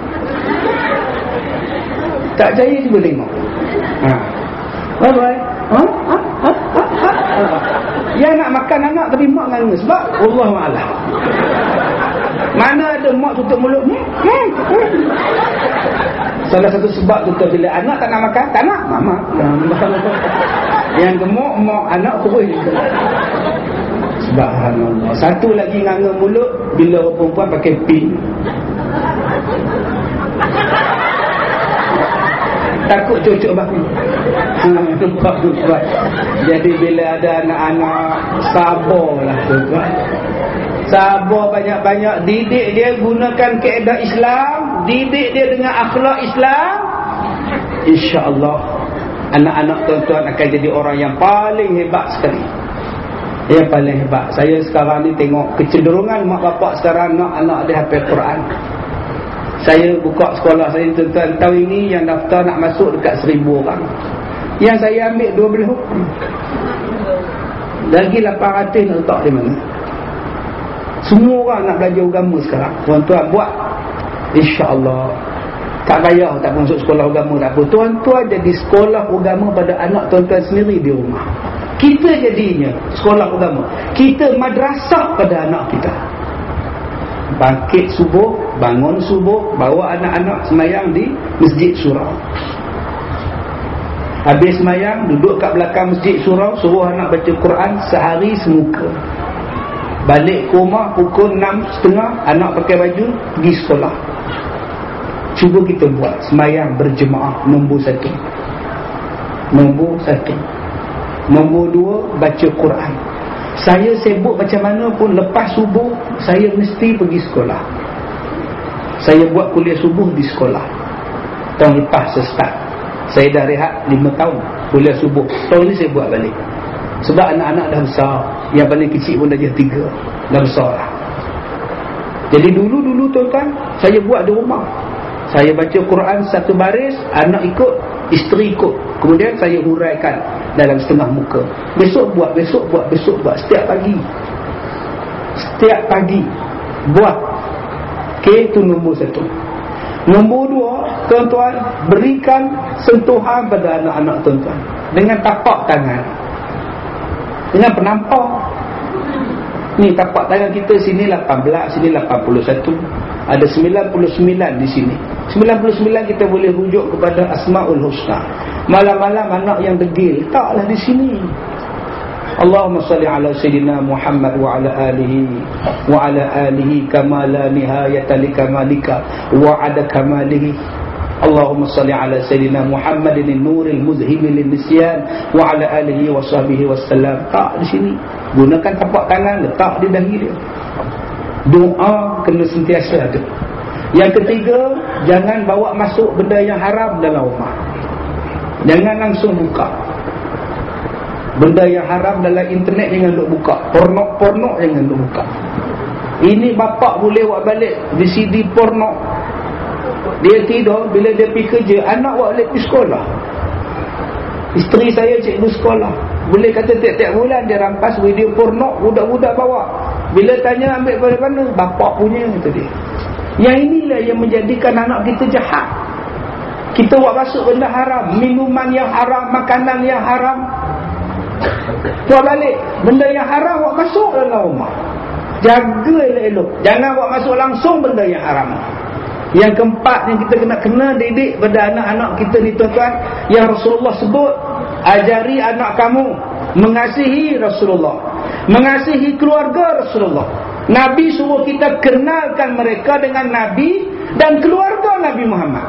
Tak percaya cuba tengok. Ha. Bye-bye. Ha? Ha? Ha? Ha? Ha? Ha? Dia nak makan anak tapi mak nganga. Sebab Allah Ma'alah. Mana ada mak tutup mulut. Hmm? Hmm? Hmm? Salah satu sebab tu bila anak tak nak makan, tak nak mama. Yang gemuk mak, anak terus. Subhanallah. Satu lagi nganga mulut bila orang perempuan pakai pin. Takut cocok bahu. Ha, nampak tuan. Jadi bila ada anak-anak, sabarlah tuan. Sabar banyak-banyak, didik dia gunakan kaedah Islam, didik dia dengan akhlak Islam, insya-Allah anak-anak tuan-tuan akan jadi orang yang paling hebat sekali. Yang paling hebat. Saya sekarang ni tengok kecenderungan mak bapak sekarang nak anak dia hafal Quran. Saya buka sekolah saya tuan-tuan, tahun ini yang daftar nak masuk dekat seribu orang. Yang saya ambil dua belas hukum. Lagi lapan ratus nak letak di mana? Semua orang nak belajar agama sekarang. Tuan-tuan buat, insya-Allah. Tak payah tak masuk sekolah agama tak apa. Tuan-tuan jadi sekolah agama pada anak tuan-tuan sendiri di rumah. Kita jadinya sekolah agama, kita madrasah pada anak kita. Bangkit subuh, bangun subuh, bawa anak-anak semayang di masjid surau. Habis semayang, duduk kat belakang masjid surau, suruh anak baca Quran sehari semuka. Balik ke rumah pukul enam tiga puluh, anak pakai baju pergi sekolah. Cuba kita buat semayang berjemaah. Nombor satu, nombor satu nombor dua, baca Quran. Saya sibuk macam mana pun, lepas subuh saya mesti pergi sekolah. Saya buat kuliah subuh di sekolah. Tahun lepas saya start. Saya dah rehat lima tahun kuliah subuh. Tahun ni saya buat balik. Sebab anak-anak dah besar. Yang paling kecil pun dah jadi tiga. Dah besar lah. Jadi dulu-dulu tuan-tuan, saya buat di rumah. Saya baca Quran satu baris, anak ikut, isteri ikut. Kemudian saya huraikan dalam setengah muka. Besok buat, besok buat, besok buat. Setiap pagi. Setiap pagi. Buat. Okey, itu nombor satu. Nombor dua, tuan-tuan, berikan sentuhan pada anak-anak tuan-tuan. Dengan tapak tangan. Dengan penampak. Ni tapak tangan kita sini lapan belas, sini lapan puluh satu. Ada sembilan puluh sembilan di sini. sembilan puluh sembilan kita boleh rujuk kepada Asmaul Husna. Malam-malam anak yang degil letaklah di sini. Allahumma salli ala Sayyidina Muhammad wa ala alihi wa ala alihi kama la nihayata li kamalika wa ada kamalihi. Allahumma salli ala Sayyidina Muhammadin nuril muzhibi lin nisyan wa ala alihi wa sahbihi wassalam. Tak di sini. Gunakan tapak kanan, letak di dahi dia. Doa kena sentiasa ada. Yang ketiga, jangan bawa masuk benda yang haram dalam rumah. Jangan langsung buka benda yang haram dalam internet. Jangan duk buka pornok-pornok, jangan duk buka. Ini bapak boleh buat balik V C D pornok. Dia tidur, bila dia pergi kerja, anak buat balik pergi sekolah. Isteri saya cikgu sekolah. Boleh kata tiap-tiap bulan dia rampas video pornok, budak-budak bawa. Bila tanya ambil pada mana, bapak punya, kata dia. Yang inilah yang menjadikan anak kita jahat. Kita buat masuk benda haram, minuman yang haram, makanan yang haram. Buat balik benda yang haram, buat masuk dalam rumah. Jaga elok-elok, jangan buat masuk langsung benda yang haram. Yang keempat yang kita kena kena didik pada anak-anak kita ni tuan-tuan, yang Rasulullah sebut, ajari anak kamu mengasihi Rasulullah, mengasihi keluarga Rasulullah. Nabi suruh kita kenalkan mereka dengan Nabi dan keluarga Nabi Muhammad.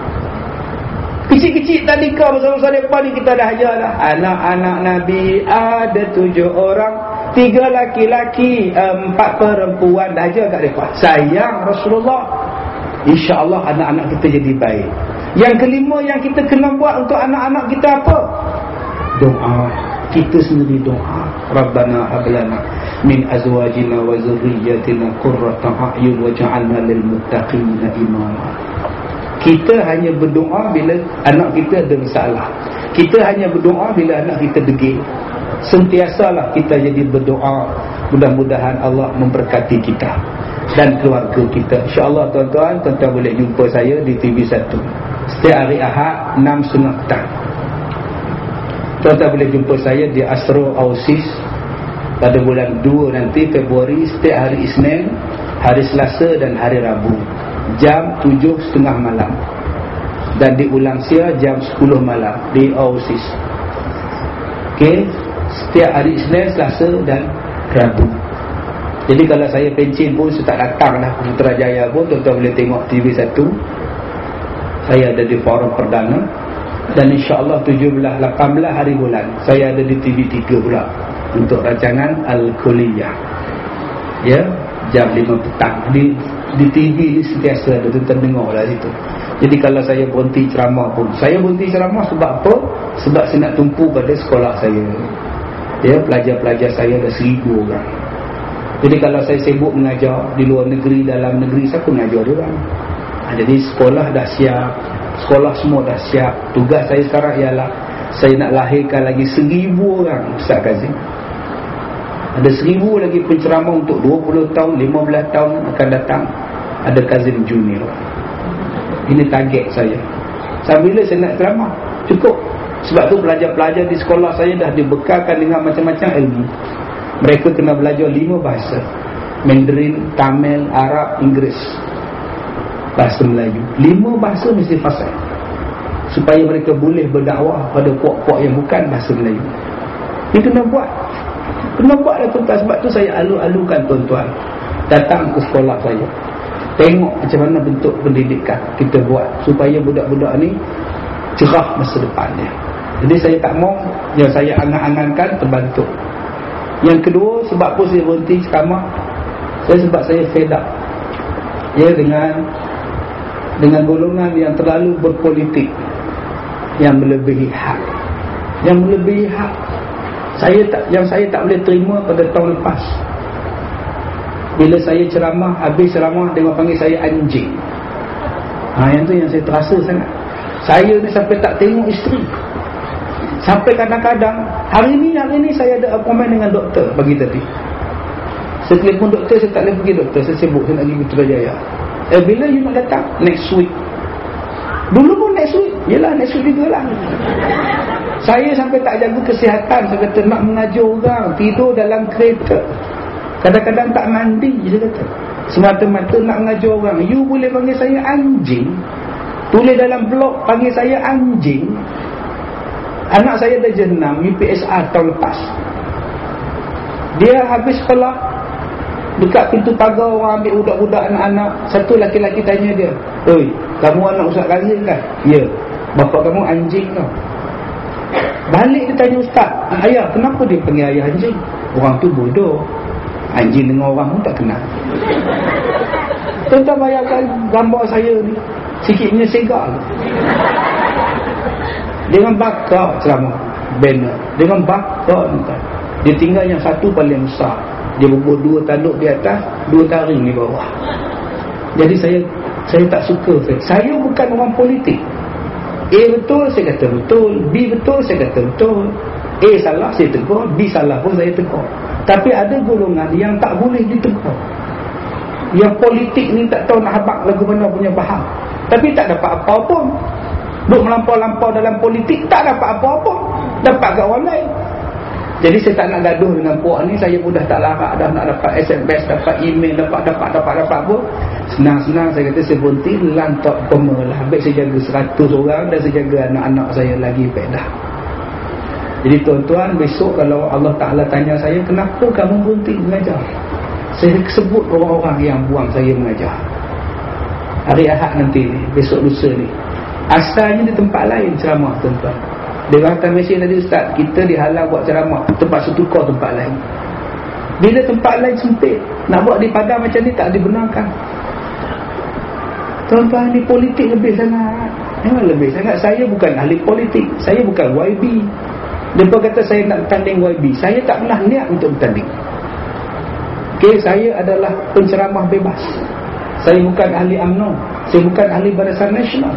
Kecil-kecil tadika bersama-sama mereka ni kita dah ajar dah. Anak-anak Nabi ada tujuh orang, tiga laki-laki, empat perempuan. Dah ajar kat mereka sayang Rasulullah. InsyaAllah anak-anak kita jadi baik. Yang kelima yang kita kena buat untuk anak-anak kita apa? Doa. Kita sendiri doa. Rabbana hablana min azwajina wa zurriyyatina qurrata a'yun waj'alna lil muttaqina imama. Kita hanya berdoa bila anak kita ada masalah. Kita hanya berdoa bila anak kita degil. Sentiasalah kita jadi berdoa. Mudah-mudahan Allah memberkati kita dan keluarga kita. InsyaAllah tuan-tuan, tuan-tuan boleh jumpa saya di T V satu setiap hari Ahad enam setengah petang. Tuan-tuan boleh jumpa saya di Astro Ausis pada bulan dua nanti Februari, setiap hari Isnin, hari Selasa dan hari Rabu jam tujuh setengah malam, dan diulang sia jam sepuluh malam di Ausis. Okey, setiap hari Isnin, Selasa dan Rabu. Jadi kalau saya pencin pun, saya tak datang dah ke Putrajaya pun, tuan-tuan boleh tengok T V satu. Saya ada di forum perdana. Dan insyaAllah tujuh belas, lapan belas hari bulan saya ada di T V tiga pula untuk rancangan Al-Kuliyah, ya, jam lima petang. Di, di T V ni sentiasa ada, tuan-tuan dengar lah situ. Jadi kalau saya berhenti ceramah pun, saya berhenti ceramah sebab apa? Sebab saya nak tumpu pada sekolah saya. Ya, pelajar-pelajar saya ada seribu orang. Jadi kalau saya sibuk mengajar di luar negeri, dalam negeri, siapa mengajar dia orang? Ha, jadi sekolah dah siap, sekolah semua dah siap. Tugas saya sekarang ialah saya nak lahirkan lagi seribu orang Ustaz Kazim. Ada seribu lagi penceramah untuk dua puluh tahun, lima belas tahun akan datang. Ada Kazim Junior. Ini target saya. Sambil saya nak ceramah, cukup Sebab tu pelajar-pelajar di sekolah saya dah dibekalkan dengan macam-macam ilmu. Mereka kena belajar lima bahasa: Mandarin, Tamil, Arab, Inggeris, bahasa Melayu. Lima bahasa mesti fasih, supaya mereka boleh berdakwah pada puak-puak yang bukan bahasa Melayu. Dia kena buat. Kena buat lah tuan-tuan. Sebab tu saya alu-alukan tuan-tuan datang ke sekolah saya, tengok macam mana bentuk pendidikan kita buat supaya budak-budak ni cerah masa depannya. Jadi saya tak mau yang saya angan-angankan terbantu. Yang kedua, sebab apa saya berhenti ceramah? Saya sebab saya fed up ya dengan dengan golongan yang terlalu berpolitik, yang melebihi hak. Yang melebihi hak saya tak, yang saya tak boleh terima pada tahun lepas, bila saya ceramah, habis ceramah dia panggil saya anjing. Ha, yang tu yang saya terasa sangat. Saya ni sampai tak tengok isteri. Sampai kadang-kadang hari ni hari ni saya ada appointment dengan doktor pagi tadi. Saya telefon doktor, saya tak boleh pergi doktor, saya sibuk, saya nak pergi Putrajaya. Eh, bila you nak datang? Next week. Dulu pun next week. Yelah, next week juga lah. Saya sampai tak jaga kesihatan. Saya kata nak mengajar orang, tidur dalam kereta, kadang-kadang tak mandi. Saya kata semata-mata nak mengajar orang. You boleh panggil saya anjing, tulis dalam blog panggil saya anjing. Anak saya dah jenam U P S R tahun lepas. Dia habis sekolah, dekat pintu pagar orang ambil budak-budak anak-anak. Satu laki-laki tanya dia, "Oi, kamu anak Ustaz Kazim kan?" "Ya." "Bapak kamu anjing tau." Balik dia tanya ustaz, "Ayah, kenapa dia panggil ayah anjing?" Orang tu bodoh. Anjing dengan orang pun tak kenal. Tuan-tuan bayangkan gambar saya ni, sikitnya segar. Dengan bakar ceramah banner, dengan bakar tuan. Dia tinggal yang satu paling besar. Dia berbuat dua tanduk di atas, dua taring di bawah. Jadi saya saya tak suka. Saya bukan orang politik. A betul, saya kata betul. B betul, saya kata betul. A salah, saya tegur. B salah pun saya tegur. Tapi ada golongan yang tak boleh ditegur. Yang politik ni tak tahu nak habak lagu mana punya faham, tapi tak dapat apa-apa pun. Duk melampau-lampau dalam politik, tak dapat apa-apa, dapat kat orang lain. Jadi saya tak nak gaduh dengan puak ni. Saya pun dah tak larat dah nak dapat S M S, dapat email, dapat dapat dapat dapat apa. Senang-senang saya kata saya berhenti, lantak koma lah. Habis saya jaga seratus orang dan saya jaga anak-anak saya lagi pedah. Jadi tuan-tuan, besok kalau Allah Ta'ala tanya saya, kenapa kamu berhenti mengajar? Saya sebut orang-orang yang buang saya mengajar. Hari Ahad nanti ni, besok lusa ni. Asalnya di tempat lain ceramah tuan-tuan. Dia kata mesin tadi, ustaz, kita dihalang buat ceramah tempat setukar tempat lain. Bila tempat lain sempit, nak buat di Padang macam ni tak dibenarkan. Tuan-tuan, ni politik lebih sangat. Memang lebih sangat. Saya bukan ahli politik, saya bukan Y B. Mereka kata saya nak bertanding Y B, saya tak pernah niat untuk bertanding. Okay, saya adalah penceramah bebas. Saya bukan ahli U M N O, saya bukan ahli Barisan Nasional.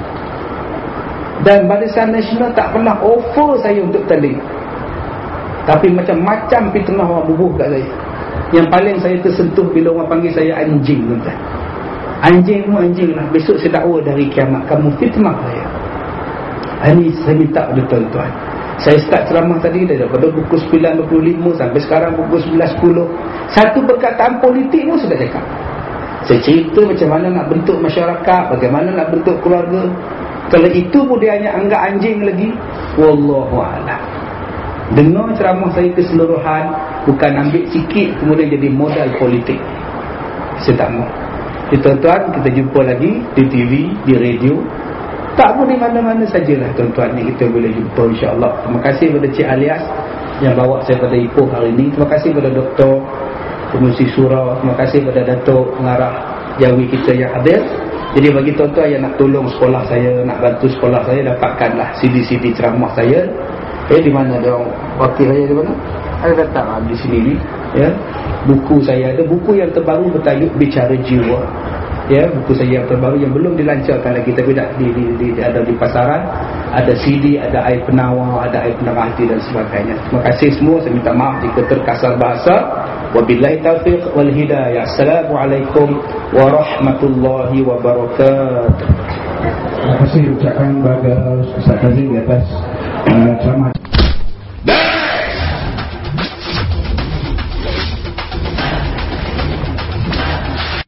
Dan Barisan Nasional tak pernah offer saya untuk bertanding. Tapi macam-macam fitnah orang bubuh kat saya. Yang paling saya tersentuh bila orang panggil saya anjing, tuan-tuan. Anjing pun anjing lah. Besok saya dakwa dari kiamat, kamu fitnah saya. Ini saya minta pada tuan-tuan. Saya start ceramah tadi daripada pukul sembilan dua puluh lima sampai sekarang pukul sebelas sepuluh. Satu perkataan politik pun sudah cakap. Saya cerita macam mana nak bentuk masyarakat, bagaimana nak bentuk keluarga. Kalau itu pun dia hanya anggap anjing lagi, wallahualam. Dengar ceramah saya keseluruhan, bukan ambil sikit kemudian jadi modal politik. Saya tak mahu. Jadi tuan-tuan, kita jumpa lagi di T V, di radio, tak pun di mana-mana sajalah tuan-tuan ni kita boleh jumpa, insya-Allah. Terima kasih kepada Cik Alias yang bawa saya pada Ipoh hari ini. Terima kasih kepada Doktor Pengurusi Surau. Terima kasih kepada Datuk Pengarah Jawi kita yang hadir. Jadi bagi tuan-tuan yang nak tolong sekolah saya, nak bantu sekolah saya, dapatkanlah C D-C D ceramah saya. Eh, di mana dia orang? Wakil saya di mana? Ada datang di sini ni, ya. Buku saya ada, buku yang terbaru bertajuk Bicara Jiwa. Ya, buku saya yang terbaru yang belum dilancarkan lagi tapi dah di, di, di, ada di pasaran. Ada C D, ada air penawar, ada air penawar hati dan sebagainya. Terima kasih semua. Saya minta maaf jika terkasar bahasa. Wabillahi taufiq wal hidayah. Assalamualaikum warahmatullahi wabarakatuh. Terima kasih ucapkan kepada Ustaz Kazim di atas uh, ceramah